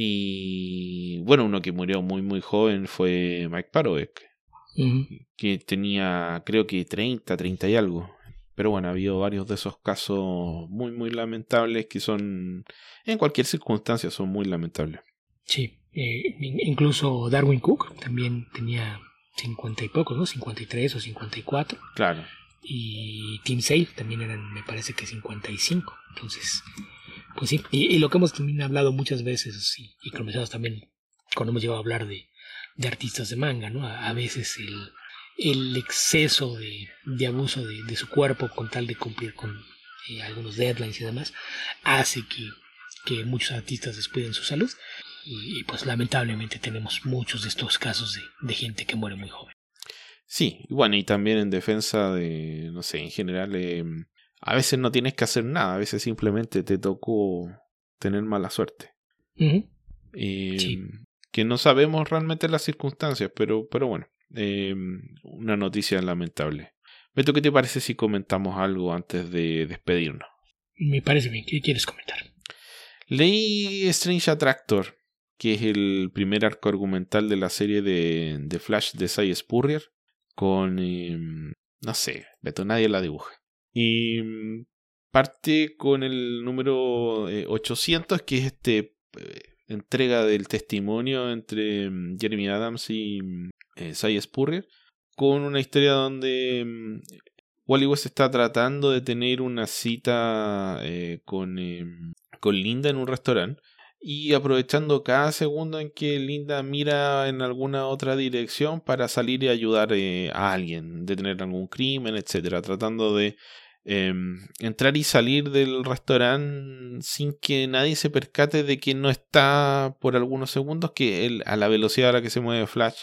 Y bueno, uno que murió muy muy joven fue Mike Parovek, que tenía creo que 30 y algo. Pero bueno, ha habido varios de esos casos muy muy lamentables que son, en cualquier circunstancia, son muy lamentables. Sí, incluso Darwin Cook también tenía 50 y pocos, ¿no? 53 o 54. Claro. Y Tim Sale también eran, me parece que 55. Entonces, pues sí. Y lo que hemos también hablado muchas veces, y conversamos también cuando hemos llegado a hablar de artistas de manga, ¿no? A veces el exceso de abuso de su cuerpo con tal de cumplir con algunos deadlines y demás hace que muchos artistas descuiden su salud. Y pues lamentablemente tenemos muchos de estos casos de gente que muere muy joven. Sí, y bueno, y también en defensa de, no sé, en general, a veces no tienes que hacer nada, a veces simplemente te tocó tener mala suerte. Sí. Que no sabemos realmente las circunstancias, pero bueno, una noticia lamentable. Beto, ¿qué te parece si comentamos algo antes de despedirnos? Me parece bien. ¿Qué quieres comentar? Leí Strange Attractor, que es el primer arco argumental de la serie de Flash de Cy Spurrier, con, no sé, Beto, nadie la dibuja. Y parte con el número 800, que es entrega del testimonio entre Jeremy Adams y Cy Spurrier, con una historia donde Wally West está tratando de tener una cita con Linda en un restaurante, y aprovechando cada segundo en que Linda mira en alguna otra dirección para salir y ayudar a alguien, detener algún crimen, etcétera, tratando de entrar y salir del restaurante sin que nadie se percate de que no está por algunos segundos, que él, a la velocidad a la que se mueve Flash,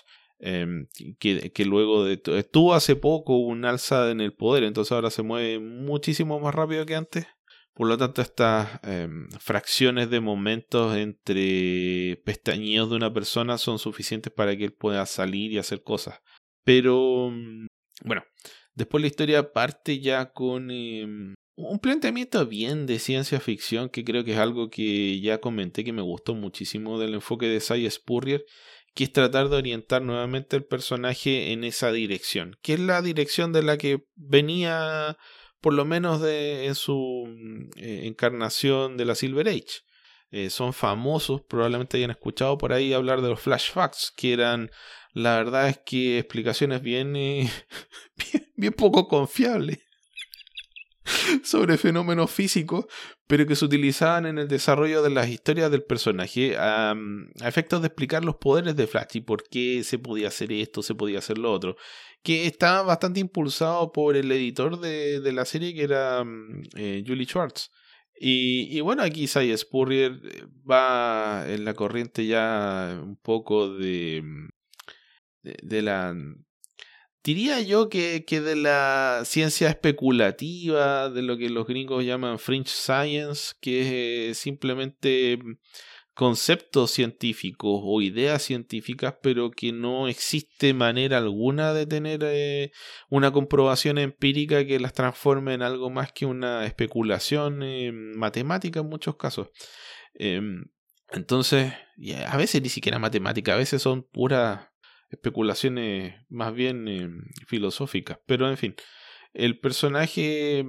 que luego tuvo hace poco un alza en el poder, entonces ahora se mueve muchísimo más rápido que antes. Por lo tanto, estas fracciones de momentos entre pestañeos de una persona son suficientes para que él pueda salir y hacer cosas. Pero, bueno, después la historia parte ya con un planteamiento bien de ciencia ficción, que creo que es algo que ya comenté que me gustó muchísimo del enfoque de Cy Spurrier, que es tratar de orientar nuevamente al personaje en esa dirección, que es la dirección de la que venía, por lo menos en su encarnación de la Silver Age. Son famosos, probablemente hayan escuchado por ahí hablar de los Flash Facts, que eran, la verdad es que explicaciones bien poco confiables. sobre fenómenos físicos, pero que se utilizaban en el desarrollo de las historias del personaje a efectos de explicar los poderes de Flash y por qué se podía hacer esto, se podía hacer lo otro, que estaba bastante impulsado por el editor de la serie, que era Julie Schwartz. Y bueno, aquí Cy Spurrier va en la corriente ya un poco de la... Diría yo que de la ciencia especulativa, de lo que los gringos llaman fringe science, que es simplemente conceptos científicos o ideas científicas, pero que no existe manera alguna de tener una comprobación empírica que las transforme en algo más que una especulación matemática en muchos casos. Entonces, a veces ni siquiera matemática, a veces son puras especulaciones más bien filosóficas, pero en fin, el personaje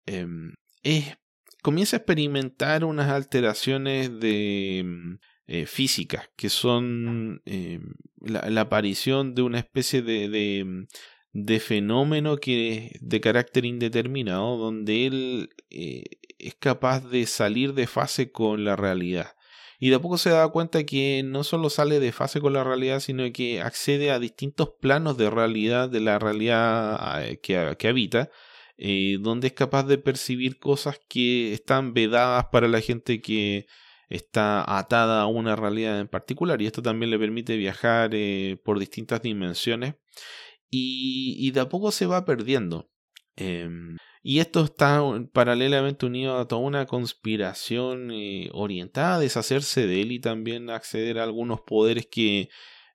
comienza a experimentar unas alteraciones de físicas, que son la aparición de una especie de fenómeno que es de carácter indeterminado, donde él es capaz de salir de fase con la realidad. Y de a poco se da cuenta que no solo sale de fase con la realidad, sino que accede a distintos planos de realidad, de la realidad que habita, donde es capaz de percibir cosas que están vedadas para la gente que está atada a una realidad en particular. Y esto también le permite viajar por distintas dimensiones. Y de a poco se va perdiendo. Y esto está paralelamente unido a toda una conspiración orientada a deshacerse de él y también a acceder a algunos poderes que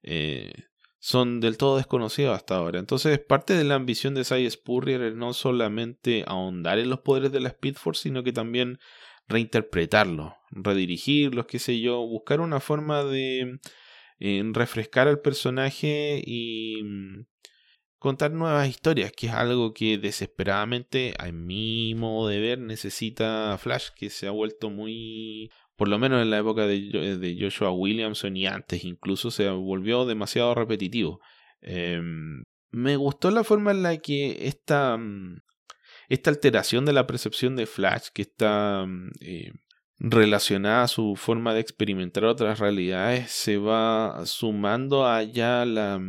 son del todo desconocidos hasta ahora. Entonces, parte de la ambición de Cy Spurrier es no solamente ahondar en los poderes de la Speed Force, sino que también reinterpretarlos, redirigirlos, qué sé yo, buscar una forma de refrescar al personaje y contar nuevas historias, que es algo que desesperadamente, a mi modo de ver, necesita Flash, que se ha vuelto muy, por lo menos en la época de Joshua Williamson y antes incluso, se volvió demasiado repetitivo. Me gustó la forma en la que esta alteración de la percepción de Flash, que está relacionada a su forma de experimentar otras realidades, se va sumando a ya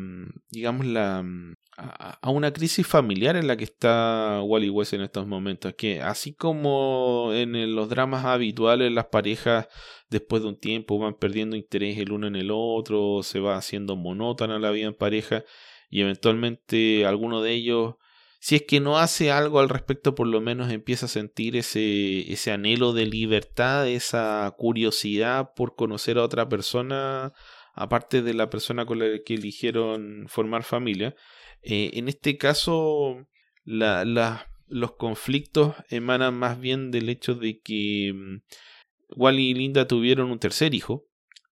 a una crisis familiar en la que está Wally West en estos momentos, que así como en los dramas habituales las parejas después de un tiempo van perdiendo interés el uno en el otro, se va haciendo monótona la vida en pareja y eventualmente alguno de ellos, si es que no hace algo al respecto, por lo menos empieza a sentir ese anhelo de libertad, esa curiosidad por conocer a otra persona aparte de la persona con la que eligieron formar familia. En este caso, los conflictos emanan más bien del hecho de que Wally y Linda tuvieron un tercer hijo.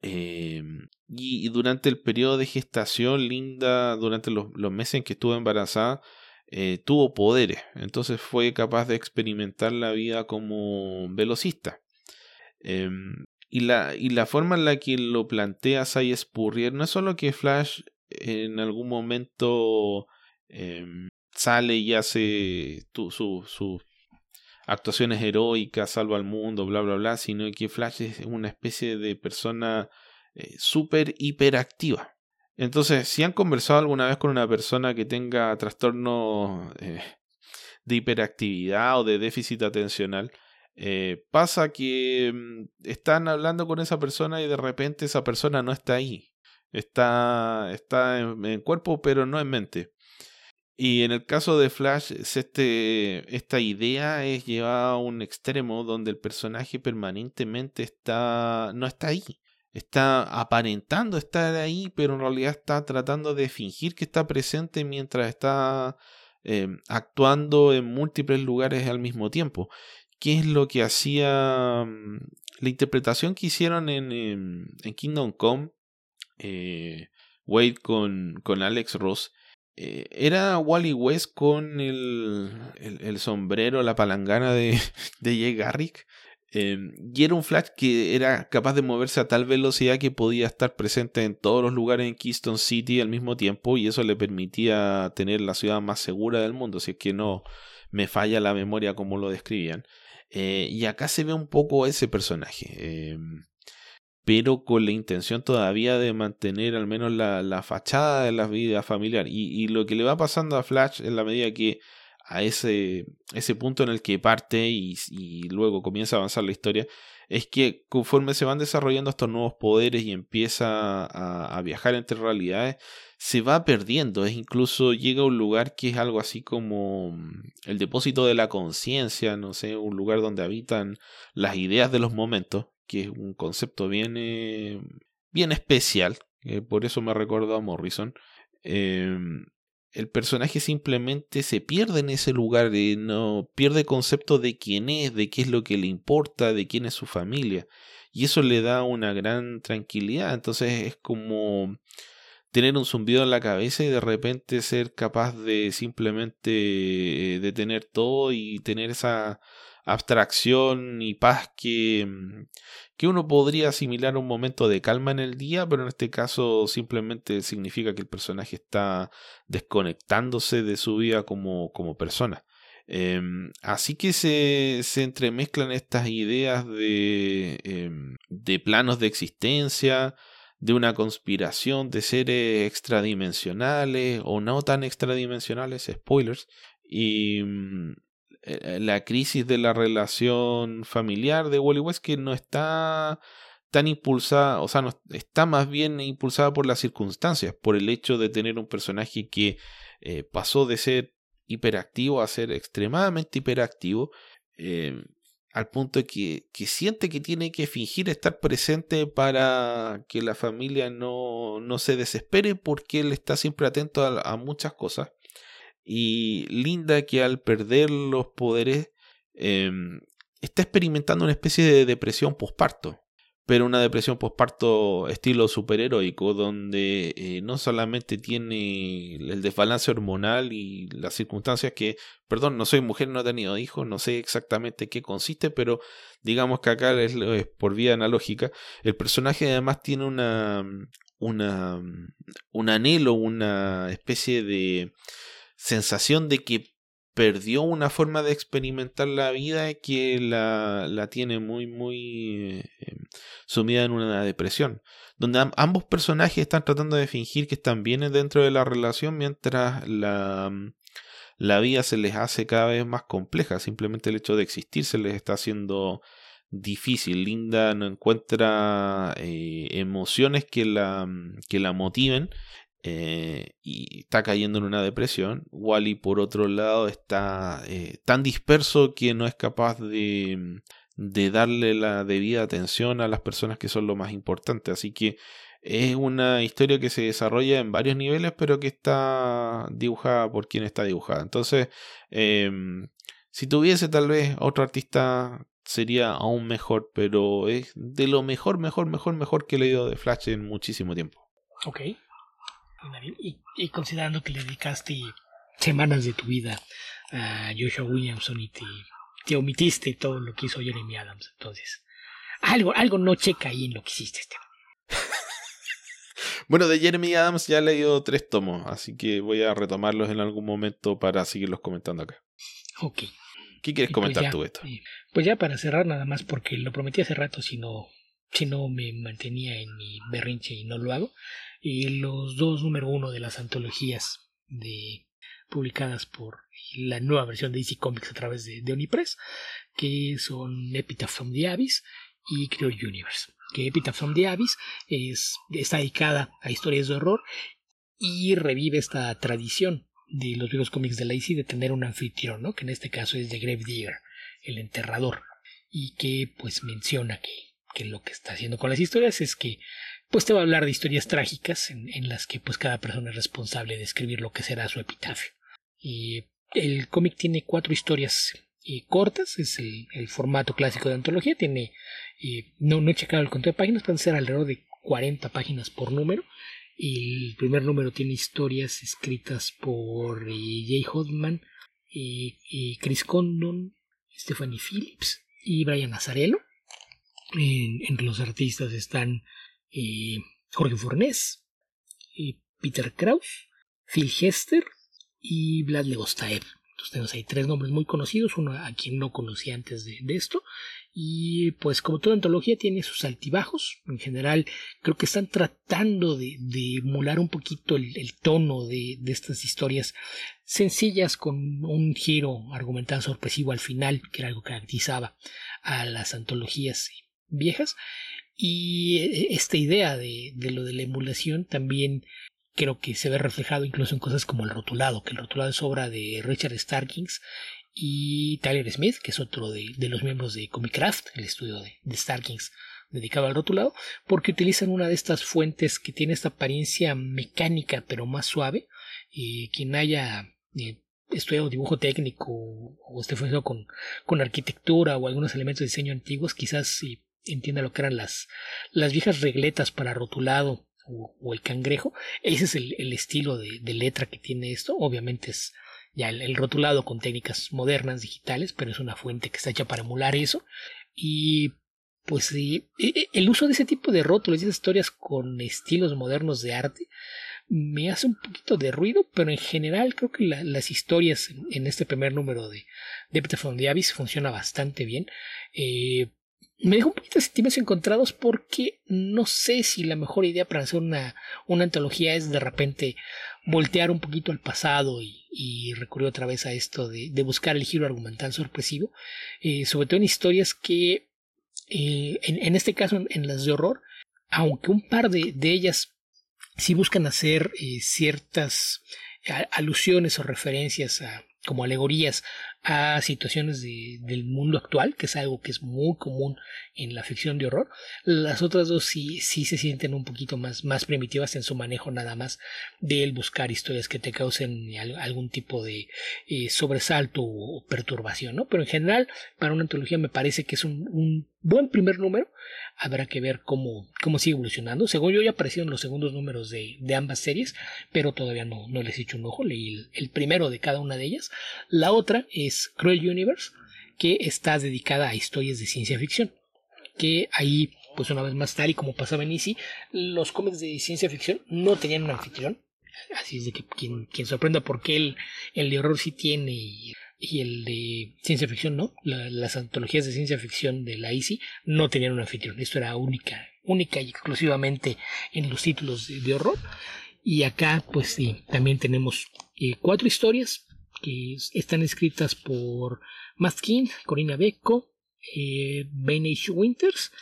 Y durante el periodo de gestación, Linda, durante los meses en que estuvo embarazada, tuvo poderes. Entonces fue capaz de experimentar la vida como velocista. Y la forma en la que lo plantea Cy Spurrier no es solo que Flash en algún momento sale y hace sus actuaciones heroicas, salva al mundo, bla bla bla, sino que Flash es una especie de persona súper hiperactiva. Entonces, si han conversado alguna vez con una persona que tenga trastorno de hiperactividad o de déficit atencional, pasa que están hablando con esa persona y de repente esa persona no está ahí. Está en cuerpo pero no en mente. Y en el caso de Flash, esta idea es llevada a un extremo donde el personaje permanentemente no está ahí. Está aparentando estar ahí, pero en realidad está tratando de fingir que está presente mientras está actuando en múltiples lugares al mismo tiempo. ¿Qué es lo que hacía la interpretación que hicieron en Kingdom Come? Wade con Alex Ross. Era Wally West con el sombrero, la palangana de Jay Garrick. Y era un Flash que era capaz de moverse a tal velocidad que podía estar presente en todos los lugares en Keystone City al mismo tiempo, y eso le permitía tener la ciudad más segura del mundo, si es que no me falla la memoria como lo describían. Y acá se ve un poco ese personaje, pero con la intención todavía de mantener al menos la fachada de la vida familiar. Y lo que le va pasando a Flash en la medida que a ese punto en el que parte y luego comienza a avanzar la historia, es que conforme se van desarrollando estos nuevos poderes y empieza a viajar entre realidades, se va perdiendo. Incluso llega a un lugar que es algo así como el depósito de la conciencia, no sé, un lugar donde habitan las ideas de los momentos, que es un concepto bien especial, por eso me recuerdo a Morrison. El personaje simplemente se pierde en ese lugar, no pierde concepto de quién es, de qué es lo que le importa, de quién es su familia, y eso le da una gran tranquilidad. Entonces es como tener un zumbido en la cabeza y de repente ser capaz de simplemente detener todo y tener esa abstracción y paz que uno podría asimilar a un momento de calma en el día, pero en este caso simplemente significa que el personaje está desconectándose de su vida como persona. Así que se entremezclan estas ideas de planos de existencia, de una conspiración de seres extradimensionales o no tan extradimensionales, spoilers, y la crisis de la relación familiar de Wally West, que no está tan impulsada, o sea, no, está más bien impulsada por las circunstancias, por el hecho de tener un personaje que pasó de ser hiperactivo a ser extremadamente hiperactivo, al punto de que siente que tiene que fingir estar presente para que la familia no se desespere, porque él está siempre atento a muchas cosas. Y Linda, que al perder los poderes está experimentando una especie de depresión posparto, pero una depresión posparto estilo superheroico, donde no solamente tiene el desbalance hormonal y las circunstancias que, perdón, no soy mujer, no he tenido hijos, no sé exactamente qué consiste, pero digamos que acá es por vía analógica. El personaje además tiene un anhelo, una especie de sensación de que perdió una forma de experimentar la vida y que la tiene muy sumida en una depresión, donde ambos personajes están tratando de fingir que están bien dentro de la relación, mientras la vida se les hace cada vez más compleja. Simplemente el hecho de existir se les está haciendo difícil. Linda no encuentra emociones que la motiven, y está cayendo en una depresión. Wally, por otro lado, está tan disperso que no es capaz de darle la debida atención a las personas que son lo más importante. Así que es una historia que se desarrolla en varios niveles, pero que está dibujada por quien está dibujada. Entonces, si tuviese tal vez otro artista, sería aún mejor, pero es de lo mejor que he leído de Flash en muchísimo tiempo. Ok. Y considerando que le dedicaste semanas de tu vida a Joshua Williamson y te omitiste todo lo que hizo Jeremy Adams, entonces algo no checa ahí en lo que hiciste, Esteban. Bueno, de Jeremy Adams ya he leído 3 tomos, así que voy a retomarlos en algún momento para seguirlos comentando acá. Ok. ¿Qué quieres comentar tú de esto? Pues ya para cerrar, nada más, porque lo prometí hace rato, si no me mantenía en mi berrinche y no lo hago. Los 2 número 1 de las antologías publicadas por la nueva versión de DC Comics a través de Onipress, que son Epitaph from the Abyss y Creole Universe. Que Epitaph from the Abyss está dedicada a historias de horror y revive esta tradición de los viejos cómics de la DC de tener un anfitrión, ¿no? Que en este caso es The Gravedigger, el enterrador, y que pues menciona que lo que está haciendo con las historias es que pues te va a hablar de historias trágicas en las que pues cada persona es responsable de escribir lo que será su epitafio. Y el cómic tiene 4 historias cortas, es el formato clásico de antología, tiene no he checado el conteo de páginas, pueden ser alrededor de 40 páginas por número. Y el primer número tiene historias escritas por Jay Hodgman, Chris Condon, Stephanie Phillips y Brian Azzarello. Entre los artistas están Jorge Fornés, Peter Krause, Phil Hester y Vlad Legostaev. Entonces tenemos ahí 3 nombres muy conocidos, uno a quien no conocía antes de esto. Y pues como toda antología tiene sus altibajos. En general creo que están tratando de emular un poquito el tono de estas historias sencillas con un giro argumental sorpresivo al final, que era algo que caracterizaba a las antologías viejas. Y esta idea de lo de la emulación también creo que se ve reflejado incluso en cosas como el rotulado, que el rotulado es obra de Richard Starkings y Tyler Smith, que es otro de los miembros de Comicraft, el estudio de Starkings dedicado al rotulado, porque utilizan una de estas fuentes que tiene esta apariencia mecánica pero más suave. Quien haya estudiado dibujo técnico o esté familiarizado con arquitectura o algunos elementos de diseño antiguos, quizás entienda lo que eran las viejas regletas para rotulado o el cangrejo. Ese es el estilo de letra que tiene esto. Obviamente es ya el rotulado con técnicas modernas, digitales, pero es una fuente que está hecha para emular eso. Y pues el uso de ese tipo de rótulos y esas historias con estilos modernos de arte me hace un poquito de ruido, pero en general creo que las historias en este primer número de Depth from the Abyss funciona bastante bien. Me deja un poquito de sentimientos encontrados porque no sé si la mejor idea para hacer una antología es de repente voltear un poquito al pasado y recurrir otra vez a esto de buscar el giro argumental sorpresivo, sobre todo en historias que en este caso en las de horror, aunque un par de ellas sí buscan hacer ciertas alusiones o referencias como alegorías a situaciones del mundo actual, que es algo que es muy común en la ficción de horror. Las otras dos sí se sienten un poquito más primitivas en su manejo nada más de el buscar historias que te causen algún tipo de sobresalto o perturbación, ¿no? Pero en general, para una antología me parece que es un buen primer número. Habrá que ver cómo sigue evolucionando. Según yo ya aparecieron los segundos números de ambas series, pero todavía no les he hecho un ojo. Leí el primero de cada una de ellas. La otra es Cruel Universe, que está dedicada a historias de ciencia ficción, que ahí pues una vez más, tal y como pasaba en EC, los cómics de ciencia ficción no tenían un anfitrión. Así es de que quien sorprenda por qué el de horror sí tiene y el de ciencia ficción no. Las antologías de ciencia ficción de la EC no tenían un anfitrión. Esto era única y exclusivamente en los títulos de horror. Y acá pues sí, también tenemos 4 historias que están escritas por Matt Kindt, Corinna Bechko, Ben H. Winters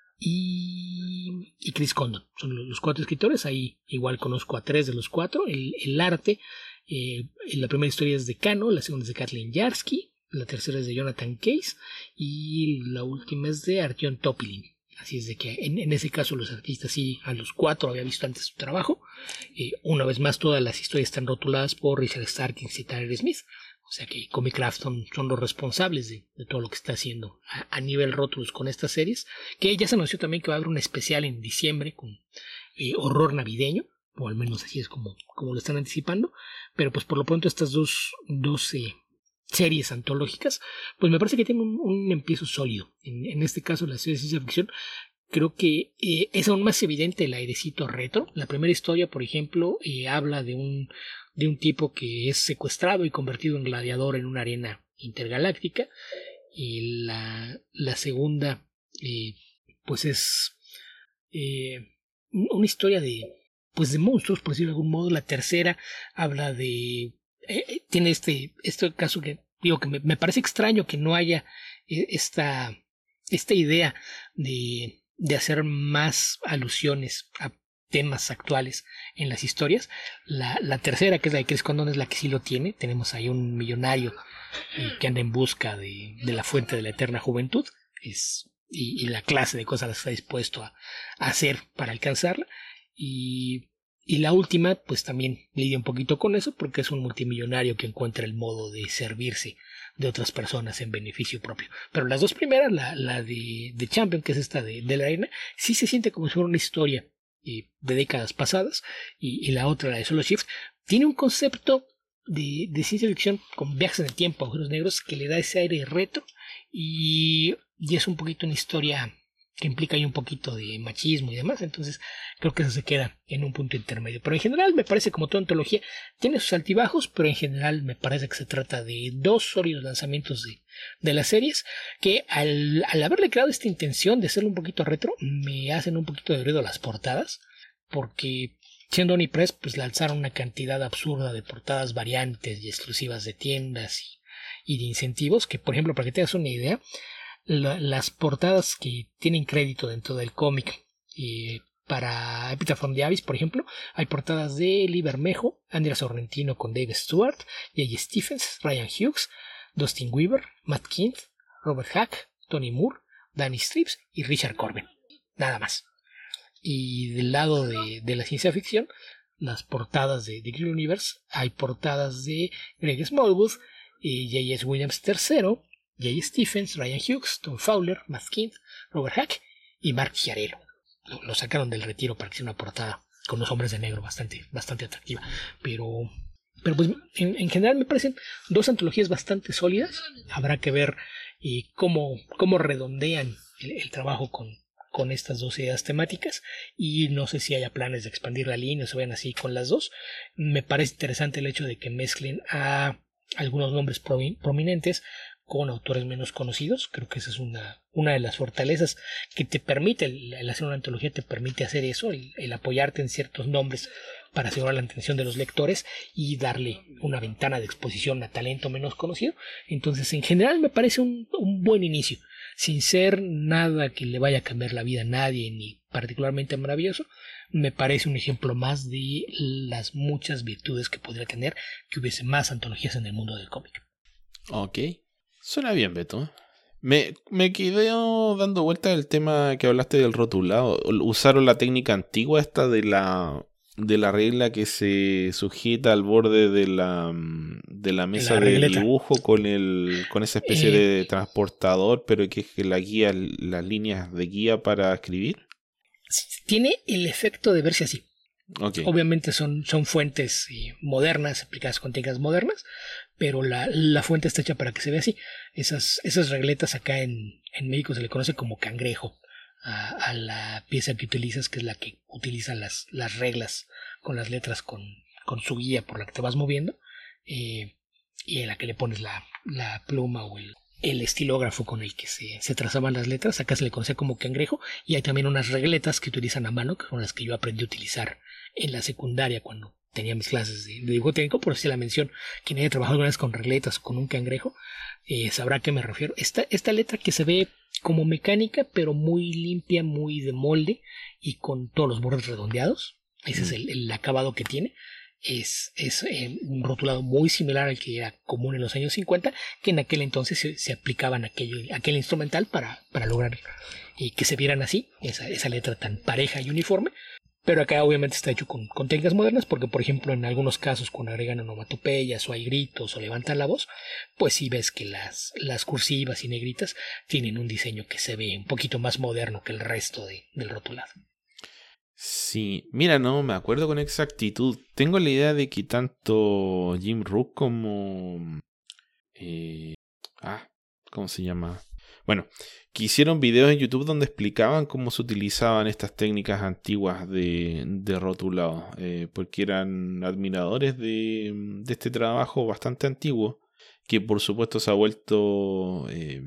y Chris Condon. Son los 4 escritores. Ahí igual conozco a 3 de los 4. El arte, la primera historia es de Kano, la segunda es de Kathleen Yarsky, la tercera es de Jonathan Case y la última es de Artyom Topilin. Así es de que en ese caso los artistas sí, a los 4 había visto antes su trabajo. Una vez más, todas las historias están rotuladas por Richard Starkings y Tyler Smith. O sea que Comicraft son los responsables de todo lo que está haciendo a nivel rótulos con estas series. Que ya se anunció también que va a haber un especial en diciembre con horror navideño. O al menos así es como lo están anticipando. Pero pues por lo pronto estas dos series antológicas, pues me parece que tienen un empiezo sólido. En este caso, la serie de ciencia ficción, creo que es aún más evidente el airecito retro. La primera historia, por ejemplo, habla de un tipo que es secuestrado y convertido en gladiador en una arena intergaláctica. Y la segunda, pues es una historia de monstruos, por decirlo de algún modo. La tercera habla de tiene este caso que digo que me parece extraño que no haya esta idea de hacer más alusiones a temas actuales en las historias. La tercera, que es la de Chris Condon, es la que sí lo tiene. Tenemos ahí un millonario que anda en busca de la fuente de la eterna juventud y la clase de cosas las está dispuesto a hacer para alcanzarla. Y la última, pues también lidia un poquito con eso, porque es un multimillonario que encuentra el modo de servirse de otras personas en beneficio propio. Pero las dos primeras, la de Champion, que es esta de la arena, sí se siente como si fuera una historia de décadas pasadas, y la otra, la de Solo Shift, tiene un concepto de ciencia ficción con viajes en el tiempo, agujeros negros, que le da ese aire retro, y es un poquito una historia que implica ahí un poquito de machismo y demás, entonces creo que eso se queda en un punto intermedio. Pero en general me parece, como toda antología, tiene sus altibajos, pero en general me parece que se trata de dos sólidos lanzamientos de las series que al haberle creado esta intención de hacerlo un poquito retro, me hacen un poquito de ruido las portadas, porque siendo Onipress, pues lanzaron una cantidad absurda de portadas variantes y exclusivas de tiendas y de incentivos, que por ejemplo, para que tengas una idea, las portadas que tienen crédito dentro del cómic para Epitaph from the Abyss, por ejemplo, hay portadas de Lee Bermejo, Andrea Sorrentino con Dave Stewart, J.J. Stephens, Ryan Hughes, Dustin Weaver, Matt Kindt, Robert Hack, Tony Moore, Danny Stripes y Richard Corbin. Nada más. Y del lado de la ciencia ficción, las portadas de Green Universe, hay portadas de Greg Smallwood, J.S. Williams III, J. Stephens, Ryan Hughes, Tom Fowler, Matt Kindt, Robert Hack y Mark Chiarello. Lo sacaron del retiro para que sea una portada con los hombres de negro bastante atractiva. Pero pues en general me parecen dos antologías bastante sólidas. Habrá que ver cómo redondean el trabajo con estas dos ideas temáticas, y no sé si haya planes de expandir la línea o se vayan así con las dos. Me parece interesante el hecho de que mezclen a algunos nombres prominentes con autores menos conocidos. Creo que esa es una de las fortalezas que te permite el hacer una antología, te permite hacer eso, el apoyarte en ciertos nombres para asegurar la atención de los lectores y darle una ventana de exposición a talento menos conocido. Entonces, en general me parece un buen inicio, sin ser nada que le vaya a cambiar la vida a nadie ni particularmente maravilloso. Me parece un ejemplo más de las muchas virtudes que podría tener que hubiese más antologías en el mundo del cómic. Ok, suena bien, Beto. Me quedé dando vuelta el tema que hablaste del rotulado. Usaron la técnica antigua esta de la regla que se sujeta al borde de la mesa de dibujo con esa especie de transportador, pero que es la guía, las líneas de guía para escribir. Tiene el efecto de verse así. Okay. Obviamente son fuentes modernas, aplicadas con técnicas modernas, pero la fuente está hecha para que se vea así. Esas regletas acá en México se le conoce como cangrejo a la pieza que utilizas, que es la que utiliza las reglas con las letras con su guía por la que te vas moviendo, y en la que le pones la pluma o el estilógrafo con el que se trazaban las letras. Acá se le conoce como cangrejo, y hay también unas regletas que utilizan a mano, que son las que yo aprendí a utilizar en la secundaria cuando tenía mis clases de dibujo técnico. Por si la mención, quien haya trabajado alguna vez con regletas o con un cangrejo sabrá a qué me refiero. Esta letra que se ve como mecánica, pero muy limpia, muy de molde y con todos los bordes redondeados, ese es el acabado que tiene. Es un rotulado muy similar al que era común en los años 50, que en aquel entonces se aplicaban aquel instrumental para lograr que se vieran así, esa letra tan pareja y uniforme. Pero acá obviamente está hecho con técnicas modernas, porque por ejemplo en algunos casos cuando agregan onomatopeyas o hay gritos o levantan la voz, pues sí ves que las cursivas y negritas tienen un diseño que se ve un poquito más moderno que el resto del rotulado. Sí, mira, no me acuerdo con exactitud. Tengo la idea de que tanto Jim Rook como ¿cómo se llama? Bueno, que hicieron videos en YouTube donde explicaban cómo se utilizaban estas técnicas antiguas de rotulado, porque eran admiradores de este trabajo bastante antiguo, que por supuesto se ha vuelto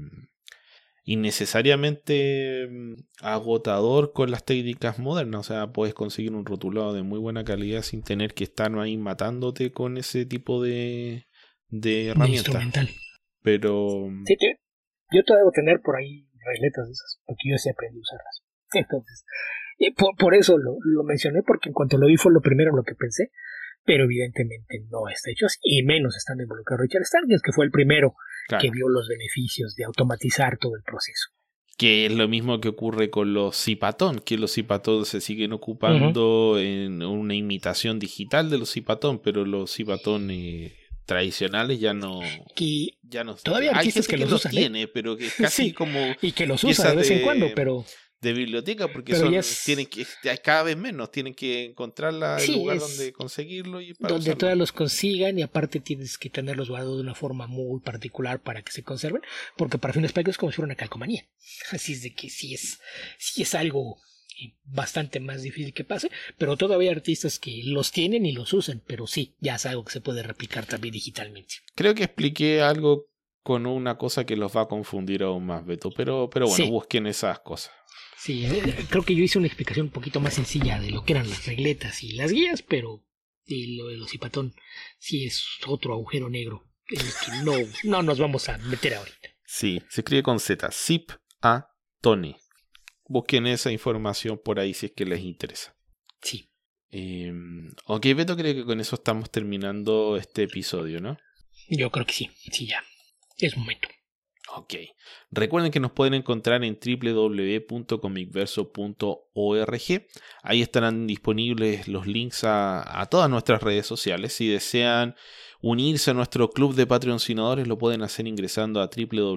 innecesariamente agotador con las técnicas modernas. O sea, puedes conseguir un rotulado de muy buena calidad sin tener que estar ahí matándote con ese tipo de herramientas. Instrumental. Pero sí, yo todavía debo tener por ahí regletas de esas, porque yo sí aprendí a usarlas. Entonces, por eso lo mencioné, porque en cuanto lo vi fue lo primero en lo que pensé, pero evidentemente no está hecho así, y menos estando involucrado Richard Starkings, que fue el primero que vio los beneficios de automatizar todo el proceso. Que es lo mismo que ocurre con los Zipatón, que los Zipatón se siguen ocupando en una imitación digital de los Zipatón, pero los Zipatón tradicionales ya no todavía hay artistas que los usan, tiene, pero que casi sí, como y que los usan de vez en cuando, pero biblioteca, porque Pero son, ya hay cada vez menos, tienen que encontrar el Sí, lugar es donde conseguirlo y para donde usarlo. todas los consigan, y aparte tienes que tenerlos guardados de una forma muy particular para que se conserven, porque para fines prácticos es como si fuera una calcomanía. Así es de que sí es algo bastante más difícil que pase, pero todavía hay artistas que los tienen y los usan, pero sí, ya es algo que se puede replicar también digitalmente. Creo que expliqué algo con una cosa que los va a confundir aún más, Beto, pero bueno, Sí. busquen esas cosas. Sí, creo que yo hice una explicación un poquito más sencilla de lo que eran las regletas y las guías, pero lo de los Zipatón sí es otro agujero negro en el que no nos vamos a meter ahorita. Sí, se escribe con Z, Zip a Tony. Busquen esa información por ahí si es que les interesa. Sí. Ok, Beto, creo que con eso estamos terminando este episodio, ¿no? Yo creo que sí, ya. Es momento. Ok. Recuerden que nos pueden encontrar en www.comicverso.org. Ahí estarán disponibles los links a todas nuestras redes sociales. Si desean unirse a nuestro club de patrocinadores, lo pueden hacer ingresando a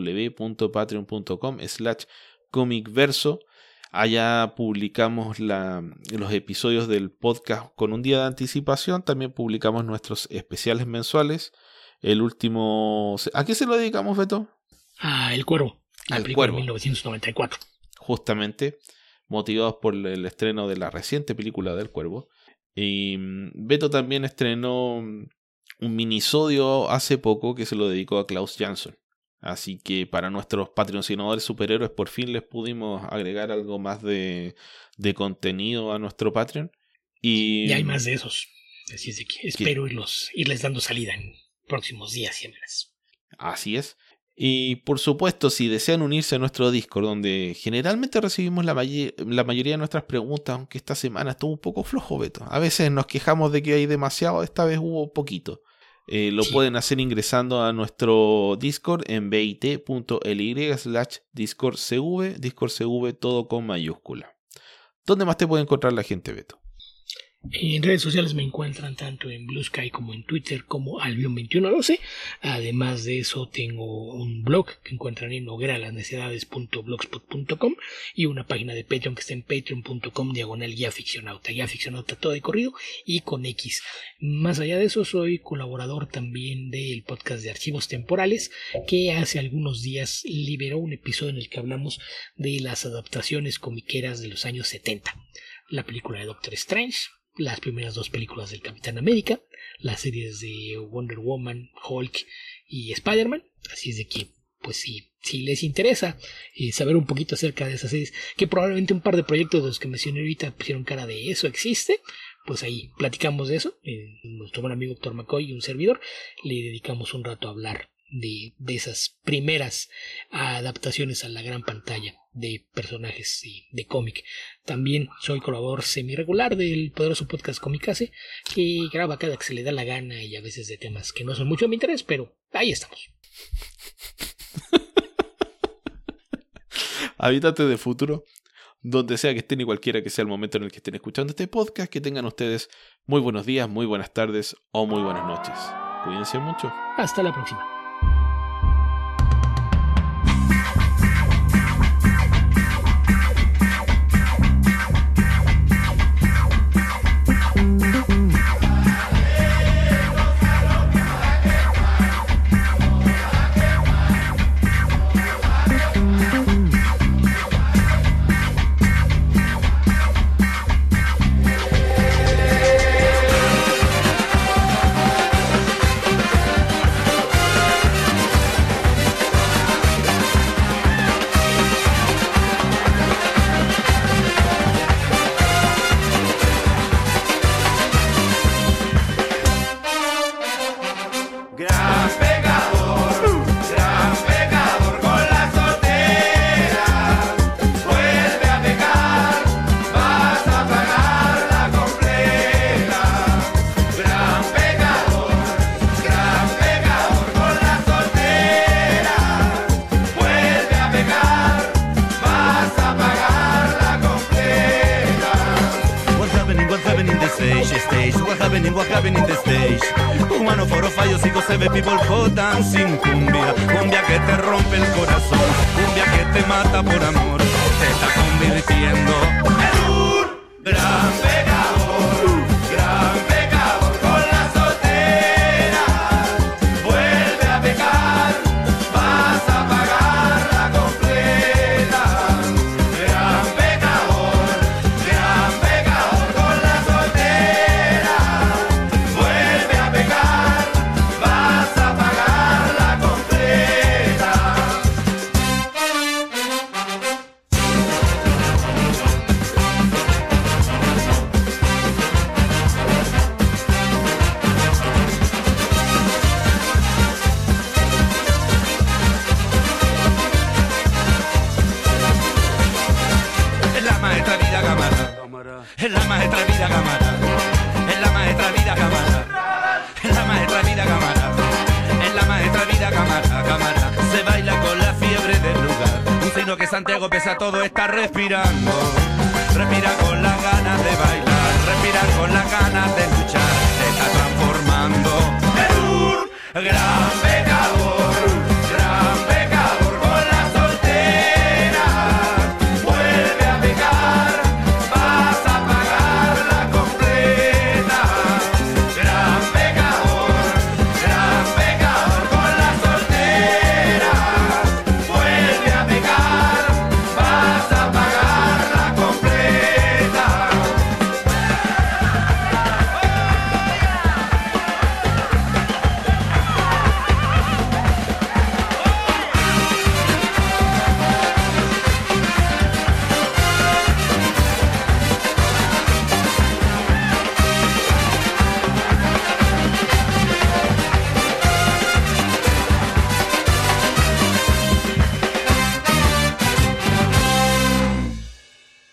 www.patreon.com/comicverso. Allá publicamos los episodios del podcast con un día de anticipación. También publicamos nuestros especiales mensuales. El último... ¿A qué se lo dedicamos, Beto? El Cuervo. La Al película Cuervo. de 1994. Justamente, motivados por el estreno de la reciente película del Cuervo. Y Beto también estrenó un minisodio hace poco que se lo dedicó a Klaus Jansson. Así que para nuestros patrocinadores superhéroes por fin les pudimos agregar algo más de contenido a nuestro Patreon. Y hay más de esos. Así es de que espero irles dando salida en próximos días y semanas. Así es. Y por supuesto, si desean unirse a nuestro Discord, donde generalmente recibimos la mayoría de nuestras preguntas, aunque esta semana estuvo un poco flojo, Beto. A veces nos quejamos de que hay demasiado, esta vez hubo poquito. Lo pueden hacer ingresando a nuestro Discord en bit.ly/discordcv, discordcv todo con mayúscula. ¿Dónde más te puede encontrar la gente, Beto? En redes sociales me encuentran tanto en Blue Sky como en Twitter como Albion2112. Además de eso tengo un blog que encuentran en hogueralasnecedades.blogspot.com y una página de Patreon que está en patreon.com/guiaficcionauta. Guía Ficcionauta todo de corrido y con X. Más allá de eso soy colaborador también del podcast de Archivos Temporales, que hace algunos días liberó un episodio en el que hablamos de las adaptaciones comiqueras de los años 70. La película de Doctor Strange, las primeras dos películas del Capitán América, las series de Wonder Woman, Hulk y Spider-Man. Así es de que, pues si les interesa saber un poquito acerca de esas series, que probablemente un par de proyectos de los que mencioné ahorita pusieron cara de eso existe, pues ahí platicamos de eso. Nuestro buen amigo Héctor McCoy y un servidor le dedicamos un rato a hablar de esas primeras adaptaciones a la gran pantalla de personajes de cómic. También soy colaborador semi-regular del poderoso podcast Comicase, que graba cada que se le da la gana y a veces de temas que no son mucho de mi interés, pero ahí estamos. Hábitate de futuro, donde sea que estén y cualquiera que sea el momento en el que estén escuchando este podcast, que tengan ustedes muy buenos días, muy buenas tardes o muy buenas noches. Cuídense mucho. Hasta la próxima. What happened in the stage? 1, 4, 5, 6, 7 people go dancing cumbia, cumbia que te rompe el corazón, cumbia que te mata por amor. se está convirtiendo en un gran pecador, gran pecador con la soltera. Vuelve a pecar, vas a pagarla completa. Gran pecador con la soltera. Vuelve a pecar, vas a pagarla completa. Es la maestra vida cámara, es la maestra vida cámara, es la maestra vida cámara, es la maestra vida cámara, es la maestra vida cámara, cámara. Se baila con la fiebre del lugar, un signo que Santiago pese a todo está respirando. Respira con las ganas de bailar, respira con las ganas de luchar, se está transformando en un gran